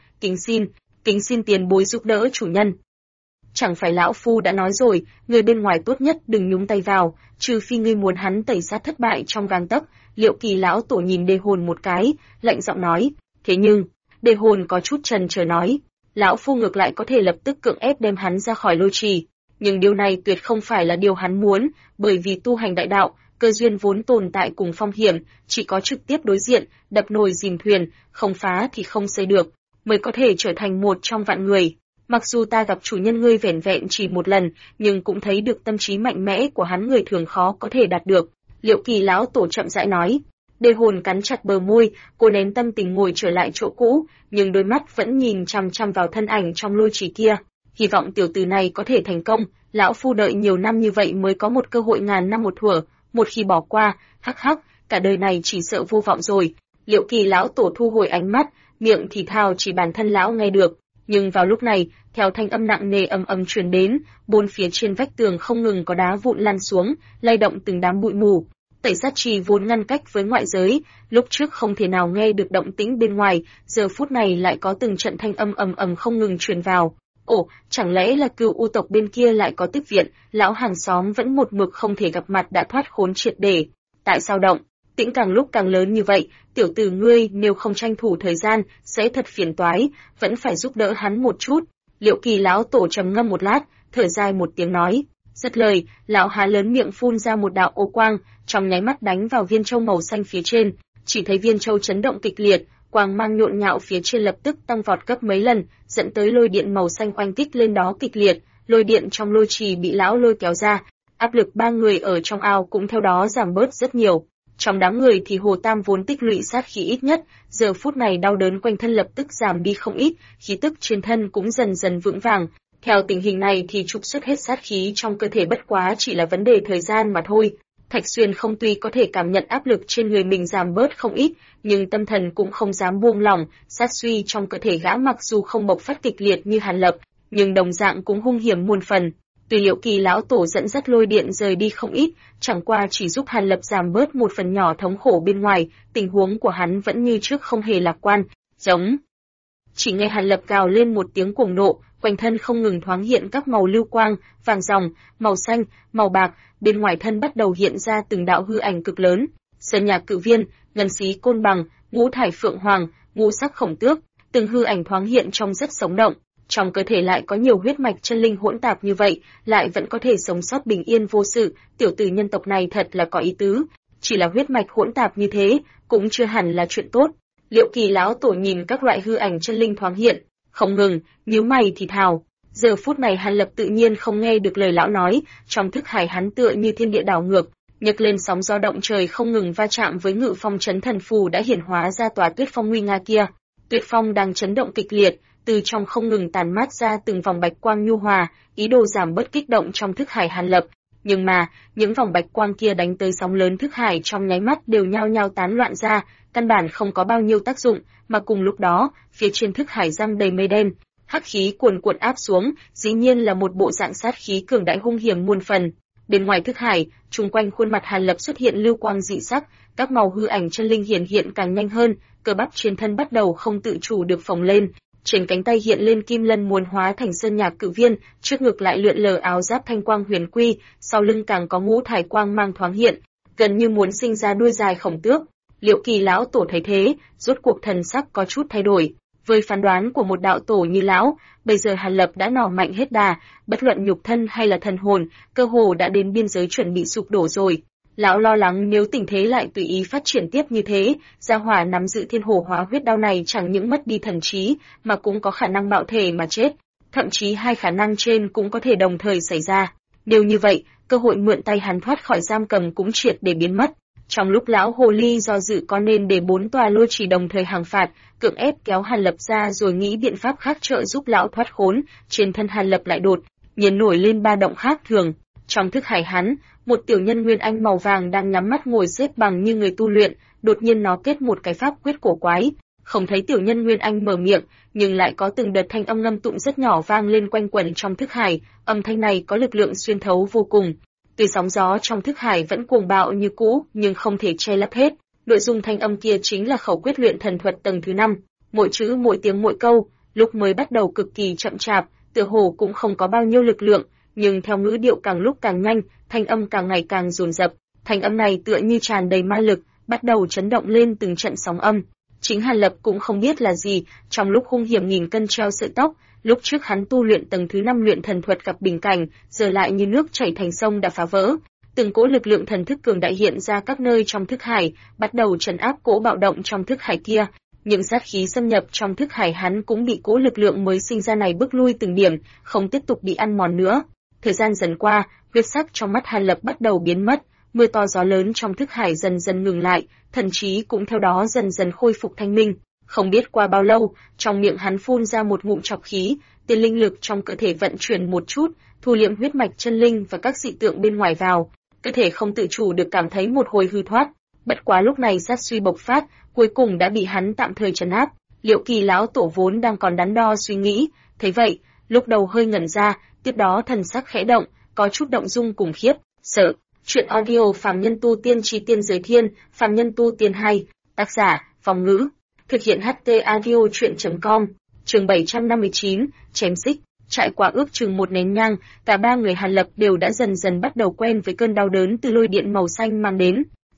kính xin tiền bối giúp đỡ chủ nhân. Chẳng phải lão phu đã nói rồi, người bên ngoài tốt nhất đừng nhúng tay vào, trừ phi ngươi muốn hắn tẩy sát thất bại trong gang tấc. Liệu Kỳ lão tổ nhìn Đề Hồn một cái, lạnh giọng nói, thế nhưng, Đề Hồn có chút chần chờ nói, lão phu ngược lại có thể lập tức cưỡng ép đem hắn ra khỏi lôi trì, nhưng điều này tuyệt không phải là điều hắn muốn, bởi vì tu hành đại đạo, cơ duyên vốn tồn tại cùng phong hiểm, chỉ có trực tiếp đối diện, đập nồi dìm thuyền, không phá thì không xây được, mới có thể trở thành một trong vạn người. Mặc dù ta gặp chủ nhân ngươi vẻn vẹn chỉ một lần, nhưng cũng thấy được tâm trí mạnh mẽ của hắn người thường khó có thể đạt được. Liệu Kỳ lão tổ chậm rãi nói. Đề Hồn cắn chặt bờ môi, cô nén tâm tình ngồi trở lại chỗ cũ, nhưng đôi mắt vẫn nhìn chằm chằm vào thân ảnh trong lôi trì kia. Hy vọng tiểu tử này có thể thành công, lão phu đợi nhiều năm như vậy mới có một cơ hội ngàn năm một thuở, một khi bỏ qua, hắc hắc, cả đời này chỉ sợ vô vọng rồi. Liệu Kỳ lão tổ thu hồi ánh mắt, miệng thì thào chỉ bản thân lão nghe được. Nhưng vào lúc này, theo thanh âm nặng nề ầm ầm truyền đến, bốn phía trên vách tường không ngừng có đá vụn lăn xuống, lay động từng đám bụi mù. Tẩy sát trì vốn ngăn cách với ngoại giới, lúc trước không thể nào nghe được động tĩnh bên ngoài, giờ phút này lại có từng trận thanh âm ầm ầm không ngừng truyền vào. Ồ, chẳng lẽ là Cửu U tộc bên kia lại có tiếp viện, lão hàng xóm vẫn một mực không thể gặp mặt đã thoát khốn triệt để. Tại sao động? Tĩnh càng lúc càng lớn như vậy, tiểu tử ngươi nếu không tranh thủ thời gian, sẽ thật phiền toái, vẫn phải giúp đỡ hắn một chút. Liệu Kỳ lão tổ trầm ngâm một lát, thở dài một tiếng nói. Dứt lời, lão há lớn miệng phun ra một đạo ô quang, trong nháy mắt đánh vào viên châu màu xanh phía trên, chỉ thấy viên châu chấn động kịch liệt, quang mang nhộn nhạo phía trên lập tức tăng vọt gấp mấy lần, dẫn tới lôi điện màu xanh oanh kích lên đó kịch liệt, lôi điện trong lôi trì bị lão lôi kéo ra, áp lực ba người ở trong ao cũng theo đó giảm bớt rất nhiều. Trong đám người thì Hồ Tam vốn tích lũy sát khí ít nhất, giờ phút này đau đớn quanh thân lập tức giảm đi không ít, khí tức trên thân cũng dần dần vững vàng. Theo tình hình này thì trục xuất hết sát khí trong cơ thể bất quá chỉ là vấn đề thời gian mà thôi. Thạch Xuyên không tuy có thể cảm nhận áp lực trên người mình giảm bớt không ít, nhưng tâm thần cũng không dám buông lỏng, sát suy trong cơ thể gã mặc dù không bộc phát kịch liệt như Hàn Lập, nhưng đồng dạng cũng hung hiểm muôn phần. Tuy Liệu Kỳ lão tổ dẫn dắt lôi điện rời đi không ít, chẳng qua chỉ giúp Hàn Lập giảm bớt một phần nhỏ thống khổ bên ngoài, tình huống của hắn vẫn như trước không hề lạc quan, giống. Chỉ nghe Hàn Lập gào lên một tiếng cuồng nộ, quanh thân không ngừng thoáng hiện các màu lưu quang, vàng ròng, màu xanh, màu bạc, bên ngoài thân bắt đầu hiện ra từng đạo hư ảnh cực lớn, sơn nhạc cự viên, ngân xí côn bằng, ngũ thải phượng hoàng, ngũ sắc khổng tước, từng hư ảnh thoáng hiện trong rất sống động. Trong cơ thể lại có nhiều huyết mạch chân linh hỗn tạp như vậy, lại vẫn có thể sống sót bình yên vô sự, tiểu tử nhân tộc này thật là có ý tứ. Chỉ là huyết mạch hỗn tạp như thế, cũng chưa hẳn là chuyện tốt. Liệu Kỳ lão tổ nhìn các loại hư ảnh chân linh thoáng hiện, không ngừng, nhíu mày thì thào. Giờ phút này Hàn Lập tự nhiên không nghe được lời lão nói, trong thức hải hắn tựa như thiên địa đảo ngược, nhấc lên sóng gió động trời không ngừng va chạm với Ngự Phong Chấn Thần Phù đã hiển hóa ra tòa Tuyết Phong nguy nga kia. Tuyết Phong đang chấn động kịch liệt, từ trong không ngừng tàn mát ra từng vòng bạch quang nhu hòa, ý đồ giảm bớt kích động trong thức hải Hàn Lập. Nhưng mà, những vòng bạch quang kia đánh tới sóng lớn thức hải trong nháy mắt đều nhao nhao tán loạn ra, căn bản không có bao nhiêu tác dụng, mà cùng lúc đó, phía trên thức hải giăng đầy mây đen, hắc khí cuồn cuộn áp xuống, dĩ nhiên là một bộ dạng sát khí cường đại hung hiểm muôn phần. Bên ngoài thức hải, chung quanh khuôn mặt Hàn Lập xuất hiện lưu quang dị sắc, các màu hư ảnh chân linh hiển hiện càng nhanh hơn, cơ bắp trên thân bắt đầu không tự chủ được phồng lên. Trên cánh tay hiện lên kim lân muốn hóa thành sơn nhạc cự viên, trước ngực lại lượn lờ áo giáp thanh quang huyền quy, sau lưng càng có ngũ thải quang mang thoáng hiện, gần như muốn sinh ra đuôi dài khổng tước. Liệu Kỳ lão tổ thấy thế, rốt cuộc thần sắc có chút thay đổi. Với phán đoán của một đạo tổ như lão, bây giờ Hàn Lập đã nỏ mạnh hết đà, bất luận nhục thân hay là thần hồn, cơ hồ đã đến biên giới chuẩn bị sụp đổ rồi. Lão lo lắng nếu tình thế lại tùy ý phát triển tiếp như thế, gia hỏa nắm giữ thiên hồ hóa huyết đao này chẳng những mất đi thần trí, mà cũng có khả năng bạo thể mà chết. Thậm chí hai khả năng trên cũng có thể đồng thời xảy ra. Nếu như vậy, cơ hội mượn tay hắn thoát khỏi giam cầm cũng triệt để biến mất. Trong lúc lão hồ ly do dự có nên để 4 tòa lôi trì đồng thời hàng phạt, cưỡng ép kéo Hàn Lập ra rồi nghĩ biện pháp khác trợ giúp lão thoát khốn, trên thân Hàn Lập lại đột nhiên nổi lên ba động khác thường. Trong thức hải hắn, một tiểu nhân nguyên anh màu vàng đang nhắm mắt ngồi xếp bằng như người tu luyện, đột nhiên nó kết một cái pháp quyết cổ quái. Không thấy tiểu nhân nguyên anh mở miệng, nhưng lại có từng đợt thanh âm ngâm tụng rất nhỏ vang lên quanh quẩn trong thức hải, âm thanh này có lực lượng xuyên thấu vô cùng. Tuy sóng gió trong thức hải vẫn cuồng bạo như cũ, nhưng không thể che lấp hết. Nội dung thanh âm kia chính là khẩu quyết luyện thần thuật tầng thứ 5, mỗi chữ mỗi tiếng mỗi câu, lúc mới bắt đầu cực kỳ chậm chạp, tựa hồ cũng không có bao nhiêu lực lượng, nhưng theo ngữ điệu càng lúc càng nhanh, thanh âm càng ngày càng dồn dập. Thanh âm này tựa như tràn đầy ma lực, bắt đầu chấn động lên từng trận sóng âm. Chính Hàn Lập cũng không biết là gì, trong lúc hung hiểm nghìn cân treo sợi tóc, lúc trước hắn tu luyện tầng thứ 5 luyện thần thuật gặp bình cảnh, giờ lại như nước chảy thành sông đã phá vỡ. Từng cỗ lực lượng thần thức cường đại hiện ra các nơi trong thức hải, bắt đầu trấn áp cỗ bạo động trong thức hải kia. Những sát khí xâm nhập trong thức hải hắn cũng bị cỗ lực lượng mới sinh ra này bức lui từng điểm, không tiếp tục bị ăn mòn nữa. Thời gian dần qua, huyết sắc trong mắt Hàn Lập bắt đầu biến mất, mưa to gió lớn trong thức hải dần dần ngừng lại, thần trí cũng theo đó dần dần khôi phục thanh minh. Không biết qua bao lâu, trong miệng hắn phun ra một ngụm trọc khí, tiền linh lực trong cơ thể vận chuyển một chút, thu liệm huyết mạch chân linh và các dị tượng bên ngoài vào. Cơ thể không tự chủ được cảm thấy một hồi hư thoát. Bất quá lúc này sát suy bộc phát, cuối cùng đã bị hắn tạm thời trấn áp. Liệu Kỳ lão tổ vốn đang còn đắn đo suy nghĩ, thấy vậy, lúc đầu hơi ngẩn ra, tiếp đó thần sắc khẽ động, có chút động dung cùng khiếp, sợ. Chuyện audio Phàm Nhân Tu Tiên Chi Tiên Giới Thiên, Phàm Nhân Tu Tiên 2, tác giả, Phong Ngữ, thực hiện HT audio chuyện.com, chương 759, chém xích. Trải qua ước chừng một nén nhang, cả ba người Hàn Lập đều đã dần dần bắt đầu quen với cơn đau đớn từ lôi điện màu xanh mang đến.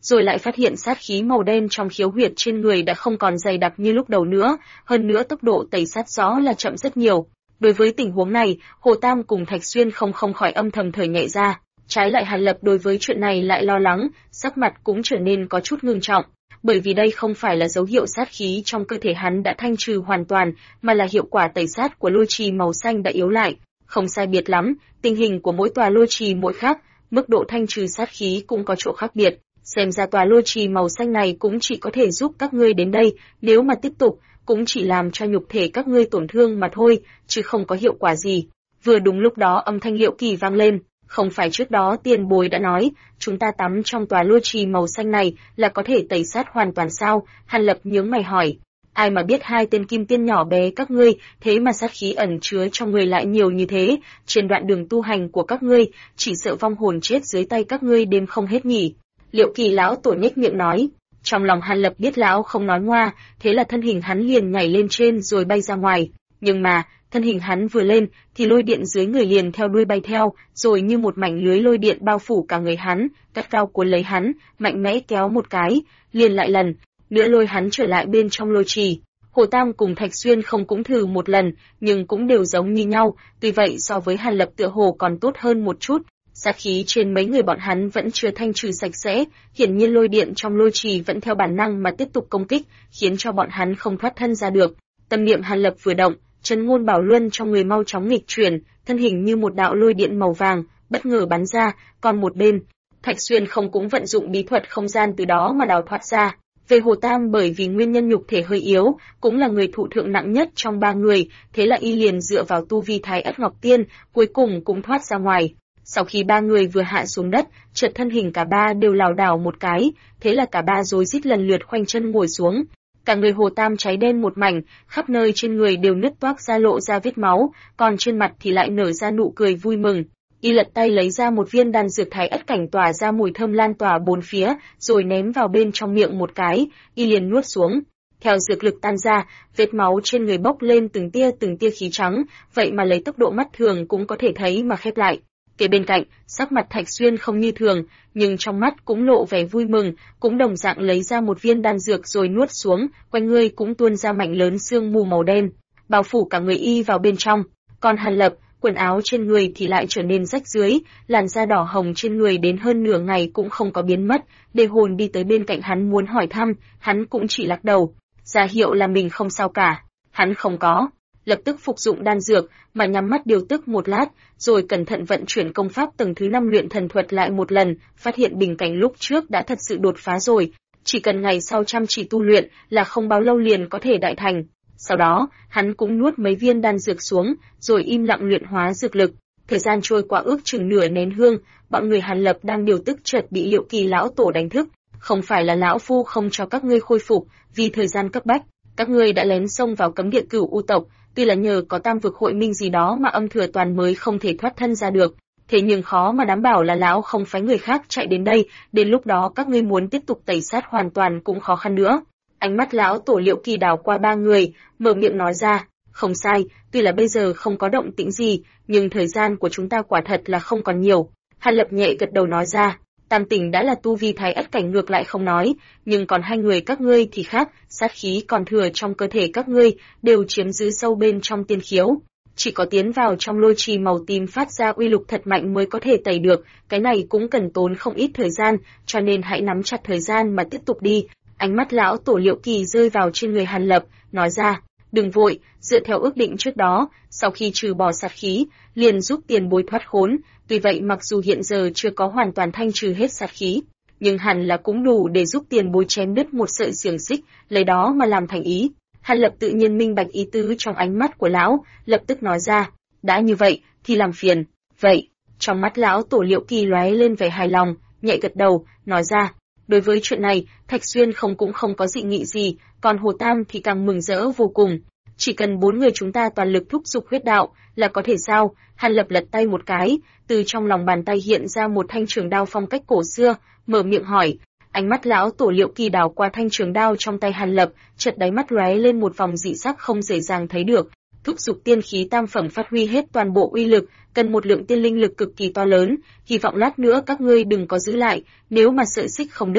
rồi lại phát hiện sát khí màu đen trong khiếu huyệt trên người đã không còn dày đặc như lúc đầu nữa, hơn nữa tốc độ tẩy sát rõ là chậm rất nhiều. Đối với tình huống này, Hồ Tam cùng Thạch Xuyên không khỏi âm thầm thở nhẹ ra. Trái lại Hàn Lập đối với chuyện này lại lo lắng, sắc mặt cũng trở nên có chút ngưng trọng, bởi vì đây không phải là dấu hiệu sát khí trong cơ thể hắn đã thanh trừ hoàn toàn, mà là hiệu quả tẩy sát của lôi trì màu xanh đã yếu lại. Không sai biệt lắm, tình hình của mỗi tòa lôi trì mỗi khác, mức độ thanh trừ sát khí cũng có chỗ khác biệt. Xem ra tòa lôi trì màu xanh này cũng chỉ có thể giúp các ngươi đến đây, nếu mà tiếp tục, cũng chỉ làm cho nhục thể các ngươi tổn thương mà thôi, chứ không có hiệu quả gì. Vừa đúng lúc đó âm thanh Liệu Kỳ vang lên, không phải trước đó tiền bối đã nói, chúng ta tắm trong tòa lôi trì màu xanh này là có thể tẩy sát hoàn toàn sao? Hàn Lập nhướng mày hỏi. Ai mà biết hai tên kim tiên nhỏ bé các ngươi, thế mà sát khí ẩn chứa trong người lại nhiều như thế, trên đoạn đường tu hành của các ngươi, chỉ sợ vong hồn chết dưới tay các ngươi đêm không hết nhỉ. Liệu Kỳ lão tổ nhếch miệng nói. Trong lòng Hàn Lập biết lão không nói ngoa, thế là thân hình hắn liền nhảy lên trên rồi bay ra ngoài. Nhưng mà, thân hình hắn vừa lên, thì lôi điện dưới người liền theo đuôi bay theo, rồi như một mảnh lưới lôi điện bao phủ cả người hắn, gắt gao cuốn lấy hắn, mạnh mẽ kéo một cái, liền lại lần nữa lôi hắn trở lại bên trong lôi trì. Hồ Tam cùng Thạch Xuyên không cũng thử một lần, nhưng cũng đều giống như nhau, tuy vậy so với Hàn Lập tựa hồ còn tốt hơn một chút. Sát khí trên mấy người bọn hắn vẫn chưa thanh trừ sạch sẽ, hiển nhiên lôi điện trong lôi trì vẫn theo bản năng mà tiếp tục công kích, khiến cho bọn hắn không thoát thân ra được. Tâm niệm Hàn Lập vừa động, chân ngôn bảo luân trong người mau chóng nghịch chuyển, thân hình như một đạo lôi điện màu vàng, bất ngờ bắn ra, còn một bên, Thạch Xuyên không cũng vận dụng bí thuật không gian từ đó mà đào thoát ra. Về Hồ Tam bởi vì nguyên nhân nhục thể hơi yếu, cũng là người thụ thượng nặng nhất trong ba người, thế là y liền dựa vào tu vi Thái Ất Ngọc Tiên, cuối cùng cũng thoát ra ngoài. Sau khi ba người vừa hạ xuống đất, chợt thân hình cả ba đều lảo đảo một cái, thế là cả ba rối rít lần lượt khoanh chân ngồi xuống. Cả người Hồ Tam cháy đen một mảnh, khắp nơi trên người đều nứt toác ra lộ ra vết máu, còn trên mặt thì lại nở ra nụ cười vui mừng. Y lật tay lấy ra một viên đan dược Thái Ất cảnh tỏa ra mùi thơm lan tỏa bốn phía, rồi ném vào bên trong miệng một cái, y liền nuốt xuống. Theo dược lực tan ra, vết máu trên người bốc lên từng tia khí trắng, vậy mà lấy tốc độ mắt thường cũng có thể thấy mà khép lại. Kế bên cạnh, sắc mặt Thạch Xuyên không như thường, nhưng trong mắt cũng lộ vẻ vui mừng, cũng đồng dạng lấy ra một viên đan dược rồi nuốt xuống, quanh người cũng tuôn ra mảnh lớn sương mù màu đen, bao phủ cả người y vào bên trong. Còn Hàn Lập, quần áo trên người thì lại trở nên rách rưới, làn da đỏ hồng trên người đến hơn nửa ngày cũng không có biến mất. Đề Hồn đi tới bên cạnh hắn muốn hỏi thăm, hắn cũng chỉ lắc đầu, ra hiệu là mình không sao cả. Hắn không có. Lập tức phục dụng đan dược, mà nhắm mắt điều tức một lát, rồi cẩn thận vận chuyển công pháp tầng thứ 5 luyện thần thuật lại một lần, phát hiện bình cảnh lúc trước đã thật sự đột phá rồi, chỉ cần ngày sau chăm chỉ tu luyện là không bao lâu liền có thể đại thành. Sau đó, hắn cũng nuốt mấy viên đan dược xuống, rồi im lặng luyện hóa dược lực. Thời gian trôi qua ước chừng nửa nén hương, bọn người Hàn Lập đang điều tức chợt bị Liệu Kỳ lão tổ đánh thức. Không phải là lão phu không cho các ngươi khôi phục, vì thời gian cấp bách, các ngươi đã lén xông vào cấm địa Cửu U tộc. Tuy là nhờ có tam vực hội minh gì đó mà Âm Thừa Toàn mới không thể thoát thân ra được, thế nhưng khó mà đảm bảo là lão không phái người khác chạy đến đây, đến lúc đó các ngươi muốn tiếp tục tẩy sát hoàn toàn cũng khó khăn nữa. Ánh mắt lão tổ Liệu Kỳ đảo qua ba người, mở miệng nói ra, không sai, tuy là bây giờ không có động tĩnh gì, nhưng thời gian của chúng ta quả thật là không còn nhiều. Hàn Lập nhẹ gật đầu nói ra, Tam Tỉnh đã là tu vi Thái Ất cảnh ngược lại không nói, nhưng còn hai người các ngươi thì khác, sát khí còn thừa trong cơ thể các ngươi đều chiếm giữ sâu bên trong tiên khiếu. Chỉ có tiến vào trong lôi trì màu tím phát ra uy lực thật mạnh mới có thể tẩy được, cái này cũng cần tốn không ít thời gian, cho nên hãy nắm chặt thời gian mà tiếp tục đi. Ánh mắt lão tổ Liệu Kỳ rơi vào trên người Hàn Lập, nói ra, đừng vội, dựa theo ước định trước đó, sau khi trừ bỏ sát khí, liền giúp tiền bối thoát khốn. Tuy vậy mặc dù hiện giờ chưa có hoàn toàn thanh trừ hết sát khí, nhưng hẳn là cũng đủ để giúp tiền bối chém đứt một sợi xiềng xích, lấy đó mà làm thành ý. Hàn Lập tự nhiên minh bạch ý tứ trong ánh mắt của lão, lập tức nói ra, đã như vậy, thì làm phiền. Vậy, trong mắt lão tổ Liệu Kỳ lóe lên vẻ hài lòng, nhẹ gật đầu, nói ra, đối với chuyện này, Thạch Xuyên cũng không có dị nghị gì, còn Hồ Tam thì càng mừng rỡ vô cùng. Chỉ cần 4 người chúng ta toàn lực thúc giục huyết đạo, là có thể sao? Hàn Lập lật tay một cái, từ trong lòng bàn tay hiện ra một thanh trường đao phong cách cổ xưa, mở miệng hỏi. Ánh mắt lão tổ Liệu Kỳ đảo qua thanh trường đao trong tay Hàn Lập, chợt đáy mắt lóe lên một vòng dị sắc không dễ dàng thấy được. Thúc giục tiên khí tam phẩm phát huy hết toàn bộ uy lực, cần một lượng tiên linh lực cực kỳ to lớn, hy vọng lát nữa các ngươi đừng có giữ lại, nếu mà sợi xích không đứt,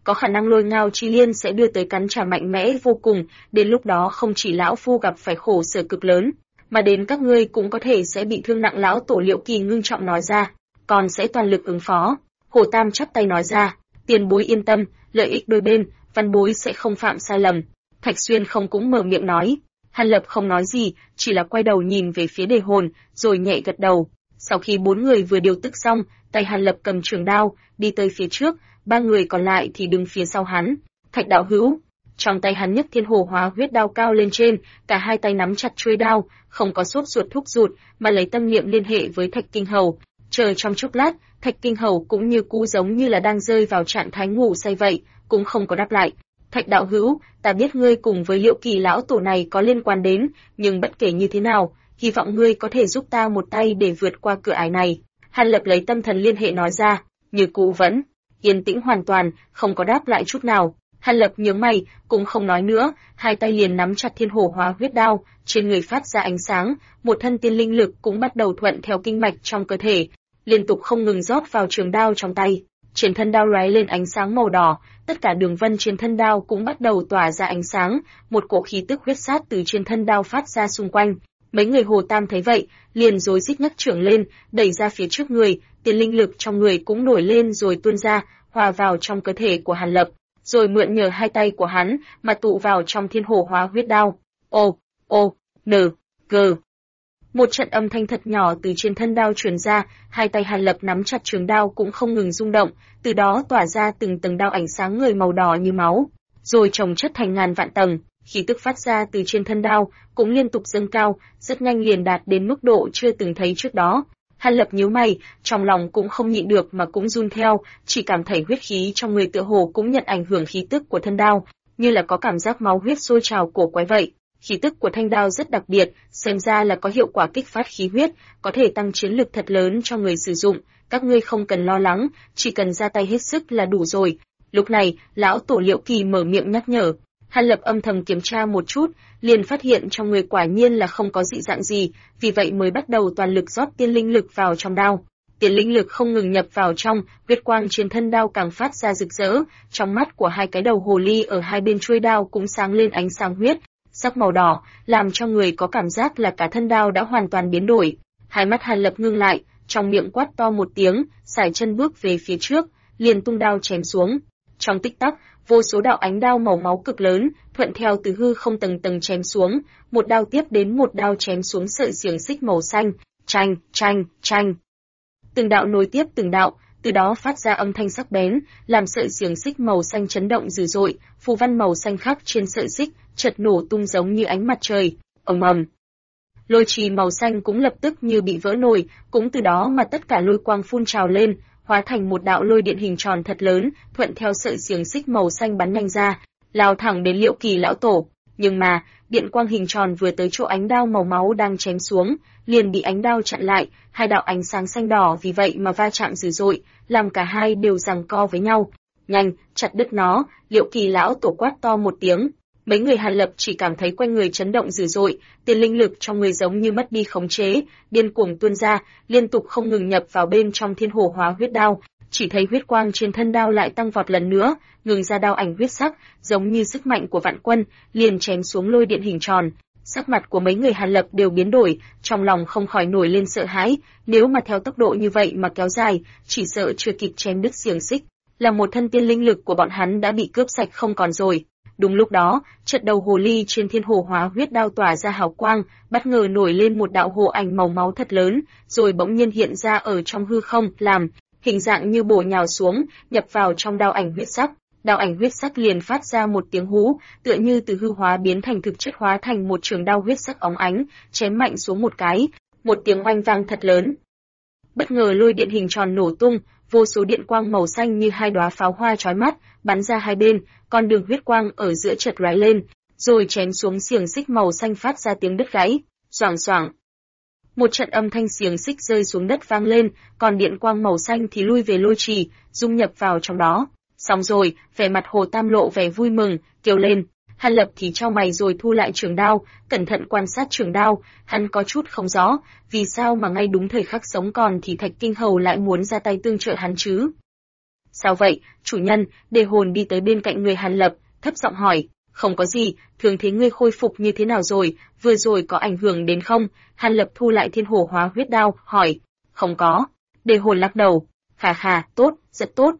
có khả năng Lôi Ngao Chi Liên sẽ đưa tới cắn trả mạnh mẽ vô cùng, đến lúc đó không chỉ lão phu gặp phải khổ sở cực lớn, mà đến các ngươi cũng có thể sẽ bị thương nặng. Lão tổ Liệu Kỳ ngưng trọng nói ra, còn sẽ toàn lực ứng phó. Hồ Tam chắp tay nói ra, tiền bối yên tâm, lợi ích đôi bên, văn bối sẽ không phạm sai lầm. Thạch Xuyên không cũng mở miệng nói. Hàn Lập không nói gì, chỉ là quay đầu nhìn về phía Đề Hồn, rồi nhẹ gật đầu. Sau khi bốn người vừa điều tức xong, tay Hàn Lập cầm trường đao, đi tới phía trước, ba người còn lại thì đứng phía sau hắn. Thạch đạo hữu, trong tay hắn nhấc Thiên Hồ Hóa Huyết đao cao lên trên, cả hai tay nắm chặt chuôi đao, không có sốt ruột thúc giục, mà lấy tâm niệm liên hệ với Thạch Kinh Hầu. Chờ trong chốc lát, Thạch Kinh Hầu cũng như cũ giống như là đang rơi vào trạng thái ngủ say vậy, cũng không có đáp lại. Thạch đạo hữu, ta biết ngươi cùng với Liệu Kỳ lão tổ này có liên quan đến, nhưng bất kể như thế nào, hy vọng ngươi có thể giúp ta một tay để vượt qua cửa ải này. Hàn Lập lấy tâm thần liên hệ nói ra, như cũ vẫn yên tĩnh hoàn toàn, không có đáp lại chút nào. Hàn Lập nhướng mày, cũng không nói nữa, hai tay liền nắm chặt Thiên Hồ Hóa Huyết đao, trên người phát ra ánh sáng, một thân tiên linh lực cũng bắt đầu thuận theo kinh mạch trong cơ thể, liên tục không ngừng rót vào trường đao trong tay. Trên thân đao lóe lên ánh sáng màu đỏ, tất cả đường vân trên thân đao cũng bắt đầu tỏa ra ánh sáng, một cỗ khí tức huyết sát từ trên thân đao phát ra xung quanh. Mấy người Hồ Tam thấy vậy, liền rối rít nhấc trưởng lên, đẩy ra phía trước người, tiên linh lực trong người cũng nổi lên rồi tuôn ra, hòa vào trong cơ thể của Hàn Lập, rồi mượn nhờ hai tay của hắn mà tụ vào trong Thiên Hồ Hóa Huyết đao. O, N, G. Một trận âm thanh thật nhỏ từ trên thân đao truyền ra, hai tay Hàn Lập nắm chặt trường đao cũng không ngừng rung động, từ đó tỏa ra từng tầng đao ảnh sáng người màu đỏ như máu, rồi chồng chất thành ngàn vạn tầng. Khí tức phát ra từ trên thân đao cũng liên tục dâng cao, rất nhanh liền đạt đến mức độ chưa từng thấy trước đó. Hàn Lập nhíu mày, trong lòng cũng không nhịn được mà cũng run theo, chỉ cảm thấy huyết khí trong người tựa hồ cũng nhận ảnh hưởng khí tức của thân đao, như là có cảm giác máu huyết sôi trào cổ quái vậy. Khí tức của thanh đao rất đặc biệt, xem ra là có hiệu quả kích phát khí huyết, có thể tăng chiến lực thật lớn cho người sử dụng. Các ngươi không cần lo lắng, chỉ cần ra tay hết sức là đủ rồi. Lúc này, lão tổ Liệu Kỳ mở miệng nhắc nhở. Hàn Lập âm thầm kiểm tra một chút, liền phát hiện trong người quả nhiên là không có dị dạng gì, vì vậy mới bắt đầu toàn lực rót tiên linh lực vào trong đao. Tiên linh lực không ngừng nhập vào trong, huyết quang trên thân đao càng phát ra rực rỡ, trong mắt của hai cái đầu hồ ly ở hai bên chuôi đao cũng sáng lên ánh sáng huyết, sắc màu đỏ, làm cho người có cảm giác là cả thân đao đã hoàn toàn biến đổi. Hai mắt Hàn Lập ngưng lại, trong miệng quát to một tiếng, sải chân bước về phía trước, liền tung đao chém xuống. Trong tích tắc, vô số đạo ánh đao màu máu cực lớn, thuận theo từ hư không tầng tầng chém xuống, một đao tiếp đến một đao chém xuống sợi xiềng xích màu xanh, chanh, chanh, chanh. Từng đạo nối tiếp từng đạo, từ đó phát ra âm thanh sắc bén, làm sợi xiềng xích màu xanh chấn động dữ dội, phù văn màu xanh khắc trên sợi xích chợt nổ tung giống như ánh mặt trời. Ầm ầm. Lôi trì màu xanh cũng lập tức như bị vỡ nồi, cũng từ đó mà tất cả lôi quang phun trào lên, hóa thành một đạo lôi điện hình tròn thật lớn, thuận theo sợi xiềng xích màu xanh bắn nhanh ra, lao thẳng đến Liệu Kỳ lão tổ. Nhưng mà, điện quang hình tròn vừa tới chỗ ánh đao màu máu đang chém xuống, liền bị ánh đao chặn lại, hai đạo ánh sáng xanh đỏ vì vậy mà va chạm dữ dội, làm cả hai đều giằng co với nhau. Nhanh, chặt đứt nó, Liệu Kỳ lão tổ quát to một tiếng. Mấy người Hàn Lập chỉ cảm thấy quanh người chấn động dữ dội, tiền linh lực trong người giống như mất đi khống chế, điên cuồng tuôn ra, liên tục không ngừng nhập vào bên trong Thiên Hồ Hóa Huyết đao. Chỉ thấy huyết quang trên thân đao lại tăng vọt lần nữa, ngừng ra đao ảnh huyết sắc, giống như sức mạnh của vạn quân, liền chém xuống lôi điện hình tròn. Sắc mặt của mấy người Hàn Lập đều biến đổi, trong lòng không khỏi nổi lên sợ hãi, nếu mà theo tốc độ như vậy mà kéo dài, chỉ sợ chưa kịp chém đứt xiềng xích, là một thân tiên linh lực của bọn hắn đã bị cướp sạch không còn rồi. Đúng lúc đó, chợt đầu hồ ly trên Thiên Hồ Hóa Huyết đao tỏa ra hào quang, bất ngờ nổi lên một đạo hồ ảnh màu máu thật lớn, rồi bỗng nhiên hiện ra ở trong hư không, làm hình dạng như bổ nhào xuống, nhập vào trong đao ảnh huyết sắc. Đao ảnh huyết sắc liền phát ra một tiếng hú, tựa như từ hư hóa biến thành thực chất, hóa thành một trường đao huyết sắc óng ánh, chém mạnh xuống một cái, một tiếng oanh vang thật lớn. Bất ngờ lôi điện hình tròn nổ tung, vô số điện quang màu xanh như hai đóa pháo hoa chói mắt, bắn ra hai bên, con đường huyết quang ở giữa chợt lóe lên, rồi chém xuống xiềng xích màu xanh phát ra tiếng đứt gãy, xoảng xoảng. Một trận âm thanh xiềng xích rơi xuống đất vang lên, còn điện quang màu xanh thì lui về lôi trì, dung nhập vào trong đó. Xong rồi, vẻ mặt Hồ Tam lộ vẻ vui mừng, kêu lên. Hàn Lập thì chau mày rồi thu lại trường đao, cẩn thận quan sát trường đao, hắn có chút không rõ, vì sao mà ngay đúng thời khắc sống còn thì Thạch Kinh Hầu lại muốn ra tay tương trợ hắn chứ? Sao vậy, chủ nhân? Đề hồn đi tới bên cạnh người Hàn Lập, thấp giọng hỏi. Không có gì, thương thế ngươi khôi phục như thế nào rồi, vừa rồi có ảnh hưởng đến không? Hàn Lập thu lại thiên hổ hóa huyết đao, hỏi. Không có. Đề hồn lắc đầu. Khà khà, tốt, rất tốt.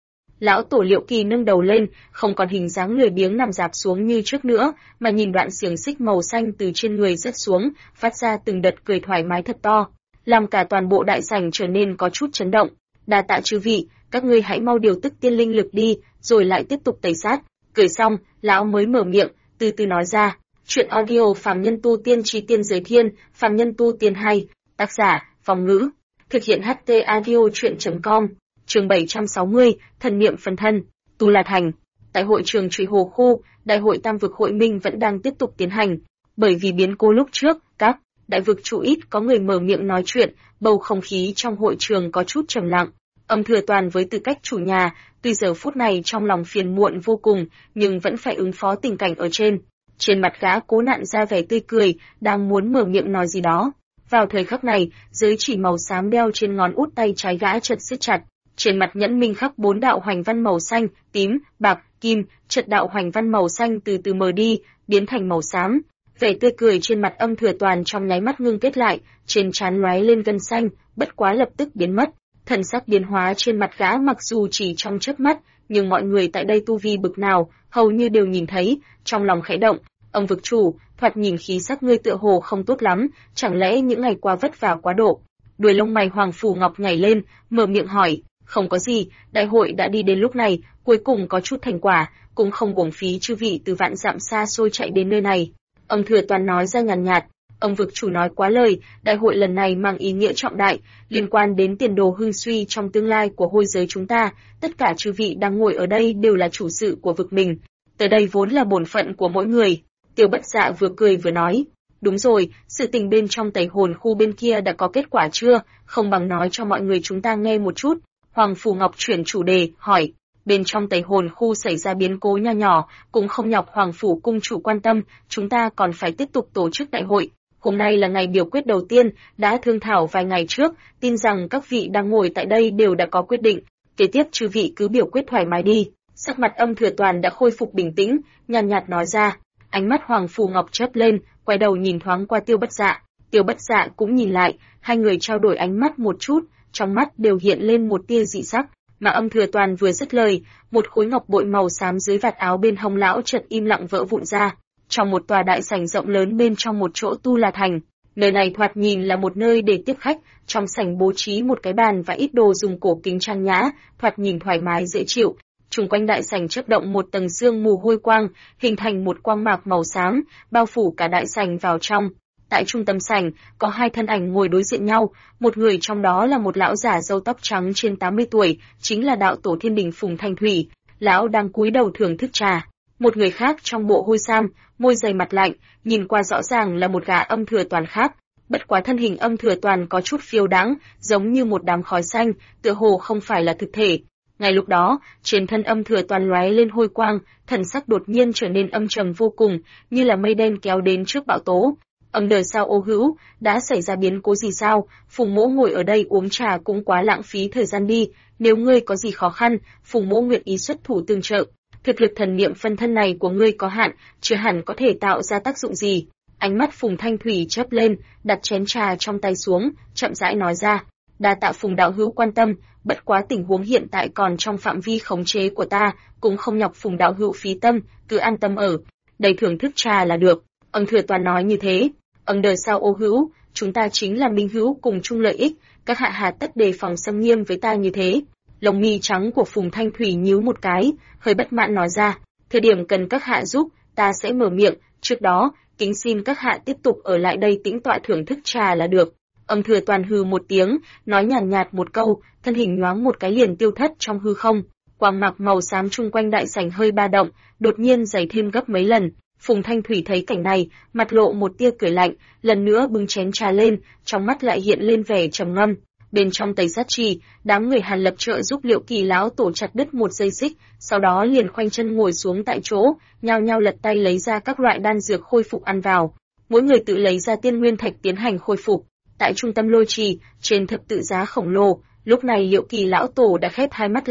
Lão tổ Liệu Kỳ nâng đầu lên, không còn hình dáng lười biếng nằm rạp xuống như trước nữa, mà nhìn đoạn xiềng xích màu xanh từ trên người rớt xuống, phát ra từng đợt cười thoải mái thật to, làm cả toàn bộ đại sảnh trở nên có chút chấn động. Đa tạ chư vị, các ngươi hãy mau điều tức tiên linh lực đi, rồi lại tiếp tục tẩy sát. Cười xong, lão mới mở miệng, từ từ nói ra. Chuyện audio Phàm Nhân Tu Tiên Chí Tiên Giới Thiên, Phàm Nhân Tu Tiên hay, tác giả, Phong Ngữ. Thực hiện HT audio chuyện.com. Chương 760, thần niệm phân thân, Tu La Thành. Tại hội trường Trụy Hồ khu, đại hội Tam vực hội minh vẫn đang tiếp tục tiến hành. Bởi vì biến cố lúc trước, các đại vực chủ ít có người mở miệng nói chuyện, bầu không khí trong hội trường có chút trầm lặng. Âm Thừa Toàn với tư cách chủ nhà, tuy giờ phút này trong lòng phiền muộn vô cùng, nhưng vẫn phải ứng phó tình cảnh ở trên. Trên mặt gã cố nặn ra vẻ tươi cười, đang muốn mở miệng nói gì đó. Vào thời khắc này, giới chỉ màu xám đeo trên ngón út tay trái gã chợt siết chặt. Trên mặt nhẫn minh khắc 4 đạo hoành văn màu xanh, tím, bạc, kim, chợt đạo hoành văn màu xanh từ từ mờ đi, biến thành màu xám. Vẻ tươi cười trên mặt Âm Thừa Toàn trong nháy mắt ngưng kết lại, trên trán lóe lên gân xanh, bất quá lập tức biến mất. Thần sắc biến hóa trên mặt gã mặc dù chỉ trong chớp mắt, nhưng mọi người tại đây tu vi bực nào, hầu như đều nhìn thấy, trong lòng khẽ động. Âm vực chủ, thoạt nhìn khí sắc ngươi tựa hồ không tốt lắm, chẳng lẽ những ngày qua vất vả quá độ? Đuôi lông mày Hoàng Phủ Ngọc nhảy lên, mở miệng hỏi. Không có gì, đại hội đã đi đến lúc này, cuối cùng có chút thành quả, cũng không uổng phí chư vị từ vạn dặm xa xôi chạy đến nơi này. Âm Thừa Toàn nói ra nhàn nhạt. Âm vực chủ nói quá lời, đại hội lần này mang ý nghĩa trọng đại, liên quan đến tiền đồ hưng suy trong tương lai của hôi giới chúng ta, tất cả chư vị đang ngồi ở đây đều là chủ sự của vực mình. Tới đây vốn là bổn phận của mỗi người. Tiêu Bất Dạ vừa cười vừa nói. Đúng rồi, sự tình bên trong tẩy hồn khu bên kia đã có kết quả chưa, không bằng nói cho mọi người chúng ta nghe một chút. Hoàng Phủ Ngọc chuyển chủ đề, hỏi. Bên trong tẩy hồn khu xảy ra biến cố nho nhỏ, cũng không nhọc Hoàng Phủ cung chủ quan tâm, chúng ta còn phải tiếp tục tổ chức đại hội. Hôm nay là ngày biểu quyết đầu tiên, đã thương thảo vài ngày trước, tin rằng các vị đang ngồi tại đây đều đã có quyết định. Kế tiếp chư vị cứ biểu quyết thoải mái đi. Sắc mặt Âm Thừa Toàn đã khôi phục bình tĩnh, nhàn nhạt nói ra. Ánh mắt Hoàng Phủ Ngọc chớp lên, quay đầu nhìn thoáng qua Tiêu Bất Dạ. Tiêu Bất Dạ cũng nhìn lại, hai người trao đổi ánh mắt một chút, trong mắt đều hiện lên một tia dị sắc. Mà Âm Thừa Toàn vừa dứt lời, một khối ngọc bội màu xám dưới vạt áo bên hông lão chợt im lặng vỡ vụn ra. Trong một tòa đại sảnh rộng lớn bên trong một chỗ Tu La Thành, nơi này thoạt nhìn là một nơi để tiếp khách, trong sảnh bố trí một cái bàn và ít đồ dùng cổ kính trang nhã, thoạt nhìn thoải mái dễ chịu. Chung quanh đại sảnh chớp động một tầng sương mù hôi quang, hình thành một quang mạc màu xám, bao phủ cả đại sảnh vào trong. Tại trung tâm sảnh, có hai thân ảnh ngồi đối diện nhau, một người trong đó là một lão giả râu tóc trắng trên 80 tuổi, chính là đạo tổ Thiên Đình Phùng Thanh Thủy, lão đang cúi đầu thưởng thức trà. Một người khác trong bộ hôi sam, môi dày mặt lạnh, nhìn qua rõ ràng là một gã Âm Thừa Toàn khác. Bất quá thân hình Âm Thừa Toàn có chút phiêu đãng, giống như một đám khói xanh, tựa hồ không phải là thực thể. Ngay lúc đó, trên thân Âm Thừa Toàn lóe lên hôi quang, thần sắc đột nhiên trở nên âm trầm vô cùng, như là mây đen kéo đến trước bão tố. Đời sao ô hữu, đã xảy ra biến cố gì sao? Phùng Mỗ ngồi ở đây uống trà cũng quá lãng phí thời gian đi, nếu ngươi có gì khó khăn, Phùng Mỗ nguyện ý xuất thủ tương trợ. Thực lực thần niệm phân thân này của ngươi có hạn, chưa hẳn có thể tạo ra tác dụng gì. Ánh mắt Phùng Thanh Thủy chớp lên, đặt chén trà trong tay xuống, chậm rãi nói ra. Đa tạ Phùng đạo hữu quan tâm, bất quá tình huống hiện tại còn trong phạm vi khống chế của ta, cũng không nhọc Phùng đạo hữu phí tâm, cứ an tâm ở đây thưởng thức trà là được. Ông Thừa Toàn nói như thế. Đời sao ô hữu, chúng ta chính là minh hữu cùng chung lợi ích, các hạ hà tất đề phòng xâm nghiêm với ta như thế. Lông mi trắng của Phùng Thanh Thủy nhíu một cái, hơi bất mãn nói ra, thời điểm cần các hạ giúp, ta sẽ mở miệng, trước đó, kính xin các hạ tiếp tục ở lại đây tĩnh tọa thưởng thức trà là được. Thừa Toàn hừ một tiếng, nói nhàn nhạt một câu, thân hình nhoáng một cái liền tiêu thất trong hư không. Quang mạc màu xám chung quanh đại sảnh hơi ba động, đột nhiên dày thêm gấp mấy lần. Phùng Thanh Thủy thấy cảnh này, mặt lộ một tia cười lạnh, lần nữa bưng chén trà lên, trong mắt lại hiện lên vẻ trầm ngâm. Bên trong tẩy sát trì, đám người Hàn Lập trợ giúp Liệu Kỳ lão tổ chặt đứt một dây xích, sau đó liền khoanh chân ngồi xuống tại chỗ, nhao nhao lật tay lấy ra các loại đan dược khôi phục ăn vào. Mỗi người tự lấy ra tiên nguyên thạch tiến hành khôi phục. Tại trung tâm lôi trì, trên thập tự giá khổng lồ, lúc này Liệu Kỳ lão tổ đã khép hai mắt lại,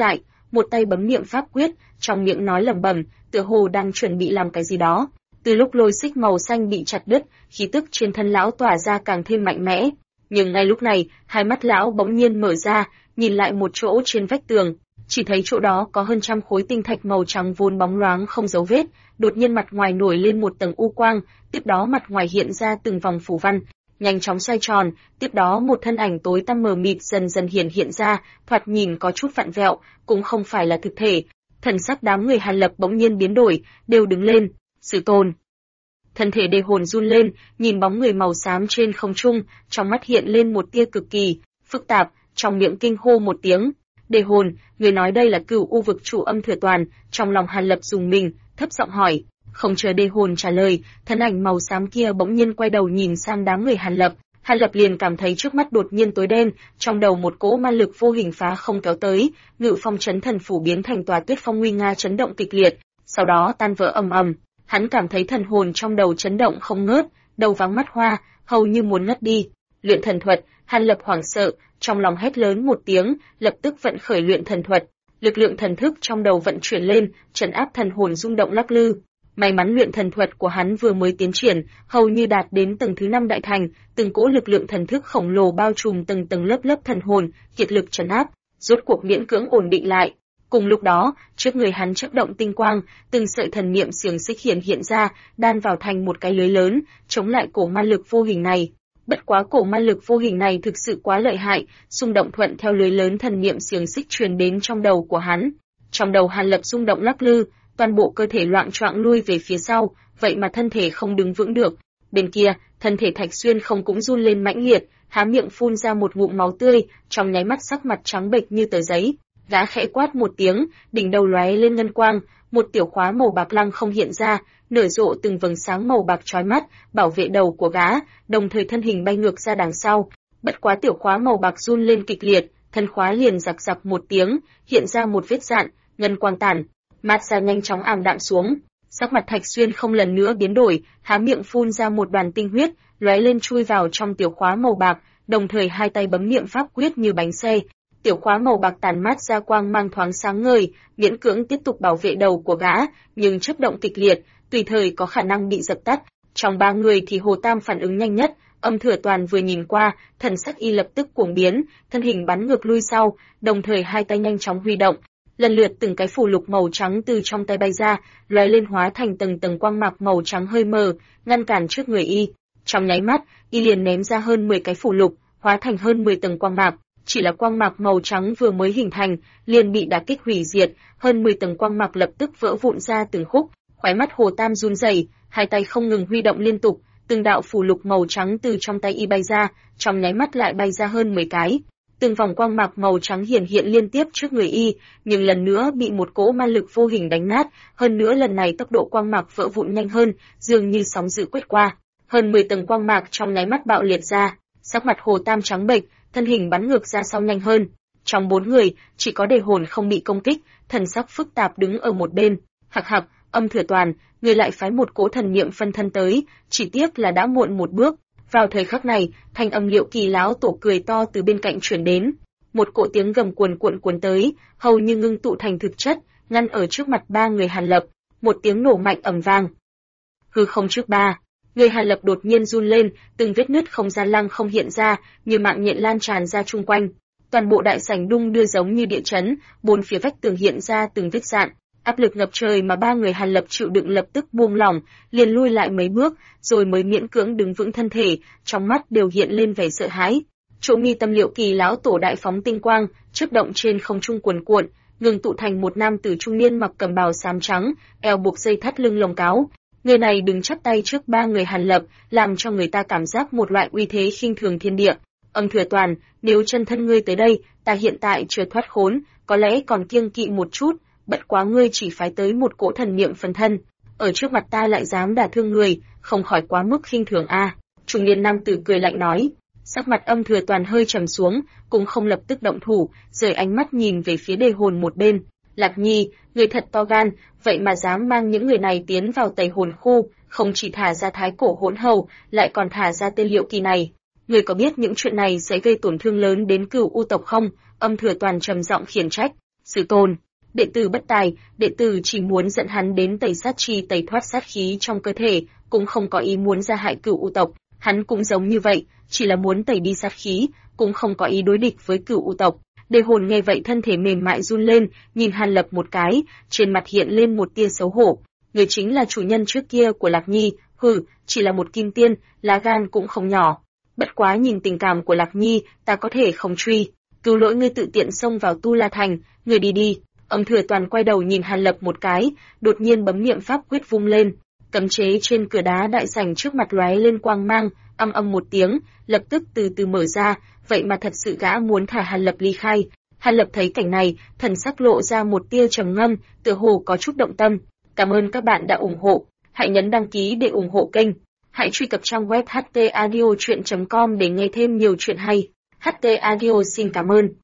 một tay bấm niệm pháp quyết, trong miệng nói lẩm bẩm, tựa hồ đang chuẩn bị làm cái gì đó. Từ lúc lôi xích màu xanh bị chặt đứt, khí tức trên thân lão tỏa ra càng thêm mạnh mẽ. Nhưng ngay lúc này, hai mắt lão bỗng nhiên mở ra, nhìn lại một chỗ trên vách tường, chỉ thấy chỗ đó có hơn trăm khối tinh thạch màu trắng vốn bóng loáng không dấu vết, đột nhiên mặt ngoài nổi lên một tầng u quang, tiếp đó mặt ngoài hiện ra từng vòng phù văn, nhanh chóng xoay tròn, tiếp đó một thân ảnh tối tăm mờ mịt dần dần hiện ra, thoạt nhìn có chút vặn vẹo, cũng không phải là thực thể. Thần sắc đám người Hàn Lập bỗng nhiên biến đổi, đều đứng lên. Sư tôn. Thân thể Đề Hồn run lên, nhìn bóng người màu xám trên không trung, trong mắt hiện lên một tia cực kỳ phức tạp, trong miệng kinh hô một tiếng. Đề Hồn, người nói đây là Cửu U vực chủ Âm Thừa Toàn, trong lòng Hàn Lập rùng mình, thấp giọng hỏi. Không chờ Đề Hồn trả lời, thân ảnh màu xám kia bỗng nhiên quay đầu nhìn sang đám người Hàn Lập. Hàn Lập liền cảm thấy trước mắt đột nhiên tối đen, trong đầu một cỗ ma lực vô hình phá không kéo tới, Ngự Phong Chấn Thần Phủ biến thành tòa tuyết phong nguy nga chấn động kịch liệt, sau đó tan vỡ ầm ầm. Hắn cảm thấy thần hồn trong đầu chấn động không ngớt, đầu váng mắt hoa, hầu như muốn ngất đi. Luyện thần thuật, Hàn Lập hoảng sợ, trong lòng hét lớn một tiếng, lập tức vận khởi luyện thần thuật. Lực lượng thần thức trong đầu vận chuyển lên, trấn áp thần hồn rung động lắc lư. May mắn luyện thần thuật của hắn vừa mới tiến triển, hầu như đạt đến tầng thứ 5 đại thành, từng cỗ lực lượng thần thức khổng lồ bao trùm từng tầng lớp lớp thần hồn, kiệt lực trấn áp, rốt cuộc miễn cưỡng ổn định lại. Cùng lúc đó, trước người hắn chớp động tinh quang, từng sợi thần niệm xiềng xích hiện ra, đan vào thành một cái lưới lớn, chống lại cổ ma lực vô hình này. Bất quá cổ ma lực vô hình này thực sự quá lợi hại, xung động thuận theo lưới lớn thần niệm xiềng xích truyền đến trong đầu của hắn. Trong đầu Hàn Lập xung động lắc lư, toàn bộ cơ thể loạng choạng lui về phía sau, vậy mà thân thể không đứng vững được. Bên kia, thân thể Thạch Xuyên không cũng run lên mãnh liệt, há miệng phun ra một ngụm máu tươi, trong nháy mắt sắc mặt trắng bệch như tờ giấy. Gã khẽ quát một tiếng, đỉnh đầu lóe lên ngân quang, một tiểu khóa màu bạc lăng không hiện ra, nở rộ từng vầng sáng màu bạc chói mắt, bảo vệ đầu của gã, đồng thời thân hình bay ngược ra đằng sau. Bất quá tiểu khóa màu bạc run lên kịch liệt, thân khóa liền giặc giặc một tiếng, hiện ra một vết dạn, ngân quang tản mát ra nhanh chóng ảm đạm xuống. Sắc mặt Thạch Xuyên không lần nữa biến đổi, há miệng phun ra một đoàn tinh huyết, lóe lên chui vào trong tiểu khóa màu bạc, đồng thời hai tay bấm niệm pháp quyết như bánh xe. Tiểu khóa màu bạc tản mát ra quang mang thoáng sáng ngời, miễn cưỡng tiếp tục bảo vệ đầu của gã, nhưng chớp động kịch liệt, tùy thời có khả năng bị dập tắt. Trong ba người thì Hồ Tam phản ứng nhanh nhất, Âm Thừa Toàn vừa nhìn qua, thần sắc y lập tức cuồng biến, thân hình bắn ngược lui sau, đồng thời hai tay nhanh chóng huy động. Lần lượt từng cái phù lục màu trắng từ trong tay bay ra, lóe lên hóa thành tầng tầng quang mạc màu trắng hơi mờ, ngăn cản trước người y. Trong nháy mắt, y liền ném ra hơn 10 cái phù lục, hóa thành hơn 10 tầng quang mạc. Chỉ là quang mạc màu trắng vừa mới hình thành, liền bị đả kích hủy diệt, hơn 10 tầng quang mạc lập tức vỡ vụn ra từng khúc. Khóe mắt Hồ Tam run rẩy, hai tay không ngừng huy động liên tục, từng đạo phù lục màu trắng từ trong tay y bay ra, trong nháy mắt lại bay ra hơn 10 cái. Từng vòng quang mạc màu trắng hiện liên tiếp trước người y, nhưng lần nữa bị một cỗ ma lực vô hình đánh nát, hơn nữa lần này tốc độ quang mạc vỡ vụn nhanh hơn, dường như sóng dữ quét qua. Hơn 10 tầng quang mạc trong nháy mắt bạo liệt ra, sắc mặt Hồ Tam trắng bệch, thân hình bắn ngược ra sau nhanh hơn. Trong 4 người, chỉ có Đề Hồn không bị công kích, thần sắc phức tạp đứng ở một bên. Hặc hặc, Âm Thừa Toàn, người lại phái một cỗ thần niệm phân thân tới, chỉ tiếc là đã muộn một bước. Vào thời khắc này, thanh âm Liệu Kỳ lão tổ cười to từ bên cạnh truyền đến, một cỗ tiếng gầm cuồn tới, hầu như ngưng tụ thành thực chất, ngăn ở trước mặt ba người Hàn Lập, một tiếng nổ mạnh ầm vang. Hư không trước ba, người Hàn Lập đột nhiên run lên, từng vết nứt không gian lăng không hiện ra, như mạng nhện lan tràn ra chung quanh. Toàn bộ đại sảnh đung đưa giống như địa chấn, bốn phía vách tường hiện ra từng vết rạn. Áp lực ngập trời mà ba người Hàn Lập chịu đựng lập tức buông lỏng, liền lui lại mấy bước, rồi mới miễn cưỡng đứng vững thân thể, trong mắt đều hiện lên vẻ sợ hãi. Chỗ mi tâm Liệu Kỳ lão tổ đại phóng tinh quang, chớp động trên không trung cuồn cuộn, ngừng tụ thành một nam tử trung niên mặc cẩm bào xám trắng, eo buộc dây thắt lưng lồng cáo. Người này đứng chắp tay trước ba người Hàn Lập, làm cho người ta cảm giác một loại uy thế khinh thường thiên địa. Âm Thừa Toàn, nếu chân thân ngươi tới đây, ta hiện tại chưa thoát khốn, có lẽ còn kiêng kỵ một chút. Bất quá ngươi chỉ phái tới một cỗ thần niệm phân thân, ở trước mặt ta lại dám đả thương người, không khỏi quá mức khinh thường a. Trung niên nam tử cười lạnh nói. Sắc mặt Âm Thừa Toàn hơi trầm xuống, cũng không lập tức động thủ, rời ánh mắt nhìn về phía Đề Hồn một bên. Lạc Nhi, người thật to gan, vậy mà dám mang những người này tiến vào Tẩy Hồn khu, không chỉ thả ra Thái Cổ Hỗn Hầu, lại còn thả ra tên Liệu Kỳ này. Người có biết những chuyện này sẽ gây tổn thương lớn đến Cửu U tộc không? Âm Thừa Toàn trầm giọng khiển trách. Sư tôn, Đệ tử bất tài, đệ tử chỉ muốn dẫn hắn đến tẩy sát chi tẩy thoát sát khí trong cơ thể, cũng không có ý muốn ra hại Cửu U tộc. Hắn cũng giống như vậy, chỉ là muốn tẩy đi sát khí, cũng không có ý đối địch với Cửu U tộc. Đề Hồn nghe vậy thân thể mềm mại run lên, nhìn Hàn Lập một cái, trên mặt hiện lên một tia xấu hổ. Người chính là chủ nhân trước kia của Lạc Nhi, chỉ là một kim tiên, lá gan cũng không nhỏ. Bất quá nhìn tình cảm của Lạc Nhi, ta có thể không truy. Cứu lỗi ngươi tự tiện xông vào Tu La Thành, ngươi đi đi. Âm Thừa Toàn quay đầu nhìn Hàn Lập một cái, đột nhiên bấm niệm pháp quyết vung lên. Cấm chế trên cửa đá đại sảnh trước mặt lóe lên quang mang, âm một tiếng, lập tức từ từ mở ra, vậy mà thật sự gã muốn thả Hàn Lập ly khai. Hàn Lập thấy cảnh này, thần sắc lộ ra một tia trầm ngâm, tựa hồ có chút động tâm. Cảm ơn các bạn đã ủng hộ, hãy nhấn đăng ký để ủng hộ kênh. Hãy truy cập trang web htaudio.com để nghe thêm nhiều chuyện hay. HT Audio xin cảm ơn.